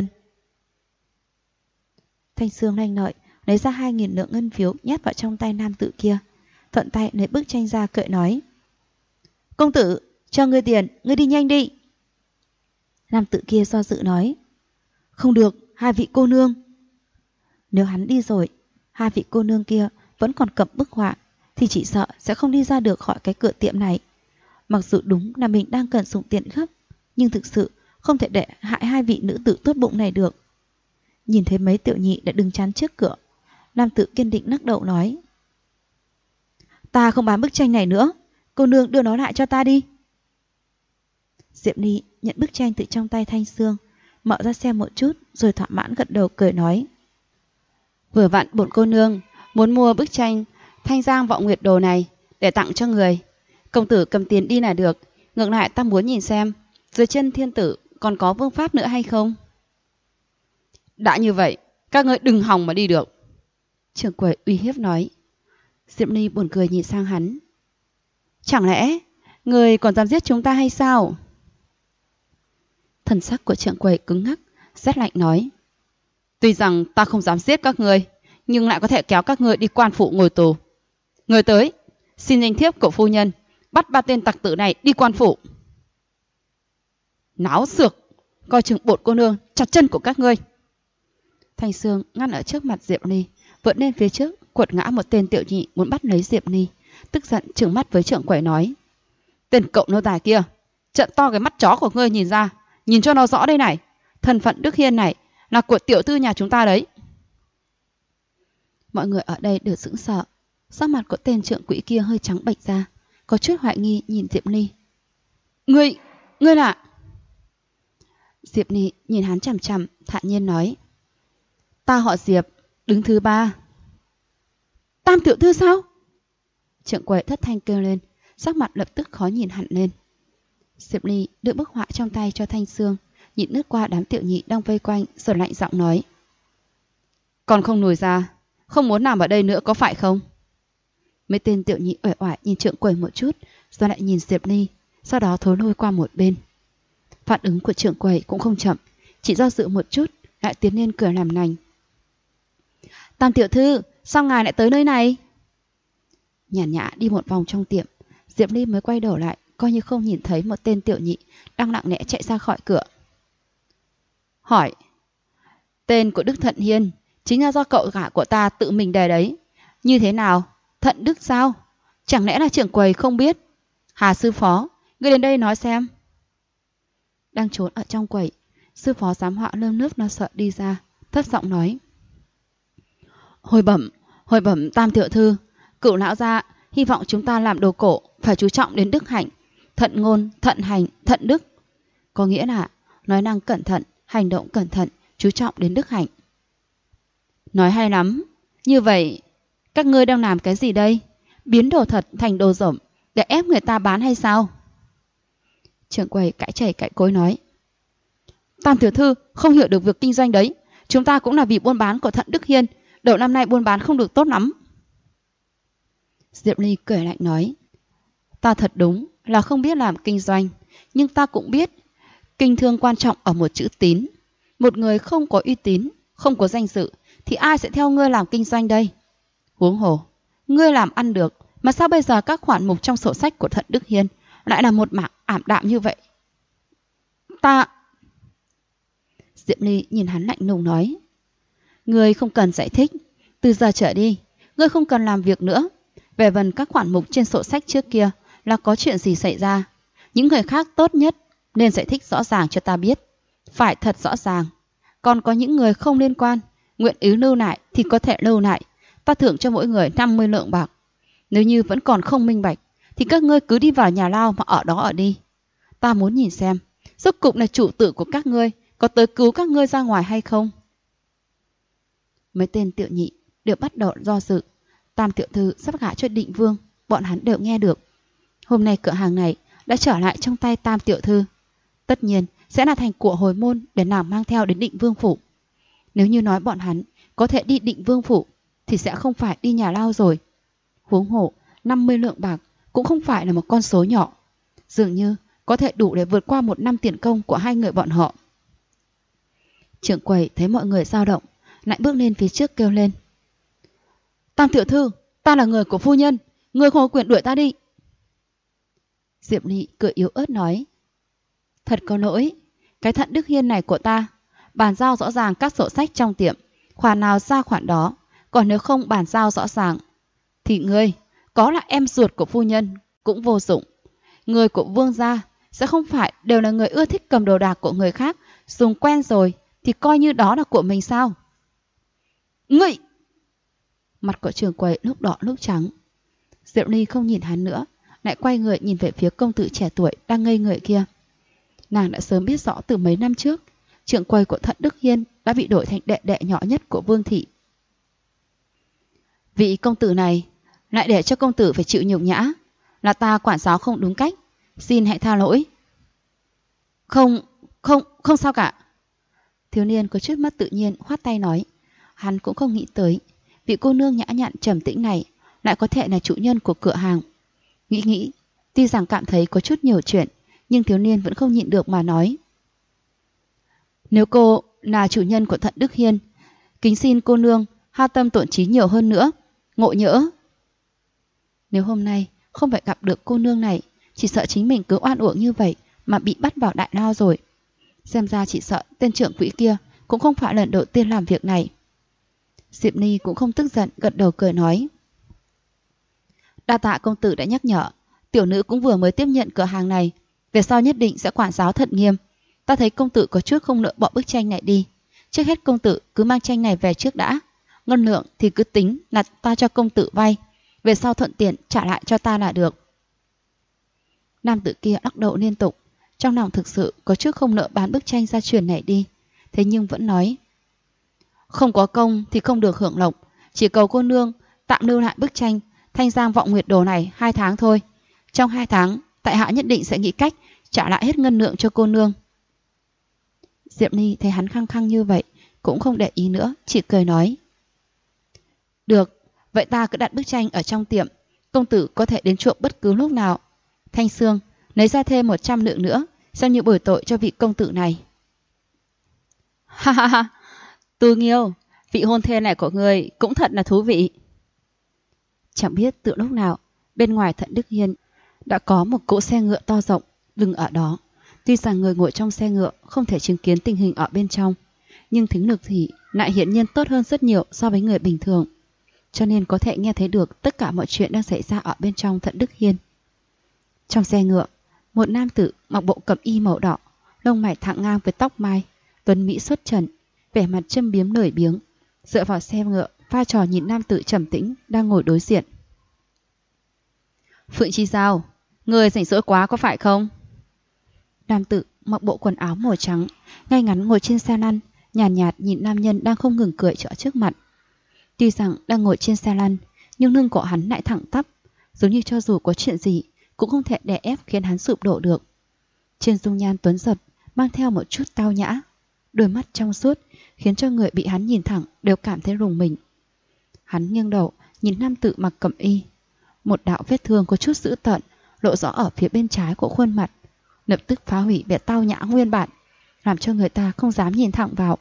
Thanh Sương lanh lợi lấy ra 2.000 lượng ngân phiếu nhét vào trong tay nam tử kia, thuận tay lấy bức tranh ra cười nói: Công tử, cho ngươi tiền, ngươi đi nhanh đi. Nam tử kia do dự nói: Không được, hai vị cô nương. Nếu hắn đi rồi, hai vị cô nương kia vẫn còn cầm bức họa, thì chỉ sợ sẽ không đi ra được khỏi cái cửa tiệm này. Mặc dù đúng là mình đang cần dùng tiền gấp, nhưng thực sự không thể để hại hai vị nữ tử tốt bụng này được. Nhìn thấy mấy tiểu nhị đã đứng chắn trước cửa, nam tử kiên định lắc đầu nói: Ta không bán bức tranh này nữa, cô nương đưa nó lại cho ta đi. Diệp Ly nhận bức tranh từ trong tay Thanh Sương, mở ra xem một chút rồi thỏa mãn gật đầu cười nói: Vừa vặn bổn cô nương muốn mua bức tranh Thanh Giang Vọng Nguyệt Đồ này để tặng cho người. Công tử cầm tiền đi là được, ngược lại ta muốn nhìn xem dưới chân thiên tử còn có vương pháp nữa hay không. Đã như vậy, các ngươi đừng hòng mà đi được. Trưởng quầy uy hiếp nói. Diệp Ly buồn cười nhìn sang hắn: Chẳng lẽ người còn dám giết chúng ta hay sao? Thần sắc của trưởng quầy cứng ngắc, rét lạnh nói: Tuy rằng ta không dám giết các ngươi, nhưng lại có thể kéo các ngươi đi quan phủ ngồi tù. Người tới, xin danh thiếp của phu nhân, bắt ba tên tặc tử này đi quan phủ. Náo xược, coi chừng bổn cô nương chặt chân của các ngươi. Thanh Sương ngăn ở trước mặt Diệp Ly, vượt lên phía trước, quật ngã một tên tiểu nhị muốn bắt lấy Diệp Ly, tức giận trừng mắt với trưởng quầy nói: Tên cậu nô tài kia, trợn to cái mắt chó của ngươi nhìn ra, nhìn cho nó rõ đây này, thân phận Đức Hiên này là của tiểu thư nhà chúng ta đấy. Mọi người ở đây đều sững sờ, sắc mặt của tên trưởng quỹ kia hơi trắng bệch ra, có chút hoài nghi nhìn Diệp Ly. ngươi là... Diệp Ly nhìn hắn chằm chằm, thản nhiên nói. Ta họ Diệp, đứng thứ 3. Tam tiểu thư sao? Trưởng quầy thất thanh kêu lên, sắc mặt lập tức khó nhìn hẳn lên. Diệp Ly đưa bức họa trong tay cho Thanh Sương, nhìn lướt qua đám tiểu nhị đang vây quanh rồi lạnh giọng nói. Còn không lùi ra, không muốn nằm ở đây nữa có phải không? Mấy tên tiểu nhị uể oải nhìn trưởng quầy một chút, rồi lại nhìn Diệp Ly, sau đó thối lui qua một bên. Phản ứng của trưởng quầy cũng không chậm, chỉ do dự một chút, lại tiến lên cười làm nành. Tam tiểu thư, sao ngài lại tới nơi này? Nhàn nhã đi một vòng trong tiệm, Diệp Ly mới quay đầu lại, coi như không nhìn thấy một tên tiểu nhị đang lặng lẽ chạy ra khỏi cửa. Hỏi, tên của Đức Thận Hiên chính là do cậu cả của ta tự mình đề đấy. Như thế nào? Thận Đức sao? Chẳng lẽ là trưởng quầy không biết? Hà sư phó, ngươi đến đây nói xem. Đang trốn ở trong quầy, sư phó giám họa lơm nước lo sợ đi ra, thấp giọng nói. Hồi bẩm Tam tiểu thư, cửu lão gia hy vọng chúng ta làm đồ cổ phải chú trọng đến đức hạnh, thận ngôn, thận hành, thận đức. Có nghĩa là nói năng cẩn thận, hành động cẩn thận, chú trọng đến đức hạnh. Nói hay lắm. Như vậy, các ngươi đang làm cái gì đây? Biến đồ thật thành đồ rỗng để ép người ta bán hay sao? Trưởng quầy cãi chảy cãi cối nói. Tam tiểu thư không hiểu được việc kinh doanh đấy. Chúng ta cũng là vì buôn bán của Thận Đức Hiên. Đầu năm nay buôn bán không được tốt lắm. Diệp Ly cười lạnh nói. Ta thật đúng là không biết làm kinh doanh, nhưng ta cũng biết kinh thương quan trọng ở một chữ tín. Một người không có uy tín, không có danh dự thì ai sẽ theo ngươi làm kinh doanh đây? Huống hồ, ngươi làm ăn được, mà sao bây giờ các khoản mục trong sổ sách của Thận Đức Hiên lại là một mảng ảm đạm như vậy? Ta... Diệp Ly nhìn hắn lạnh lùng nói. Ngươi không cần giải thích. Từ giờ trở đi, ngươi không cần làm việc nữa. Về phần các khoản mục trên sổ sách trước kia là có chuyện gì xảy ra, những người khác tốt nhất nên giải thích rõ ràng cho ta biết. Phải thật rõ ràng. Còn có những người không liên quan, nguyện ý lưu lại thì có thể lưu lại. Ta thưởng cho mỗi người 50 lượng bạc. Nếu như vẫn còn không minh bạch thì các ngươi cứ đi vào nhà lao mà ở đó ở đi. Ta muốn nhìn xem rốt cục là chủ tử của các ngươi có tới cứu các ngươi ra ngoài hay không. Mấy tên tiểu nhị đều bắt đầu do dự. Tam tiểu thư sắp gả cho Định Vương, bọn hắn đều nghe được. Hôm nay cửa hàng này đã trở lại trong tay Tam tiểu thư, tất nhiên sẽ là thành của hồi môn để nàng mang theo đến Định Vương phủ. Nếu như nói bọn hắn có thể đi Định Vương phủ thì sẽ không phải đi nhà lao rồi. Huống hồ 50 lượng bạc cũng không phải là một con số nhỏ, dường như có thể đủ để vượt qua một năm tiền công của hai người bọn họ. Trưởng quầy thấy mọi người dao động, lại bước lên phía trước kêu lên. Tam tiểu thư, ta là người của phu nhân, người không có quyền đuổi ta đi. Diệp Ly cười yếu ớt nói. Thật có lỗi, cái Thận Đức Hiên này của ta, bàn giao rõ ràng các sổ sách trong tiệm, khoản nào ra khoản đó, còn nếu không bàn giao rõ ràng thì ngươi có là em ruột của phu nhân cũng vô dụng. Người của Vương gia sẽ không phải đều là người ưa thích cầm đồ đạc của người khác, dùng quen rồi thì coi như đó là của mình sao? Ngươi! Mặt của trưởng quầy lúc đỏ lúc trắng. Diệp Ly không nhìn hắn nữa, lại quay người nhìn về phía công tử trẻ tuổi đang ngây người kia. Nàng đã sớm biết rõ từ mấy năm trước, trưởng quầy của Thận Đức Hiên đã bị đổi thành đệ đệ nhỏ nhất của Vương thị. Vị công tử này lại để cho công tử phải chịu nhục nhã, là ta quản giáo không đúng cách, xin hãy tha lỗi. Không sao cả. Thiếu niên có chút mất tự nhiên khoát tay nói. Hắn cũng không nghĩ tới vị cô nương nhã nhặn trầm tĩnh này lại có thể là chủ nhân của cửa hàng. Nghĩ, tuy rằng cảm thấy có chút nhiều chuyện, nhưng thiếu niên vẫn không nhịn được mà nói. Nếu cô là chủ nhân của Thận Đức Hiên, kính xin cô nương hao tâm tổn trí nhiều hơn nữa, ngộ nhỡ. Nếu hôm nay không phải gặp được cô nương này, chỉ sợ chính mình cứ oan uổng như vậy mà bị bắt vào đại lao rồi. Xem ra chỉ sợ tên trưởng quỹ kia cũng không phải lần đầu tiên làm việc này. Diệp Ly cũng không tức giận, gật đầu cười nói. Đa tạ công tử đã nhắc nhở, tiểu nữ cũng vừa mới tiếp nhận cửa hàng này, về sau nhất định sẽ quản giáo thật nghiêm. Ta thấy công tử có chút không nỡ bỏ bức tranh này đi. Trước hết công tử cứ mang tranh này về trước đã. Ngân lượng thì cứ tính là ta cho công tử vay, về sau thuận tiện trả lại cho ta là được. Nam tử kia lắc đầu liên tục, trong lòng thực sự có chút không nỡ bán bức tranh gia truyền này đi, thế nhưng vẫn nói: "Không có công thì không được hưởng lộc, chỉ cầu cô nương tạm lưu lại bức tranh Thanh Giang Vọng Nguyệt Đồ này 2 tháng thôi. Trong 2 tháng, tại hạ nhất định sẽ nghĩ cách trả lại hết ngân lượng cho cô nương." Diệp Ly thấy hắn khăng khăng như vậy, cũng không để ý nữa, chỉ cười nói: "Được, vậy ta cứ đặt bức tranh ở trong tiệm, công tử có thể đến trộm bất cứ lúc nào. Thanh Sương, lấy ra thêm 100 lượng nữa, xem như bồi tội cho vị công tử này." "Ha ha ha, Tu Nghiêu, vị hôn thê này của người cũng thật là thú vị." Chẳng biết từ lúc nào, bên ngoài Thận Đức Hiên đã có một cỗ xe ngựa to rộng dừng ở đó. Tuy rằng người ngồi trong xe ngựa không thể chứng kiến tình hình ở bên trong, nhưng thính lực thì lại hiển nhiên tốt hơn rất nhiều so với người bình thường, cho nên có thể nghe thấy được tất cả mọi chuyện đang xảy ra ở bên trong Thận Đức Hiên. Trong xe ngựa, một nam tử mặc bộ cẩm y màu đỏ, lông mày thẳng ngang với tóc mai, tuấn mỹ xuất trần, vẻ mặt châm biếm lười biếng, dựa vào xe ngựa pha trò nhìn nam tử trầm tĩnh đang ngồi đối diện. "Phượng Chi Giao, người rảnh rỗi quá có phải không?" Nam tử mặc bộ quần áo màu trắng, ngay ngắn ngồi trên xe lăn, nhàn nhạt nhìn nam nhân đang không ngừng cười ở trước mặt. Tuy rằng đang ngồi trên xe lăn, nhưng lưng của hắn lại thẳng tắp, giống như cho dù có chuyện gì cũng không thể đè ép khiến hắn sụp đổ được. Trên dung nhan tuấn giật mang theo một chút tao nhã, đôi mắt trong suốt khiến cho người bị hắn nhìn thẳng đều cảm thấy rùng mình. Hắn nghiêng đầu nhìn nam tử mặc cẩm y, một đạo vết thương có chút dữ tợn lộ rõ ở phía bên trái của khuôn mặt, lập tức phá hủy vẻ tao nhã nguyên bản, làm cho người ta không dám nhìn thẳng vào.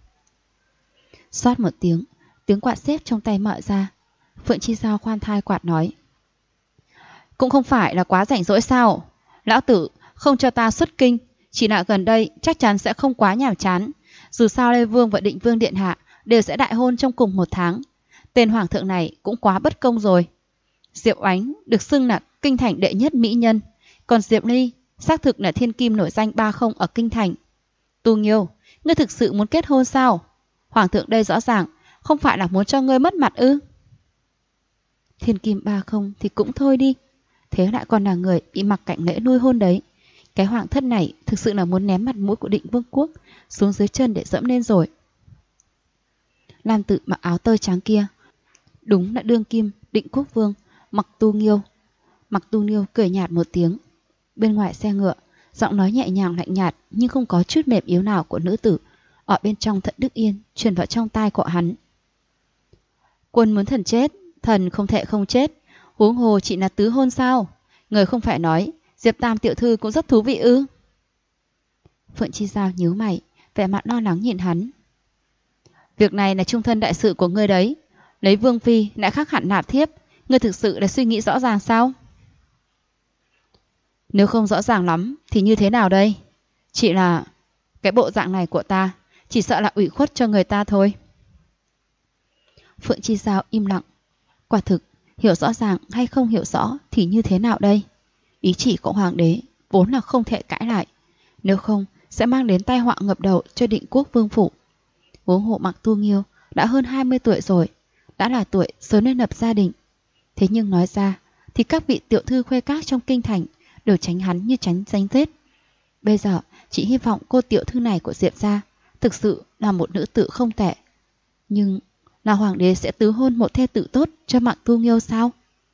Xoát một tiếng, tiếng quạt xếp trong tay mở ra. Phượng Chi Giao khoan thai quạt nói: "Cũng không phải là quá rảnh rỗi sao? Lão tử không cho ta xuất kinh, chỉ là gần đây chắc chắn sẽ không quá nhàm chán. Dù sao Lê Vương và Định Vương điện hạ đều sẽ đại hôn trong cùng 1 tháng. Tên hoàng thượng này cũng quá bất công rồi. Diệp Oánh được xưng là kinh thành đệ nhất mỹ nhân, còn Diệp Ly xác thực là thiên kim nổi danh 30 ở kinh thành. Tu Nghiêu, ngươi thực sự muốn kết hôn sao? Hoàng thượng đây rõ ràng không phải là muốn cho ngươi mất mặt ư?" Thiên kim 30 thì cũng thôi đi, thế lại còn là người bị Mặc Cảnh Lễ nuôi hôn đấy. Cái hoàng thất này thực sự là muốn ném mặt mũi của Định Vương quốc xuống dưới chân để dẫm lên rồi. Nam tử mặc áo tơi trắng kia đúng là đương kim Định Quốc Vương Mặc Tu Nghiêu. Mặc Tu Nghiêu cười nhạt một tiếng. Bên ngoài xe ngựa, giọng nói nhẹ nhàng lạnh nhạt nhưng không có chút mềm yếu nào của nữ tử ở bên trong Thận Đức Yên truyền vào trong tai của hắn: "Quân muốn thần chết, thần không thể không chết, huống hồ chỉ là tứ hôn sao? Người không phải nói Diệp Tam tiểu thư cũng rất thú vị ư?" Phượng Chi Giao nhíu mày, vẻ mặt lo lắng nhìn hắn: "Việc này là trung thân đại sự của ngươi đấy, lấy vương phi lại khác hẳn nạp thiếp, ngươi thực sự là suy nghĩ rõ ràng sao?" "Nếu không rõ ràng lắm thì như thế nào đây? Chỉ là cái bộ dạng này của ta chỉ sợ là ủy khuất cho người ta thôi." Phượng Chi Giao im lặng. Quả thực, hiểu rõ ràng hay không hiểu rõ thì như thế nào đây? Ý chỉ của hoàng đế vốn là không thể cãi lại, nếu không sẽ mang đến tai họa ngập đầu cho Định Quốc Vương phủ. Huống hộ Mặc Tu Nghiêu đã hơn 20 tuổi rồi, đã là tuổi sớm nên lập gia đình. Thế nhưng nói ra thì các vị tiểu thư khuê các trong kinh thành đều tránh hắn như tránh danh rết. Bây giờ chỉ hy vọng cô tiểu thư này của Diệp gia thực sự là một nữ tử không tệ. Nhưng là hoàng đế sẽ tứ hôn một thê tử tốt cho Mặc Tu Nghiêu sao?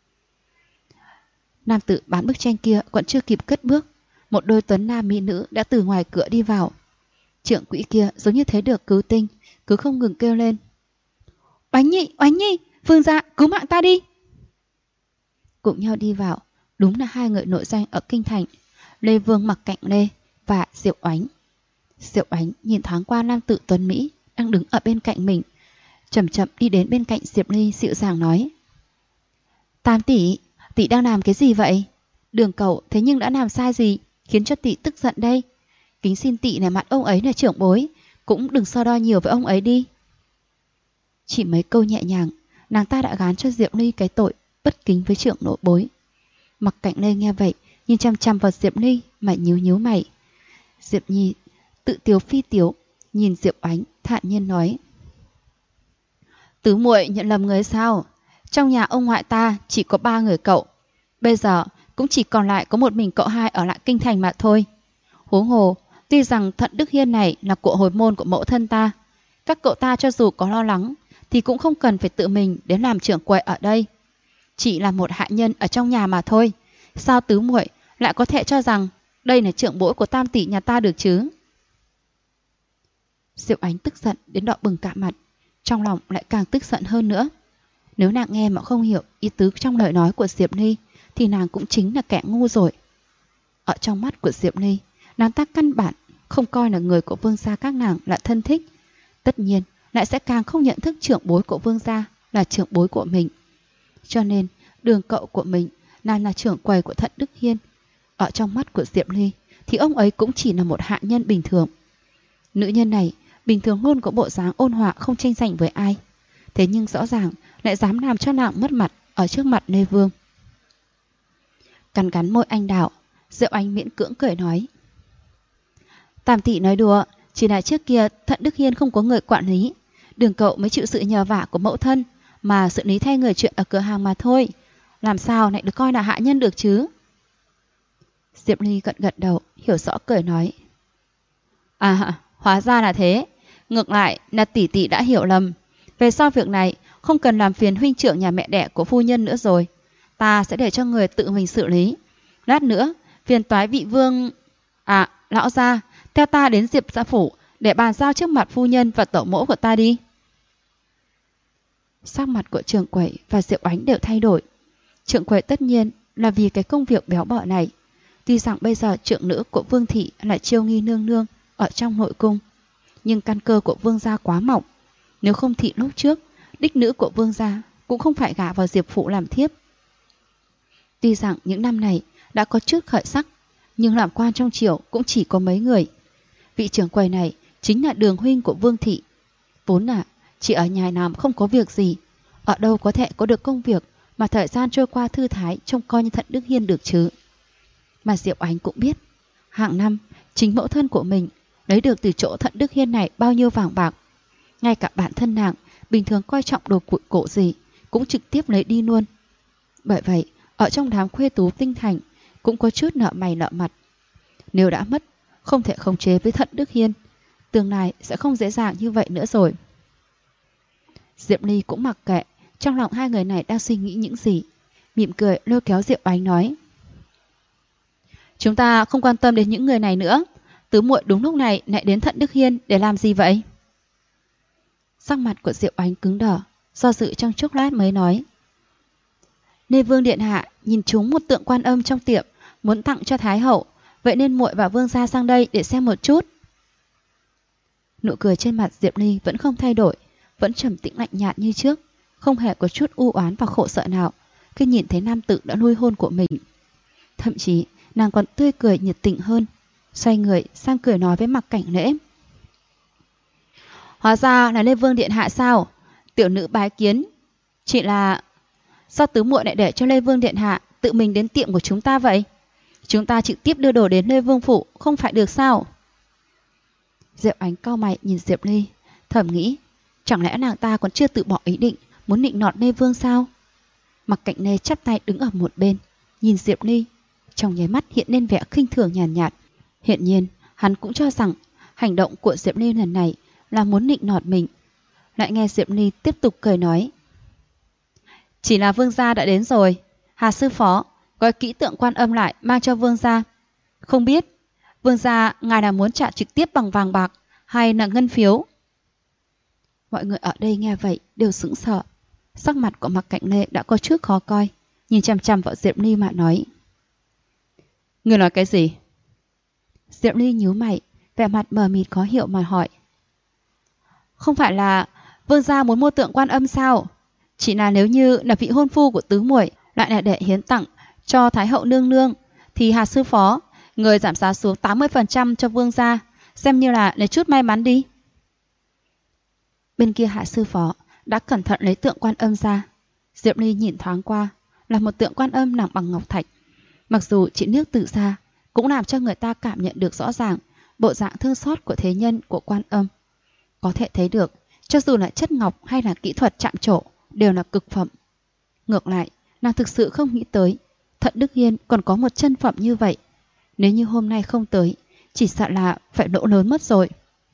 Nam tử bán bức tranh kia còn chưa kịp cất bước, một đôi tuấn nam mỹ nữ đã từ ngoài cửa đi vào. Trưởng quỹ kia giống như thấy được cứu tinh, cứ không ngừng kêu lên: Oánh Nhi, Phương gia, cứu mạng ta đi!" Cùng nhau đi vào, đúng là 2 người nổi danh ở kinh thành, Lê Vương Mặc Cảnh Lê và Diệp Oánh. Diệp Oánh nhìn thoáng qua nam tử tuấn mỹ đang đứng ở bên cạnh mình, chậm chậm đi đến bên cạnh Diệp Ly dịu dàng nói: "Tam tỷ, tỷ đang làm cái gì vậy? Đường cậu thế nhưng đã làm sai gì khiến cho tỷ tức giận đây? Kính xin tỷ nể mặt ông ấy là trưởng bối, cũng đừng so đo nhiều với ông ấy đi." Chỉ mấy câu nhẹ nhàng, nàng ta đã gán cho Diệp Ly cái tội bất kính với trưởng nội bối. Mặc Cảnh Lê nghe vậy, nhìn chăm chăm vào Diệp Ly mà nhíu nhíu mày. Diệp Nhi tự tiếu phi tiếu, nhìn Diệp Oánh thản nhiên nói: "Tứ muội nhận lầm người sao? Trong nhà ông ngoại ta chỉ có 3 người cậu, bây giờ cũng chỉ còn lại có một mình cậu hai ở lại kinh thành mà thôi. Huống hồ, tuy rằng Thận Đức Hiên này là cậu hồi môn của mẫu thân ta, các cậu ta cho dù có lo lắng thì cũng không cần phải tự mình đến làm trưởng quầy ở đây. Chỉ là một hạ nhân ở trong nhà mà thôi. Sao tứ muội lại có thể cho rằng đây là trưởng bối của tam tỷ nhà ta được chứ? Diệu Ánh tức giận đến đỏ bừng cả mặt, trong lòng lại càng tức giận hơn nữa. Nếu nàng nghe mà không hiểu ý tứ trong lời nói của Diệp Ly thì nàng cũng chính là kẻ ngu rồi. Ở trong mắt của Diệp Ly, nàng ta căn bản không coi là người của Vương gia các nàng là thân thích, tất nhiên lại sẽ càng không nhận thức trưởng bối của Vương gia là trưởng bối của mình. Cho nên đường cậu của mình, nàng là trưởng quầy của Thận Đức Hiên, ở trong mắt của Diệp Ly thì ông ấy cũng chỉ là một hạ nhân bình thường. Nữ nhân này bình thường luôn có bộ dáng ôn hòa không tranh giành với ai, thế nhưng rõ ràng lại dám làm cho nàng mất mặt ở trước mặt Lê Vương. Cắn cắn môi anh đào, Diệu Ánh miễn cưỡng cười nói: Tam tỷ nói đùa, chỉ là trước kia Thận Đức Hiên không có người quản lý, đường cậu mới chịu sự nhờ vả của mẫu thân mà xử lý thay người chuyện ở cửa hàng mà thôi, làm sao lại được coi là hạ nhân được chứ? Diệp Ly gật gật đầu, hiểu rõ cười nói: À, hóa ra là thế. Ngược lại là tỷ tỷ đã hiểu lầm. Về sau việc này không cần làm phiền huynh trưởng nhà mẹ đẻ của phu nhân nữa rồi. Ta sẽ để cho người tự mình xử lý. Lát nữa phiền toái vị vương... À, lão gia, theo ta đến Diệp gia phủ để bàn giao trước mặt phu nhân và tổ mẫu của ta đi. Sắc mặt của trưởng quầy và Diệu Ánh đều thay đổi. Trưởng quầy tất nhiên là vì cái công việc béo bở này. Tuy rằng bây giờ trưởng nữ của Vương thị là Chiêu Nghi nương nương ở trong nội cung, nhưng căn cơ của Vương gia quá mỏng. Nếu không thì lúc trước đích nữ của Vương gia cũng không phải gả vào Diệp phủ làm thiếp. Tuy rằng những năm này đã có chút khởi sắc, nhưng làm quan trong triều cũng chỉ có mấy người. Vị trưởng quầy này chính là đường huynh của Vương thị, vốn là chỉ ở nhà làm không có việc gì, ở đâu có thể có được công việc mà thời gian trôi qua thư thái trông coi như Thận Đức Hiên được chứ. Mà Diệu Ánh cũng biết, hàng năm chính mẫu thân của mình lấy được từ chỗ Thận Đức Hiên này bao nhiêu vàng bạc. Ngay cả bản thân nàng bình thường coi trọng đồ cụi cổ gì cũng trực tiếp lấy đi luôn. Bởi vậy ở trong đám khuê tú tinh thành cũng có chút nợ mày nợ mặt. Nếu đã mất, không thể khống chế với Thận Đức Hiên, tương lai sẽ không dễ dàng như vậy nữa rồi. Diệp Ly cũng mặc kệ trong lòng hai người này đang suy nghĩ những gì, mỉm cười lôi kéo Diệu Ánh nói: Chúng ta không quan tâm đến những người này nữa. Tứ muội đúng lúc này lại đến Thận Đức Hiên để làm gì vậy? Sắc mặt của Diệu Ánh cứng đờ, do dự trong chốc lát mới nói: Lê Vương điện hạ nhìn trúng một tượng Quan Âm trong tiệm, muốn tặng cho Thái hậu, vậy nên muội và Vương gia sang đây để xem một chút. Nụ cười trên mặt Diệp Ly vẫn không thay đổi, vẫn trầm tĩnh lạnh nhạt như trước, không hề có chút u oán và khổ sợ nào khi nhìn thấy nam tử đã nuôi hôn của mình. Thậm chí nàng còn tươi cười nhiệt tình hơn, xoay người sang cười nói với Mặc Cảnh Lễ: Hóa ra là Lê Vương điện hạ sao? Tiểu nữ bái kiến. Chỉ là sao tứ muội lại để cho Lê Vương điện hạ tự mình đến tiệm của chúng ta vậy? Chúng ta trực tiếp đưa đồ đến Lê Vương phủ không phải được sao? Diệu Ánh cau mày nhìn Diệp Ly, thầm nghĩ, chẳng lẽ nàng ta còn chưa tự bỏ ý định muốn nịnh nọt Lê Vương sao? Mặc Cảnh Lê chắp tay đứng ở một bên, nhìn Diệp Ly, trong nháy mắt hiện lên vẻ khinh thường nhàn nhạt. Hiện nhiên hắn cũng cho rằng hành động của Diệp Ly lần này là muốn nịnh nọt mình. Lại nghe Diệp Ly tiếp tục cười nói: Chỉ là Vương gia đã đến rồi, Hà sư phó gói kỹ tượng Quan Âm lại mang cho Vương gia. Không biết Vương gia ngài là muốn trả trực tiếp bằng vàng bạc hay là ngân phiếu? Mọi người ở đây nghe vậy đều sững sờ. Sắc mặt của Mặc Cảnh Lê đã có chút khó coi, nhìn chằm chằm vào Diệp Ly mà nói: Ngươi nói cái gì? Diệp Ly nhíu mày, vẻ mặt mờ mịt khó hiểu mà hỏi: Không phải là Vương gia muốn mua tượng Quan Âm sao? Chỉ là nếu như là vị hôn phu của tứ muội lại là để hiến tặng cho Thái hậu nương nương, thì Hà sư phó người giảm giá xuống 80% cho Vương gia, xem như là lấy chút may mắn đi. Bên kia Hạ sư phó đã cẩn thận lấy tượng Quan Âm ra. Diệp Ly nhìn thoáng qua, là một tượng Quan Âm làm bằng ngọc thạch. Mặc dù chỉ nước từ xa cũng làm cho người ta cảm nhận được rõ ràng bộ dạng thương xót của thế nhân của Quan Âm. Có thể thấy được, cho dù là chất ngọc hay là kỹ thuật chạm trổ đều là cực phẩm. Ngược lại, nàng thực sự không nghĩ tới Thận Đức Hiên còn có một chân phẩm như vậy. Nếu như hôm nay không tới, chỉ sợ là phải lỗ lớn mất rồi.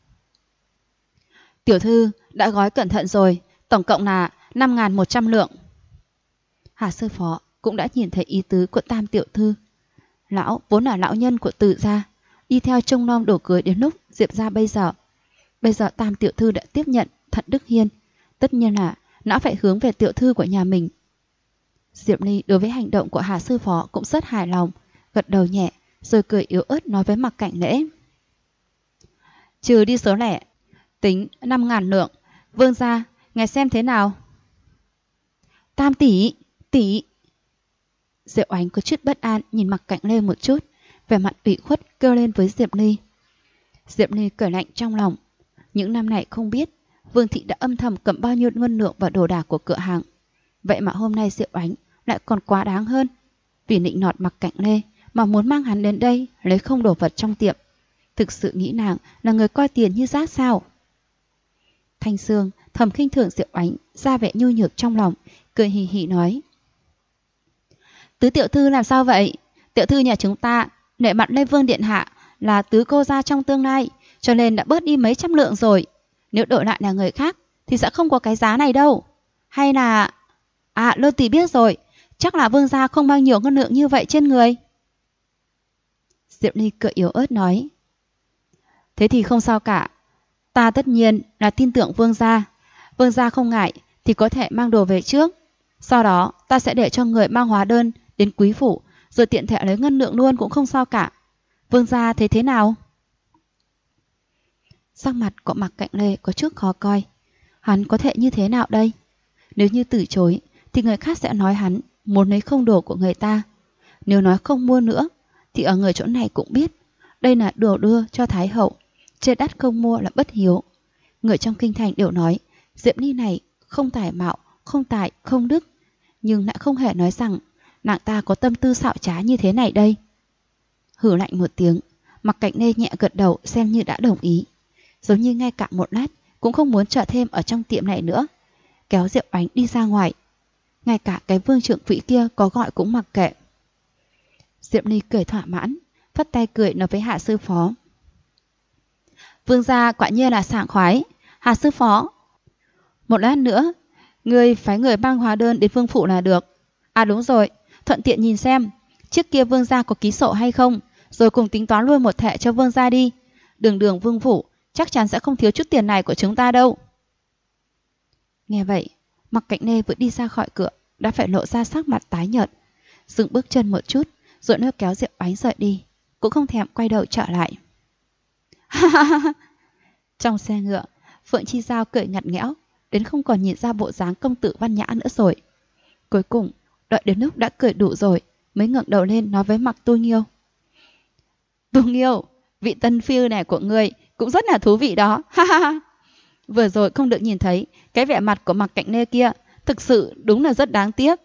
Tiểu thư đã gói cẩn thận rồi, tổng cộng là 5.100 lượng. Hà sư phó cũng đã nhìn thấy ý tứ của Tam tiểu thư. Lão vốn là lão nhân của Từ gia, đi theo trông nom đổ cưới đến lúc Diệp gia bây giờ. Bây giờ Tam tiểu thư đã tiếp nhận Thận Đức Hiên, tất nhiên là lão phải hướng về tiểu thư của nhà mình. Diệp Ly đối với hành động của Hà sư phó cũng rất hài lòng, gật đầu nhẹ, rồi cười yếu ớt nói với Mặc Cảnh Lễ. Trừ đi số lẻ, tính 5.000 lượng, vương gia, ngài xem thế nào? Tam tỷ, tỷ. Diệu Ánh có chút bất an nhìn Mặc Cảnh Lê một chút, vẻ mặt ủy khuất kêu lên với Diệp Ly. Diệp Ly cười lạnh trong lòng. Những năm này không biết Vương thị đã âm thầm cầm bao nhiêu ngân lượng và đồ đạc của cửa hàng. Vậy mà hôm nay Diệu Ánh lại còn quá đáng hơn. Vì nịnh nọt Mặc Cảnh Lê mà muốn mang hắn đến đây lấy không đồ vật trong tiệm. Thực sự nghĩ nàng là người coi tiền như rác sao? Thanh Sương thầm khinh thường Diệu Ánh, ra vẻ nhu nhược trong lòng, cười hì hì nói. Tứ tiểu thư làm sao vậy? Tiểu thư nhà chúng ta nể mặt Lê Vương điện hạ là tứ cô gia trong tương lai, cho nên đã bớt đi mấy trăm lượng rồi. Nếu đổi lại là người khác thì sẽ không có cái giá này đâu. Hay là... À, Lô tỷ biết rồi, chắc là vương gia không bao nhiêu ngân lượng như vậy trên người. Diệp Ly cười yếu ớt nói. Thế thì không sao cả. Ta tất nhiên là tin tưởng vương gia. Vương gia không ngại thì có thể mang đồ về trước. Sau đó ta sẽ để cho người mang hóa đơn đến quý phủ, rồi tiện thể lấy ngân lượng luôn cũng không sao cả. Vương gia thấy thế nào? Sắc mặt của Mặc Cảnh Lê có chút khó coi. Hắn có thể như thế nào đây? Nếu như từ chối thì người khác sẽ nói hắn muốn lấy không đồ của người ta. Nếu nói không mua nữa thì ở người chỗ này cũng biết đây là đồ đưa cho Thái hậu, chê đắt không mua là bất hiếu. Người trong kinh thành đều nói Diệp Ly này không tài mạo, không tài, không đức, nhưng lại không hề nói rằng nàng ta có tâm tư xảo trá như thế này đây. Hử lạnh một tiếng, Mặc Cảnh Lê nhẹ gật đầu xem như đã đồng ý, giống như ngay cả một lát cũng không muốn chờ thêm ở trong tiệm này nữa, kéo Diệu Ánh đi ra ngoài. Ngay cả cái vương trưởng quỹ kia có gọi cũng mặc kệ. Diệp Ly cười thỏa mãn, phất tay cười nói với Hạ sư phó. Vương gia quả nhiên là sảng khoái. Hạ sư phó, một lát nữa người phái người mang hóa đơn đến vương phủ là được. À đúng rồi, thuận tiện nhìn xem trước kia vương gia có ký sổ hay không, rồi cùng tính toán luôn một thẻ cho vương gia đi. Đường vương phủ chắc chắn sẽ không thiếu chút tiền này của chúng ta đâu. Nghe vậy, Mặc Cảnh Lê vừa đi ra khỏi cửa đã phải lộ ra sắc mặt tái nhợt, dừng bước chân một chút rồi nó kéo Diệp Ánh rời đi, cũng không thèm quay đầu trở lại. Trong xe ngựa, Phượng Chi Giao cười ngặt nghẽo đến không còn nhìn ra bộ dáng công tử văn nhã nữa rồi. Cuối cùng đợi đến lúc đã cười đủ rồi mới ngẩng đầu lên nói với Mặc Tu Nghiêu. Tu Nghiêu, vị tân phiêu này của ngươi cũng rất là thú vị đó. Vừa rồi không được nhìn thấy cái vẻ mặt của Mặc Cảnh Lê kia, thực sự đúng là rất đáng tiếc.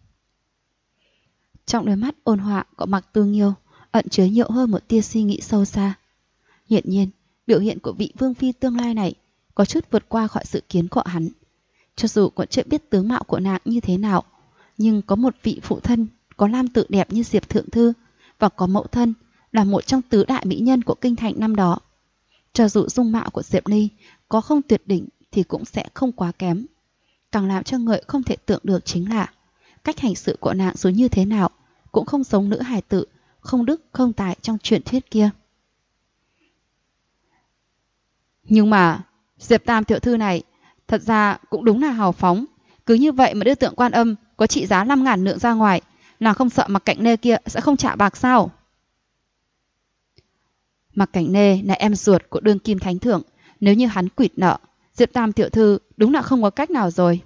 Trong đôi mắt ôn hòa của Mặc Tu Nghiêu ẩn chứa nhiều hơn một tia suy nghĩ sâu xa. Hiển nhiên, biểu hiện của vị vương phi tương lai này có chút vượt qua khỏi dự kiến của hắn. Cho dù còn chưa biết tướng mạo của nàng như thế nào, nhưng có một vị phụ thân có lam tự đẹp như Diệp Thượng Thư và có mẫu thân là một trong tứ đại mỹ nhân của kinh thành năm đó. Cho dù dung mạo của Diệp Ly có không tuyệt đỉnh thì cũng sẽ không quá kém. Càng làm cho người không thể tưởng được chính là cách hành sự của nàng dù như thế nào cũng không giống nữ hài tử không đức không tài trong truyền thuyết kia. Nhưng mà Diệp Tam tiểu thư này thật ra cũng đúng là hào phóng. Cứ như vậy mà đưa tượng Quan Âm có trị giá 5.000 lượng ra ngoài, nàng không sợ Mặc Cảnh Lê kia sẽ không trả bạc sao? Mặc Cảnh Lê là em ruột của đương kim thánh thượng, nếu như hắn quỵt nợ, Diệp Tam tiểu thư đúng là không có cách nào rồi.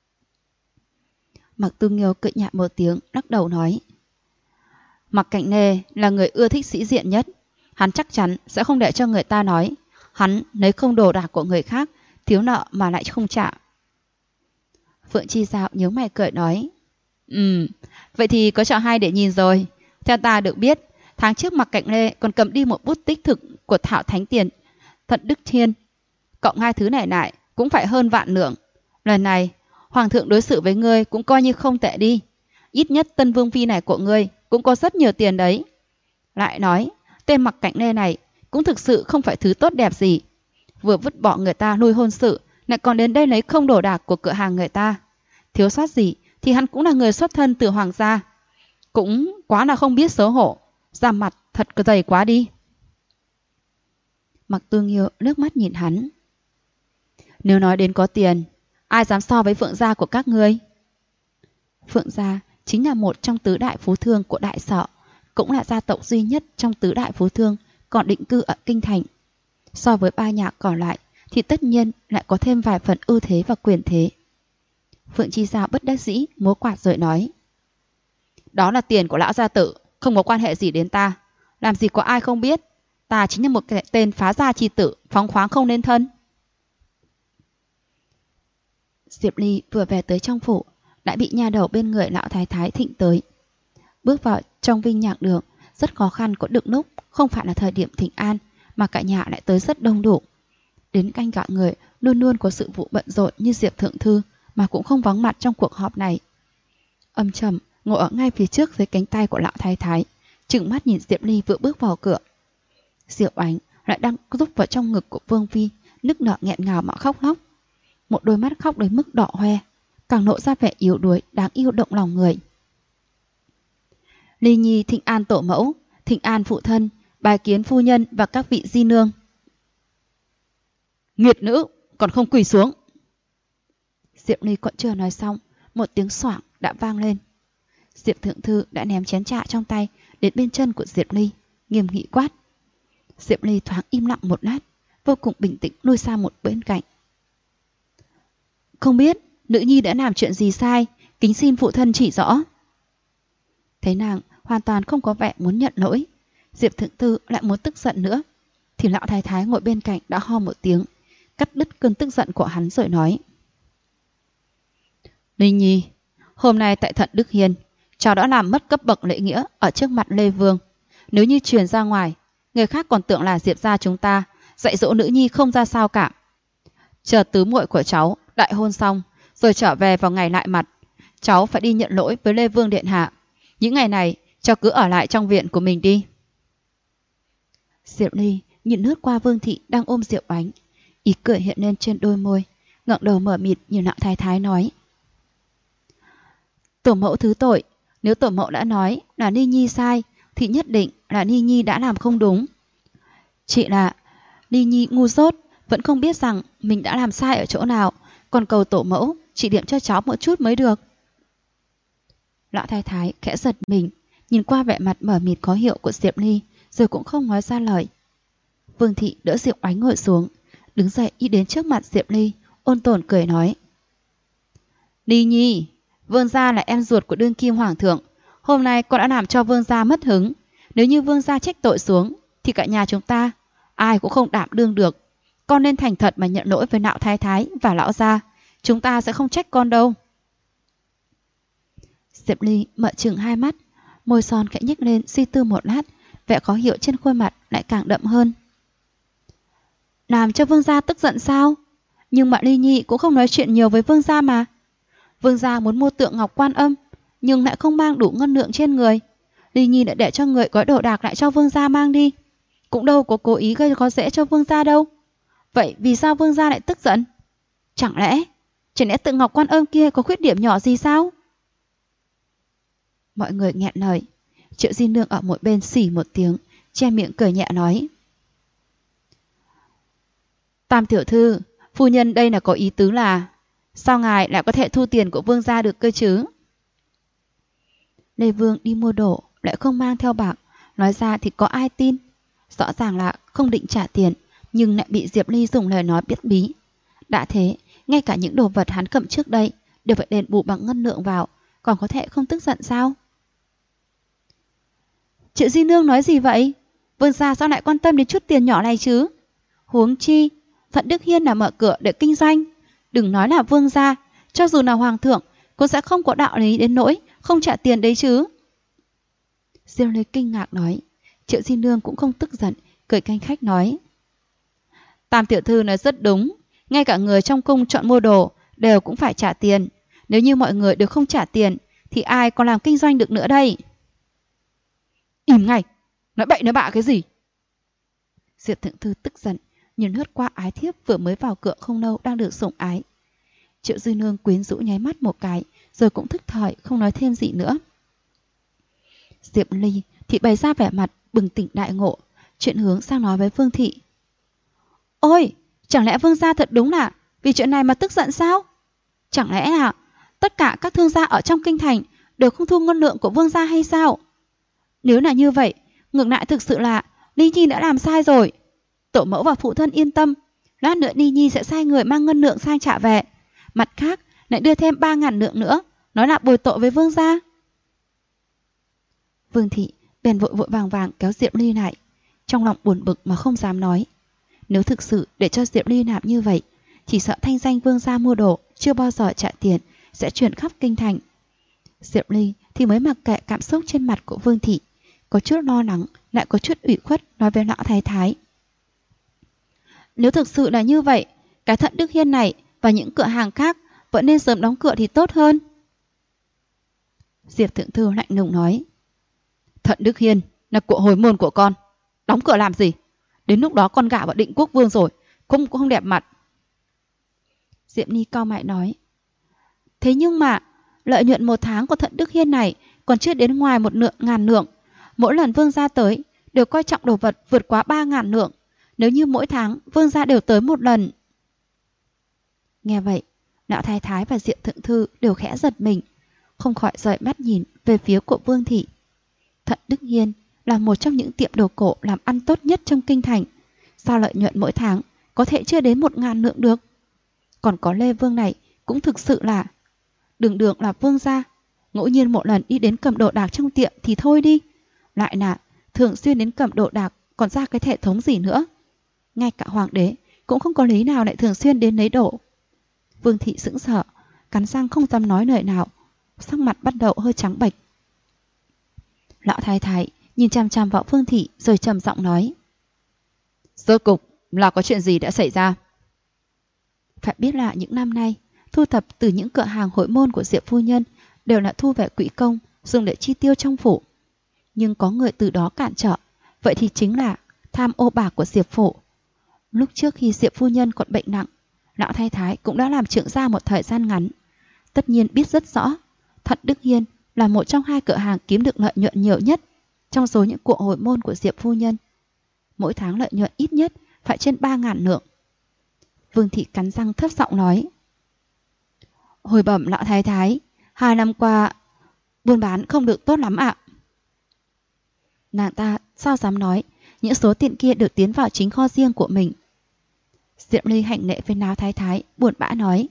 Mặc Tu Nghiêu cười nhạt một tiếng, lắc đầu nói. Mặc Cảnh Lê là người ưa thích sĩ diện nhất, hắn chắc chắn sẽ không để cho người ta nói hắn lấy không đồ đạc của người khác, thiếu nợ mà lại không trả. Phượng Chi Giao nhớ mày cười nói. Vậy thì có trò hay để nhìn rồi. Theo ta được biết, tháng trước Mặc Cảnh Lê còn cầm đi một bút tích thực của Thảo Thánh Tiền Thận Đức Thiên, cộng hai thứ này lại cũng phải hơn vạn lượng. Lần này Hoàng thượng đối xử với ngươi cũng coi như không tệ đi. Ít nhất tân vương phi này của ngươi cũng có rất nhiều tiền đấy. Lại nói tên Mặc Cảnh Lê này cũng thực sự không phải thứ tốt đẹp gì. Vừa vứt bỏ người ta nuôi hôn sự, lại còn đến đây lấy không đồ đạc của cửa hàng người ta. Thiếu sót gì thì hắn cũng là người xuất thân từ hoàng gia. Cũng quá là không biết xấu hổ, da mặt thật dày quá đi. Mặc Tư Nghiêu nước mắt nhìn hắn. Nếu nói đến có tiền, ai dám so với Phượng gia của các ngươi? Phượng gia chính là một trong tứ đại phú thương của Đại Sở, cũng là gia tộc duy nhất trong tứ đại phú thương còn định cư ở kinh thành. So với ba nhà còn lại thì tất nhiên lại có thêm vài phần ưu thế và quyền thế. Phượng Chi Giao bất đắc dĩ múa quạt rồi nói: Đó là tiền của lão gia tử, không có quan hệ gì đến ta. Làm gì có ai không biết, ta chính là một cái tên phá gia chi tử, phóng khoáng không nên thân. Diệp Ly vừa về tới trong phủ, lại bị nha đầu bên người lão thái thái thịnh tới. Bước vào trong Vinh Nhạc Đường rất khó khăn, có được lúc không phải là thời điểm thịnh an mà cả nhà lại tới rất đông đủ. Đến canh gạo người luôn luôn có sự vụ bận rộn như Diệp Thượng Thư mà cũng không vắng mặt trong cuộc họp này. Âm trầm ngồi ở ngay phía trước dưới cánh tay của lão thái thái, trừng mắt nhìn Diệp Ly vừa bước vào cửa. Diệu Ánh lại đang rúc vào trong ngực của Vương Phi, nức nở nghẹn ngào mà khóc lóc. Một đôi mắt khóc đến mức đỏ hoe, càng lộ ra vẻ yếu đuối đáng yêu động lòng người. Ly Nhi thịnh an tổ mẫu, thịnh an phụ thân, bái kiến phu nhân và các vị di nương. Nghiệt nữ, còn không quỳ xuống. Diệp Ly còn chưa nói xong, một tiếng xoảng đã vang lên. Diệp Thượng Thư đã ném chén trà trong tay đến bên chân của Diệp Ly, nghiêm nghị quát. Diệp Ly thoáng im lặng một lát, vô cùng bình tĩnh lui sang một bên cạnh. Không biết nữ nhi đã làm chuyện gì sai, kính xin phụ thân chỉ rõ. Thấy nàng hoàn toàn không có vẻ muốn nhận lỗi, Diệp Thượng Thư lại muốn tức giận nữa, thì lão thái thái ngồi bên cạnh đã ho một tiếng, cắt đứt cơn tức giận của hắn rồi nói. Linh Nhi, hôm nay tại Thận Đức Hiên, cháu đã làm mất cấp bậc lễ nghĩa ở trước mặt Lê Vương. Nếu như truyền ra ngoài, người khác còn tưởng là Diệp gia chúng ta dạy dỗ nữ nhi không ra sao cả. Chờ tứ muội của cháu đại hôn xong rồi trở về vào ngày lại mặt, cháu phải đi nhận lỗi với Lê Vương điện hạ. Những ngày này cháu cứ ở lại trong viện của mình đi. Diệp Ly nhìn lướt qua Vương thị đang ôm Diệu Ánh, ý cười hiện lên trên đôi môi, ngẩng đầu mở mịt nhìn lão thái thái nói. Tổ mẫu thứ tội, nếu tổ mẫu đã nói là Ni Nhi sai thì nhất định là Ni Nhi đã làm không đúng. Chỉ là Ni Nhi ngu dốt, vẫn không biết rằng mình đã làm sai ở chỗ nào, còn cầu tổ mẫu chỉ điểm cho cháu một chút mới được. Lão thái thái khẽ giật mình, nhìn qua vẻ mặt mở mịt khó hiểu của Diệp Ly, rồi cũng không nói ra lời. Vương thị đỡ Diệu Ánh ngồi xuống, đứng dậy đi đến trước mặt Diệp Ly, ôn tồn cười nói. Ly Nhi, Vương gia là em ruột của đương kim hoàng thượng, hôm nay con đã làm cho Vương gia mất hứng. Nếu như Vương gia trách tội xuống thì cả nhà chúng ta ai cũng không đảm đương được. Con nên thành thật mà nhận lỗi với lão thái thái và lão gia, chúng ta sẽ không trách con đâu. Diệp Ly mở trừng hai mắt, môi son khẽ nhếch lên suy tư một lát, vẻ khó hiểu trên khuôn mặt lại càng đậm hơn. Làm cho Vương gia tức giận sao? Nhưng mà Ly Nhi cũng không nói chuyện nhiều với Vương gia mà. Vương gia muốn mua tượng ngọc Quan Âm, nhưng lại không mang đủ ngân lượng trên người. Ly Nhi đã để cho người gói đồ đạc lại cho Vương gia mang đi, cũng đâu có cố ý gây khó dễ cho Vương gia đâu. Vậy vì sao Vương gia lại tức giận? Chẳng lẽ tượng ngọc Quan Âm kia có khuyết điểm nhỏ gì sao? Mọi người nghẹn lời. Triệu Di Nương ở một bên xỉ một tiếng, che miệng cười nhẹ nói. Tam tiểu thư, phu nhân đây là có ý tứ là sao ngài lại có thể thu tiền của Vương gia được cơ chứ? Lê Vương đi mua đồ lại không mang theo bạc, nói ra thì có ai tin. Rõ ràng là không định trả tiền, nhưng lại bị Diệp Ly dùng lời nói biết bí. Đã thế, ngay cả những đồ vật hắn cầm trước đây đều phải đền bù bằng ngân lượng vào, còn có thể không tức giận sao? Triệu Di Nương nói gì vậy? Vương gia sao lại quan tâm đến chút tiền nhỏ này chứ? Huống chi Thận Đức Hiên là mở cửa để kinh doanh, đừng nói là Vương gia, cho dù là hoàng thượng cũng sẽ không có đạo lý đến nỗi không trả tiền đấy chứ. Diêu Lê kinh ngạc nói. Triệu Di Nương cũng không tức giận, cười canh khách nói. Tam tiểu thư nói rất đúng, ngay cả người trong cung chọn mua đồ đều cũng phải trả tiền. Nếu như mọi người đều không trả tiền thì ai còn làm kinh doanh được nữa đây? Im ngay, nói bậy nói bạ cái gì? Diệp Thượng Thư tức giận, nhìn lướt qua ái thiếp vừa mới vào cửa không lâu đang được sủng ái. Triệu Dư Nương quyến rũ nháy mắt một cái, rồi cũng thức thời không nói thêm gì nữa. Diệp Ly thì bày ra vẻ mặt bừng tỉnh đại ngộ, chuyển hướng sang nói với Vương Thị. Ôi, chẳng lẽ Vương gia thật đúng là vì chuyện này mà tức giận sao? Chẳng lẽ là tất cả các thương gia ở trong kinh thành đều không thu ngân lượng của Vương gia hay sao? Nếu là như vậy, ngược lại thực sự là Ly Nhi đã làm sai rồi. Tổ mẫu và phụ thân yên tâm, lát nữa Ly Nhi sẽ sai người mang ngân lượng sang trả về. Mặt khác lại đưa thêm 3.000 lượng nữa, nói là bồi tội với Vương gia. Vương Thị bèn vội vội vàng vàng kéo Diệp Ly lại, trong lòng buồn bực mà không dám nói. Nếu thực sự để cho Diệp Ly làm như vậy, chỉ sợ thanh danh Vương gia mua đồ chưa bao giờ trả tiền sẽ truyền khắp kinh thành. Diệp Ly thì mới mặc kệ cảm xúc trên mặt của Vương Thị, có chút lo lắng lại có chút ủy khuất nói với lão thái thái. Nếu thực sự là như vậy, cái Thận Đức Hiên này và những cửa hàng khác vẫn nên sớm đóng cửa thì tốt hơn. Diệp Thượng Thư lạnh lùng nói. Thận Đức Hiên là của hồi môn của con, đóng cửa làm gì? Đến lúc đó con gả vào Định Quốc Vương rồi, cũng không đẹp mặt. Diệp Ly cau mày nói. Thế nhưng mà lợi nhuận một tháng của Thận Đức Hiên này còn chưa đến ngoài 1.000 lượng. Mỗi lần Vương gia tới đều coi trọng đồ vật vượt quá 3.000 lượng. Nếu như mỗi tháng Vương gia đều tới một lần. Nghe vậy, lão thái thái và Diệp Thượng Thư đều khẽ giật mình, không khỏi rời mắt nhìn về phía của Vương Thị. Thận Đức Hiên là một trong những tiệm đồ cổ làm ăn tốt nhất trong kinh thành. Sao lợi nhuận mỗi tháng có thể chưa đến 1.000 lượng được? Còn có Lê Vương này cũng thực sự là đường đường là Vương gia, ngẫu nhiên một lần đi đến cầm đồ đạc trong tiệm thì thôi đi, lại là thường xuyên đến cầm đồ đạc còn ra cái hệ thống gì nữa. Ngay cả hoàng đế cũng không có lý nào lại thường xuyên đến lấy đồ. Vương Thị sững sờ, cắn răng không dám nói lời nào, sắc mặt bắt đầu hơi trắng bệch. Lão thái thái nhìn chằm chằm vào Vương Thị rồi trầm giọng nói. Rốt cục là có chuyện gì đã xảy ra? Phải biết là những năm nay thu thập từ những cửa hàng hội môn của Diệp phu nhân đều là thu về quỹ công dùng để chi tiêu trong phủ. Nhưng có người từ đó cản trở, vậy thì chính là tham ô bạc của Diệp phủ. Lúc trước khi Diệp phu nhân còn bệnh nặng, lão thái thái cũng đã làm trưởng gia một thời gian ngắn. Tất nhiên biết rất rõ, Thận Đức Hiên là một trong 2 cửa hàng kiếm được lợi nhuận nhiều nhất trong số những cuộc hồi môn của Diệp phu nhân. Mỗi tháng lợi nhuận ít nhất phải trên 3.000 lượng. Vương Thị cắn răng thấp giọng nói. Hồi bẩm lão thái thái, 2 năm qua buôn bán không được tốt lắm ạ. Nàng ta sao dám nói, những số tiền kia được tiến vào chính kho riêng của mình. Diệp Ly hạnh lễ với lão thái thái, buồn bã nói.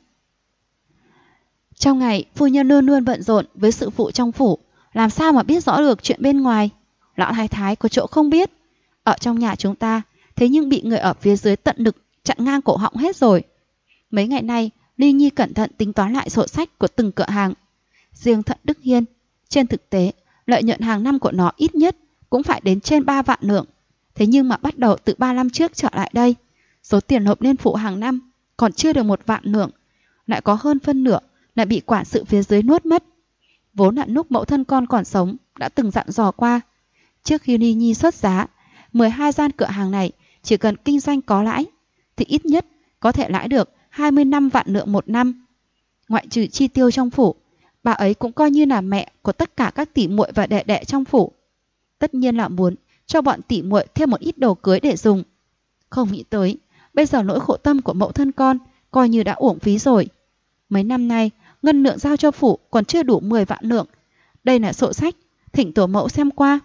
Trong ngày, phu nhân luôn luôn bận rộn với sự vụ trong phủ, làm sao mà biết rõ được chuyện bên ngoài. Lão thái thái có chỗ không biết. Ở trong nhà chúng ta, thế nhưng bị người ở phía dưới tận lực chặn ngang cổ họng hết rồi. Mấy ngày nay, Ly Nhi cẩn thận tính toán lại sổ sách của từng cửa hàng. Riêng Thận Đức Hiên, trên thực tế, lợi nhuận hàng năm của nó ít nhất cũng phải đến trên 3 vạn lượng. Thế nhưng mà bắt đầu từ 3 năm trước trở lại đây, số tiền nộp lên phủ hàng năm còn chưa được 1 vạn lượng, lại có hơn phân nửa lại bị quản sự phía dưới nuốt mất. Vốn là lúc mẫu thân con còn sống đã từng dặn dò qua, trước khi Ly Nhi xuất giá, 12 gian cửa hàng này chỉ cần kinh doanh có lãi thì ít nhất có thể lãi được 25 vạn lượng một năm. Ngoại trừ chi tiêu trong phủ, bà ấy cũng coi như là mẹ của tất cả các tỷ muội và đệ đệ trong phủ. Tất nhiên là muốn cho bọn tỷ muội thêm một ít đồ cưới để dùng. Không nghĩ tới, bây giờ nỗi khổ tâm của mẫu thân con coi như đã uổng phí rồi. Mấy năm nay, ngân lượng giao cho phủ còn chưa đủ 10 vạn lượng. Đây là sổ sách, thỉnh tổ mẫu xem qua.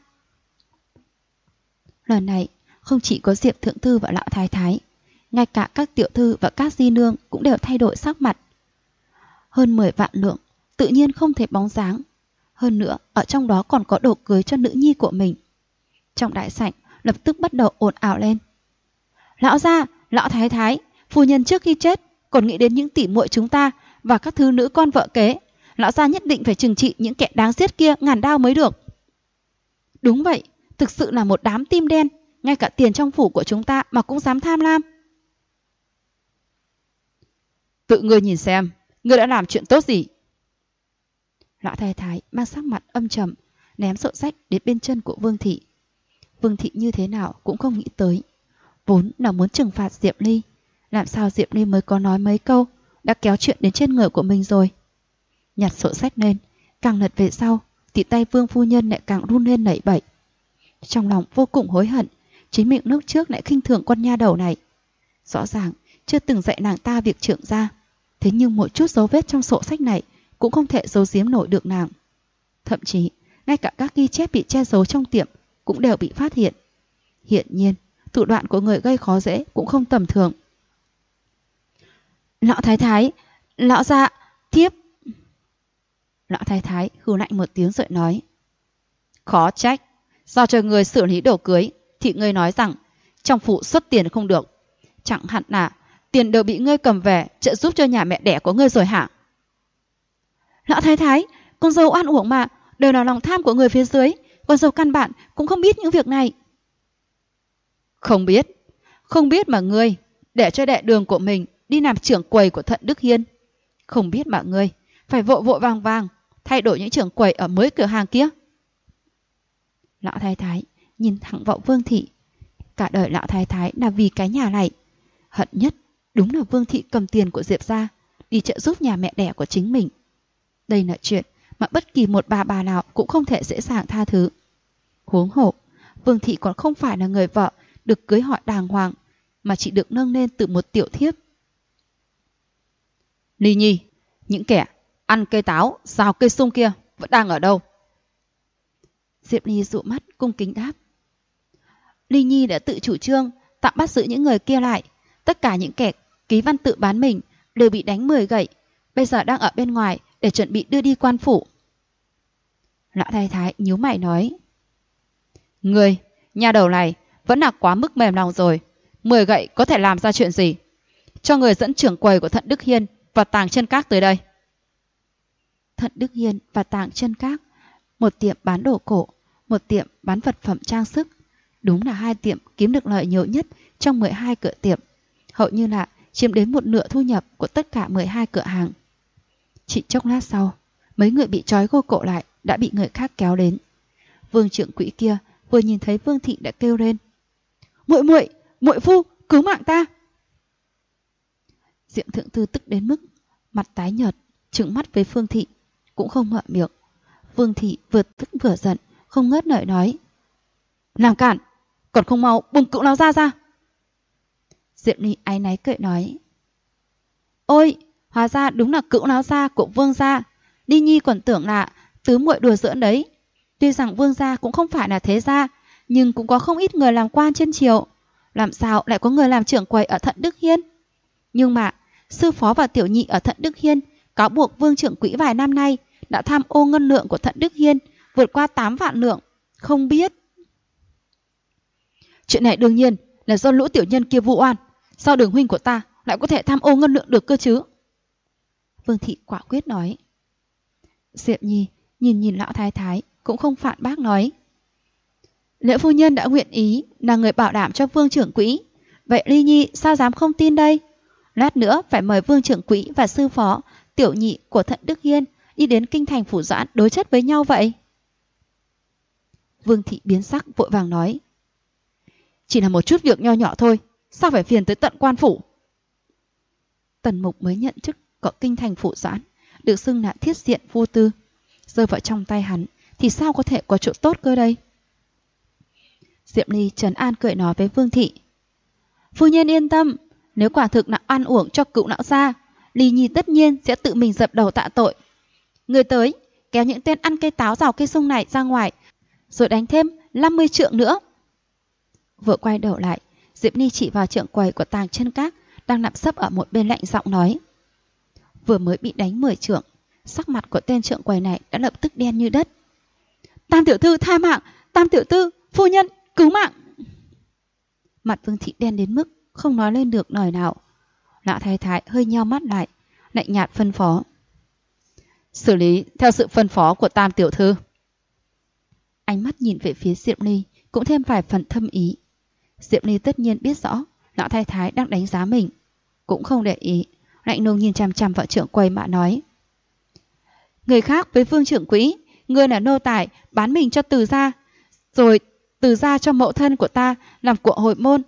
Lần này, không chỉ có Diệp Thượng Thư và lão thái thái, ngay cả các tiểu thư và các di nương cũng đều thay đổi sắc mặt. Hơn 10 vạn lượng, tự nhiên không thể bóng dáng. Hơn nữa, ở trong đó còn có đồ cưới cho nữ nhi của mình. Trong đại sảnh, lập tức bắt đầu ồn ào lên. Lão gia, lão thái thái, phu nhân trước khi chết còn nghĩ đến những tỷ muội chúng ta và các thứ nữ con vợ kế. Lão gia nhất định phải trừng trị những kẻ đáng giết kia ngàn đao mới được. Đúng vậy, thực sự là một đám tim đen, ngay cả tiền trong phủ của chúng ta mà cũng dám tham lam. Tự ngươi nhìn xem, ngươi đã làm chuyện tốt gì? Lão thái thái mang sắc mặt âm trầm, ném sổ sách đến bên chân của Vương Thị. Vương Thị như thế nào cũng không nghĩ tới, vốn là muốn trừng phạt Diệp Ly. Làm sao Diệp Ly mới có nói mấy câu đã kéo chuyện đến trên người của mình rồi. Nhặt sổ sách lên, càng lật về sau thì tay Vương phu nhân lại càng run lên nảy bẩy. Trong lòng vô cùng hối hận, chính mình lúc trước lại khinh thường con nha đầu này. Rõ ràng chưa từng dạy nàng ta việc trưởng gia, thế nhưng một chút dấu vết trong sổ sách này cũng không thể giấu giếm nổi được nàng. Thậm chí ngay cả các ghi chép bị che giấu trong tiệm cũng đều bị phát hiện. Hiển nhiên thủ đoạn của người gây khó dễ cũng không tầm thường. Lão thái thái, lão gia, thiếp. Lão thái thái hừ lạnh một tiếng rồi nói: Khó trách, giao cho người xử lý đồ cưới thì ngươi nói rằng trong phủ xuất tiền không được. Chẳng hẳn là tiền đều bị ngươi cầm về trợ giúp cho nhà mẹ đẻ của ngươi rồi hả? Lão thái thái, con dâu oan uổng mà, đều là lòng tham của người phía dưới. Con dâu căn bản cũng không biết những việc này. Không biết mà ngươi để cho đệ đường của mình đi làm trưởng quầy của Thận Đức Hiên. Không biết mà ngươi phải vội vội vàng vàng thay đổi những trưởng quầy ở mới cửa hàng kia. Lão thái thái nhìn thẳng vào Vương thị. Cả đời lão thái thái là vì cái nhà này. Hận nhất đúng là Vương thị cầm tiền của Diệp gia đi trợ giúp nhà mẹ đẻ của chính mình. Đây là chuyện mà bất kỳ một bà nào cũng không thể dễ dàng tha thứ. Huống hộ, Vương thị còn không phải là người vợ được cưới hỏi đàng hoàng, mà chỉ được nâng lên từ một tiểu thiếp. Ly Nhi, những kẻ ăn cây táo, rào cây sung kia vẫn đang ở đâu? Diệp Ly dụ mắt cung kính đáp: Ly Nhi đã tự chủ trương tạm bắt giữ những người kia lại. Tất cả những kẻ ký văn tự bán mình đều bị đánh 10 gậy, bây giờ đang ở bên ngoài để chuẩn bị đưa đi quan phủ. Lão thái thái nhíu mày nói: Người, nhà đầu này vẫn là quá mức mềm lòng rồi. 10 gậy có thể làm ra chuyện gì? Cho người dẫn trưởng quầy của Thận Đức Hiên và Tàng Chân Các tới đây. Thận Đức Hiên và Tàng Chân Các, một tiệm bán đồ cổ, một tiệm bán vật phẩm trang sức, đúng là hai tiệm kiếm được lợi nhiều nhất trong 12 cửa tiệm, hầu như là chiếm đến một nửa thu nhập của tất cả 12 cửa hàng. Chỉ chốc lát sau, mấy người bị trói gô cổ lại đã bị người khác kéo đến. Vương trưởng quỹ kia vừa nhìn thấy Vương thị đã kêu lên: Muội phu, cứu mạng ta! Diệm thượng thư tức đến mức mặt tái nhợt, trừng mắt với Vương thị, cũng không mở miệng. Vương thị vừa tức vừa giận, không ngớt nổi nói: Làm cản, còn không mau buông cữu lão gia ra! Diệm Ly áy náy cười nói: Ôi, hóa ra đúng là cữu lão gia của Vương gia. Ly Nhi còn tưởng là tứ muội đùa giỡn đấy. Tuy rằng Vương gia cũng không phải là thế gia, nhưng cũng có không ít người làm quan trên triều. Làm sao lại có người làm trưởng quầy ở Thận Đức Hiên? Nhưng mà sư phó và tiểu nhị ở Thận Đức Hiên cáo buộc Vương trưởng quỹ vài năm nay đã tham ô ngân lượng của Thận Đức Hiên vượt qua 8 vạn lượng. Không biết. Chuyện này đương nhiên là do lũ tiểu nhân kia vu oan. Sao đường huynh của ta lại có thể tham ô ngân lượng được cơ chứ? Vương thị quả quyết nói. Diệp Nhi nhìn lão thái thái cũng không phản bác nói: Liễu phu nhân đã nguyện ý là người bảo đảm cho Vương trưởng quỹ, vậy Ly Nhi sao dám không tin đây? Lát nữa phải mời Vương trưởng quỹ và sư phó, tiểu nhị của Thận Đức Hiên đi đến kinh thành phủ Doãn đối chất với nhau vậy. Vương thị biến sắc vội vàng nói: Chỉ là một chút việc nho nhỏ thôi, sao phải phiền tới tận quan phủ? Tần Mục mới nhận chức có kinh thành phủ Doãn, được xưng là thiết diện vô tư, rơi vào trong tay hắn thì sao có thể có chỗ tốt cơ đây? Diệp Ly trấn an cười nói với Vương thị: Phu nhân yên tâm, nếu quả thực là ăn uổng cho cựu lão gia, Ly Nhi tất nhiên sẽ tự mình dập đầu tạ tội. Người tới, kéo những tên ăn cây táo rào cây sung này ra ngoài, rồi đánh thêm 50 trượng nữa. Vừa quay đầu lại, Diệp Ly chỉ vào trưởng quầy của Tàng Chân Các đang nằm sấp ở một bên lạnh giọng nói: Vừa mới bị đánh 10 trượng, sắc mặt của tên trưởng quầy này đã lập tức đen như đất. Tam tiểu thư tha mạng, Tam tiểu thư, phu nhân cứu mạng! Mặt Vương thị đen đến mức không nói lên được lời nào. Lão thái thái hơi nheo mắt lại, lạnh nhạt phân phó: Xử lý theo sự phân phó của Tam tiểu thư. Ánh mắt nhìn về phía Diệp Ly cũng thêm vài phần thâm ý. Diệp Ly tất nhiên biết rõ lão thái thái đang đánh giá mình, cũng không để ý, lạnh lùng nhìn chằm chằm vào trưởng quầy mà nói: Người khác với Vương trưởng quỹ, ngươi là nô tài bán mình cho Từ gia, rồi Từ gia cho mẫu thân của ta làm của hồi môn.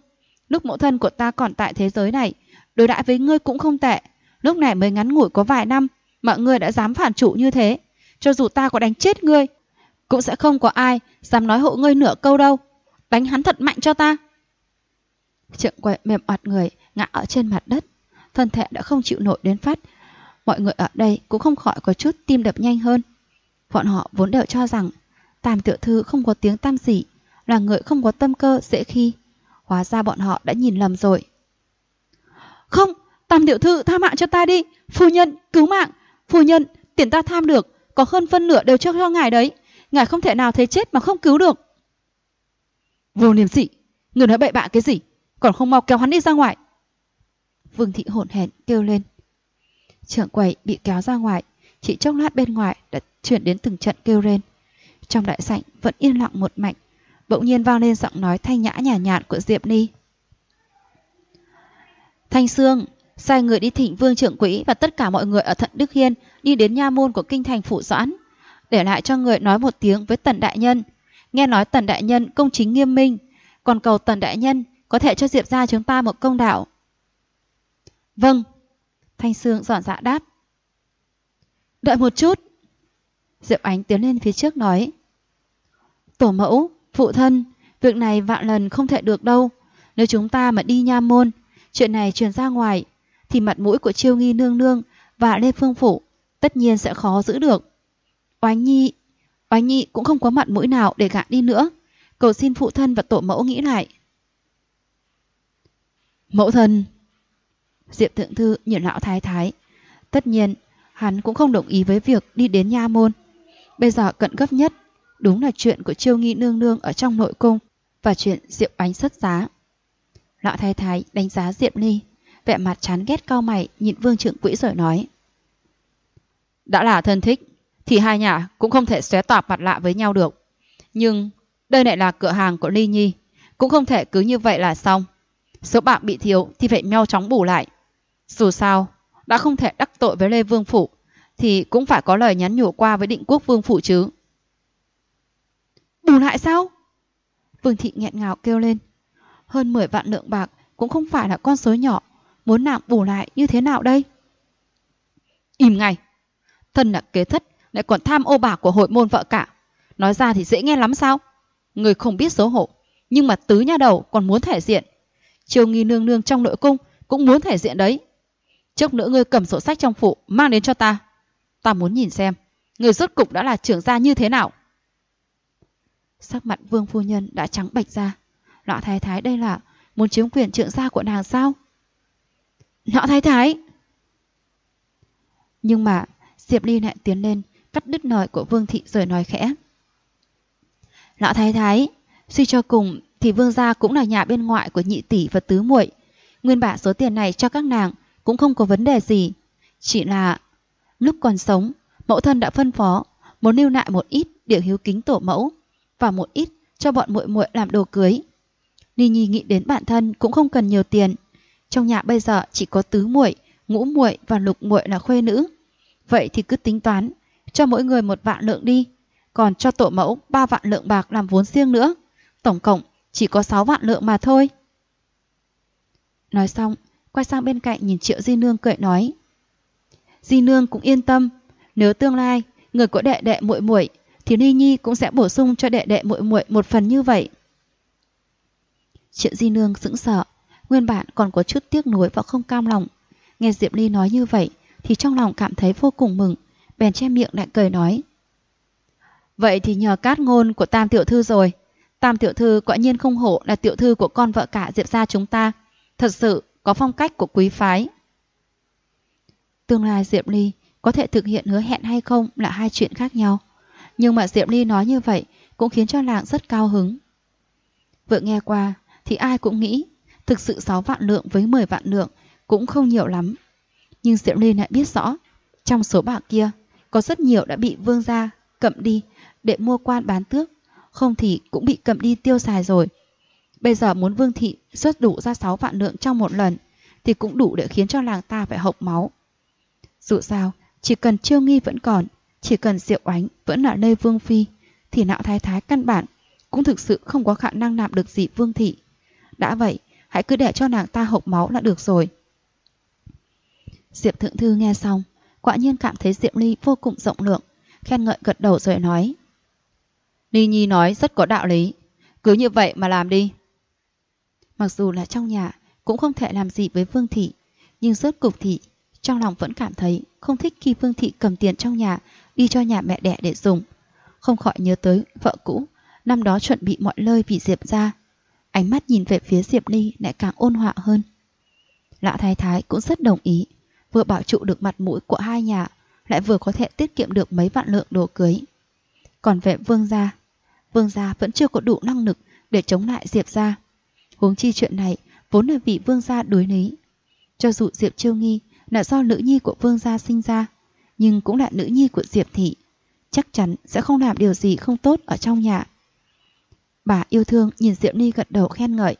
lúc mẫu thân của ta còn tại thế giới này, đối đãi với ngươi cũng không tệ. Lúc này mới ngắn ngủi có vài năm mà ngươi đã dám phản chủ như thế. Cho dù ta có đánh chết ngươi, cũng sẽ không có ai dám nói hộ ngươi nửa câu đâu. Đánh hắn thật mạnh cho ta. Trượng Quậy mềm oặt người ngã ở trên mặt đất, thân thể đã không chịu nổi đến phát. Mọi người ở đây cũng không khỏi có chút tim đập nhanh hơn. Bọn họ vốn đều cho rằng Tam tiểu thư không có tiếng tăm gì, là người không có tâm cơ dễ khi. Hóa ra bọn họ đã nhìn lầm rồi. Không, Tam tiểu thư tha mạng cho ta đi. Phu nhân, cứu mạng. Phu nhân, tiền ta tham được có hơn phân nửa đều cho ngài đấy. Ngài không thể nào thấy chết mà không cứu được. Vô liêm sỉ, người nói bậy bạ cái gì, còn không mau kéo hắn đi ra ngoài. Vương thị hổn hển kêu lên. Trưởng quầy bị kéo ra ngoài, chỉ chốc lát bên ngoài đã chuyển đến từng trận kêu rên. Trong đại sảnh vẫn yên lặng một mạch, bỗng nhiên vang lên giọng nói thanh nhã nhàn nhạt của Diệp Ni. Thanh Sương, sai người đi thỉnh Vương trưởng quỹ và tất cả mọi người ở Thận Đức Hiên đi đến nha môn của kinh thành Phủ Doãn, để lại cho người nói một tiếng với Tần đại nhân. Nghe nói Tần đại nhân công chính nghiêm minh, còn cầu Tần đại nhân có thể cho Diệp gia chúng ta một công đạo. Vâng. Thanh Sương dọn dạ đáp. Đợi một chút. Diệp Ánh tiến lên phía trước nói. Tổ mẫu, phụ thân, việc này vạn lần không thể được đâu. Nếu chúng ta mà đi nha môn, chuyện này truyền ra ngoài, thì mặt mũi của Chiêu Nghi nương nương và Lê Phương phủ tất nhiên sẽ khó giữ được. Oánh Nhi cũng không có mặt mũi nào để gạ đi nữa. Cầu xin phụ thân và tổ mẫu nghĩ lại. Mẫu thân. Diệp thượng thư nhìn lão thái thái. Tất nhiên hắn cũng không đồng ý với việc đi đến nha môn. Bây giờ cận gấp nhất đúng là chuyện của Chiêu Nghi nương nương ở trong nội cung và chuyện Diệp Ánh xuất giá. Lão thái thái đánh giá Diệp Ly, vẻ mặt chán ghét cau mày nhìn Vương trưởng quỹ rồi nói. Đã là thân thích thì hai nhà cũng không thể xóe toạc mặt lạ với nhau được. Nhưng đây lại là cửa hàng của Ly Nhi, cũng không thể cứ như vậy là xong. Số bạc bị thiếu thì phải mau chóng bù lại. Dù sao đã không thể đắc tội với Lê Vương phủ thì cũng phải có lời nhắn nhủ qua với Định Quốc Vương phủ chứ. Bù lại sao? Vương thị nghẹn ngào kêu lên. Hơn 10 vạn lượng bạc cũng không phải là con số nhỏ, muốn nàng bù lại như thế nào đây? Im ngay. Thân là kế thất lại còn tham ô bạc của hội môn vợ cả, nói ra thì dễ nghe lắm sao? Người không biết xấu hổ, nhưng mà tứ nha đầu còn muốn thể diện. Chiêu Nghi nương nương trong nội cung cũng muốn thể diện đấy. Chốc nữa ngươi cầm sổ sách trong phủ mang đến cho ta. Ta muốn nhìn xem người rốt cục đã là trưởng gia như thế nào. Sắc mặt Vương phu nhân đã trắng bệch ra. Lão thái thái đây là muốn chiếm quyền trưởng gia của nàng sao? Lão thái thái. Nhưng mà Diệp Ly lại tiến lên cắt đứt lời của Vương thị rồi nói khẽ. Lão thái thái, suy cho cùng thì Vương gia cũng là nhà bên ngoại của nhị tỷ và tứ muội. Nguyên bản số tiền này cho các nàng cũng không có vấn đề gì. Chỉ là lúc còn sống, mẫu thân đã phân phó muốn lưu lại một ít để hiếu kính tổ mẫu và một ít cho bọn muội muội làm đồ cưới. Ly Nhi nghĩ đến bản thân cũng không cần nhiều tiền. Trong nhà bây giờ chỉ có tứ muội, ngũ muội và lục muội là khuê nữ. Vậy thì cứ tính toán cho mỗi người 1 vạn lượng đi, còn cho tổ mẫu 3 vạn lượng bạc làm vốn riêng nữa. Tổng cộng chỉ có 6 vạn lượng mà thôi. Nói xong, quay sang bên cạnh nhìn Triệu Di Nương cười nói. Di Nương cũng yên tâm, nếu tương lai người có đệ đệ muội muội thì Ly Nhi cũng sẽ bổ sung cho đệ đệ muội muội một phần như vậy. Triệu Di Nương sững sờ, nguyên bản còn có chút tiếc nuối và không cam lòng. Nghe Diệp Ly nói như vậy thì trong lòng cảm thấy vô cùng mừng, bèn che miệng lại cười nói. Vậy thì nhờ cát ngôn của Tam tiểu thư rồi. Tam tiểu thư quả nhiên không hổ là tiểu thư của con vợ cả Diệp gia chúng ta, thật sự có phong cách của quý phái. Tương lai Diệp Ly có thể thực hiện hứa hẹn hay không là hai chuyện khác nhau, nhưng mà Diệp Ly nói như vậy cũng khiến cho nàng rất cao hứng. Vừa nghe qua thì ai cũng nghĩ thực sự 6 vạn lượng với 10 vạn lượng cũng không nhiều lắm, nhưng Diệp Ly lại biết rõ trong số bạc kia có rất nhiều đã bị Vương gia cậm đi để mua quan bán tước, không thì cũng bị cầm đi tiêu xài rồi. Bây giờ muốn Vương thị xuất đủ ra 6 vạn lượng trong một lần thì cũng đủ để khiến cho làng ta phải hộc máu. Dù sao, chỉ cần Chiêu Nghi vẫn còn, chỉ cần Diệu Ánh vẫn là Lê Vương phi, thì Nạo thái thái căn bản cũng thực sự không có khả năng làm được gì Vương thị. Đã vậy, hãy cứ để cho nàng ta hộc máu là được rồi. Diệp Thượng Thư nghe xong, quả nhiên cảm thấy Diệp Ly vô cùng rộng lượng, khen ngợi gật đầu rồi nói: Ly Nhi nói rất có đạo lý, cứ như vậy mà làm đi. Mặc dù là trong nhà cũng không thể làm gì với Vương thị, nhưng rốt cục thị trong lòng vẫn cảm thấy không thích khi Vương thị cầm tiền trong nhà đi cho nhà mẹ đẻ để dùng, không khỏi nhớ tới vợ cũ năm đó chuẩn bị mọi nơi vì Diệp gia. Ánh mắt nhìn về phía Diệp Ly lại càng ôn hòa hơn. Lão thái thái cũng rất đồng ý, vừa bảo trụ được mặt mũi của hai nhà, lại vừa có thể tiết kiệm được mấy vạn lượng đồ cưới. Còn về Vương gia vẫn chưa có đủ năng lực để chống lại Diệp gia. Huống chi chuyện này vốn là vì Vương gia đối lý. Cho dù Diệp Chiêu Nghi là do nữ nhi của Vương gia sinh ra, nhưng cũng là nữ nhi của Diệp thị, chắc chắn sẽ không làm điều gì không tốt ở trong nhà. Bà yêu thương nhìn Diệp Ly gật đầu khen ngợi.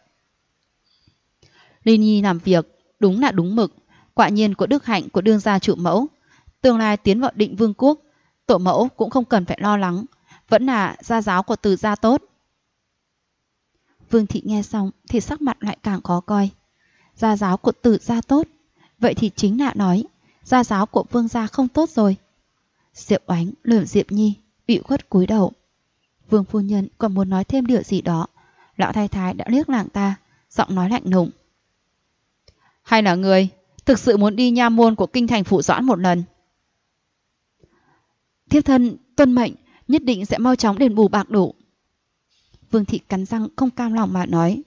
Ly Nhi làm việc đúng là đúng mực, quả nhiên có đức hạnh của đương gia chủ mẫu. Tương lai tiến vào Định Vương quốc, tổ mẫu cũng không cần phải lo lắng, vẫn là gia giáo của Từ gia tốt. Vương thị nghe xong thì sắc mặt lại càng khó coi. Gia giáo của Từ gia tốt, vậy thì chính là nói gia giáo của Vương gia không tốt rồi. Diệp Oánh lườm Diệp Nhi, ủy khuất cúi đầu. Vương phu nhân còn muốn nói thêm điều gì đó, lão thái thái đã liếc nàng ta, giọng nói lạnh lùng. Hay là người thực sự muốn đi nha môn của kinh thành Phủ Doãn một lần? Thiếp thân tuân mệnh, nhất định sẽ mau chóng đền bù bạc đủ. Vương thị cắn răng không cam lòng mà nói.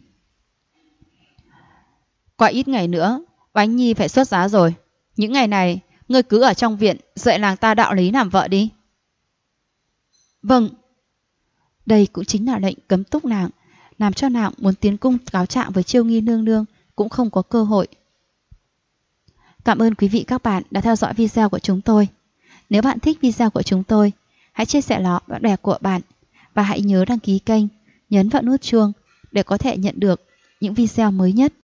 Qua ít ngày nữa, Oánh Nhi phải xuất giá rồi. Những ngày này, ngươi cứ ở trong viện dạy làng ta đạo lý làm vợ đi. Vâng. Đây cũng chính là lệnh cấm túc nàng, làm cho nàng muốn tiến cung cáo trạng với Chiêu Nghi nương nương cũng không có cơ hội. Cảm ơn quý vị các bạn đã theo dõi video của chúng tôi. Nếu bạn thích video của chúng tôi, hãy chia sẻ nó với bạn bè của bạn và hãy nhớ đăng ký kênh, nhấn vào nút chuông để có thể nhận được những video mới nhất.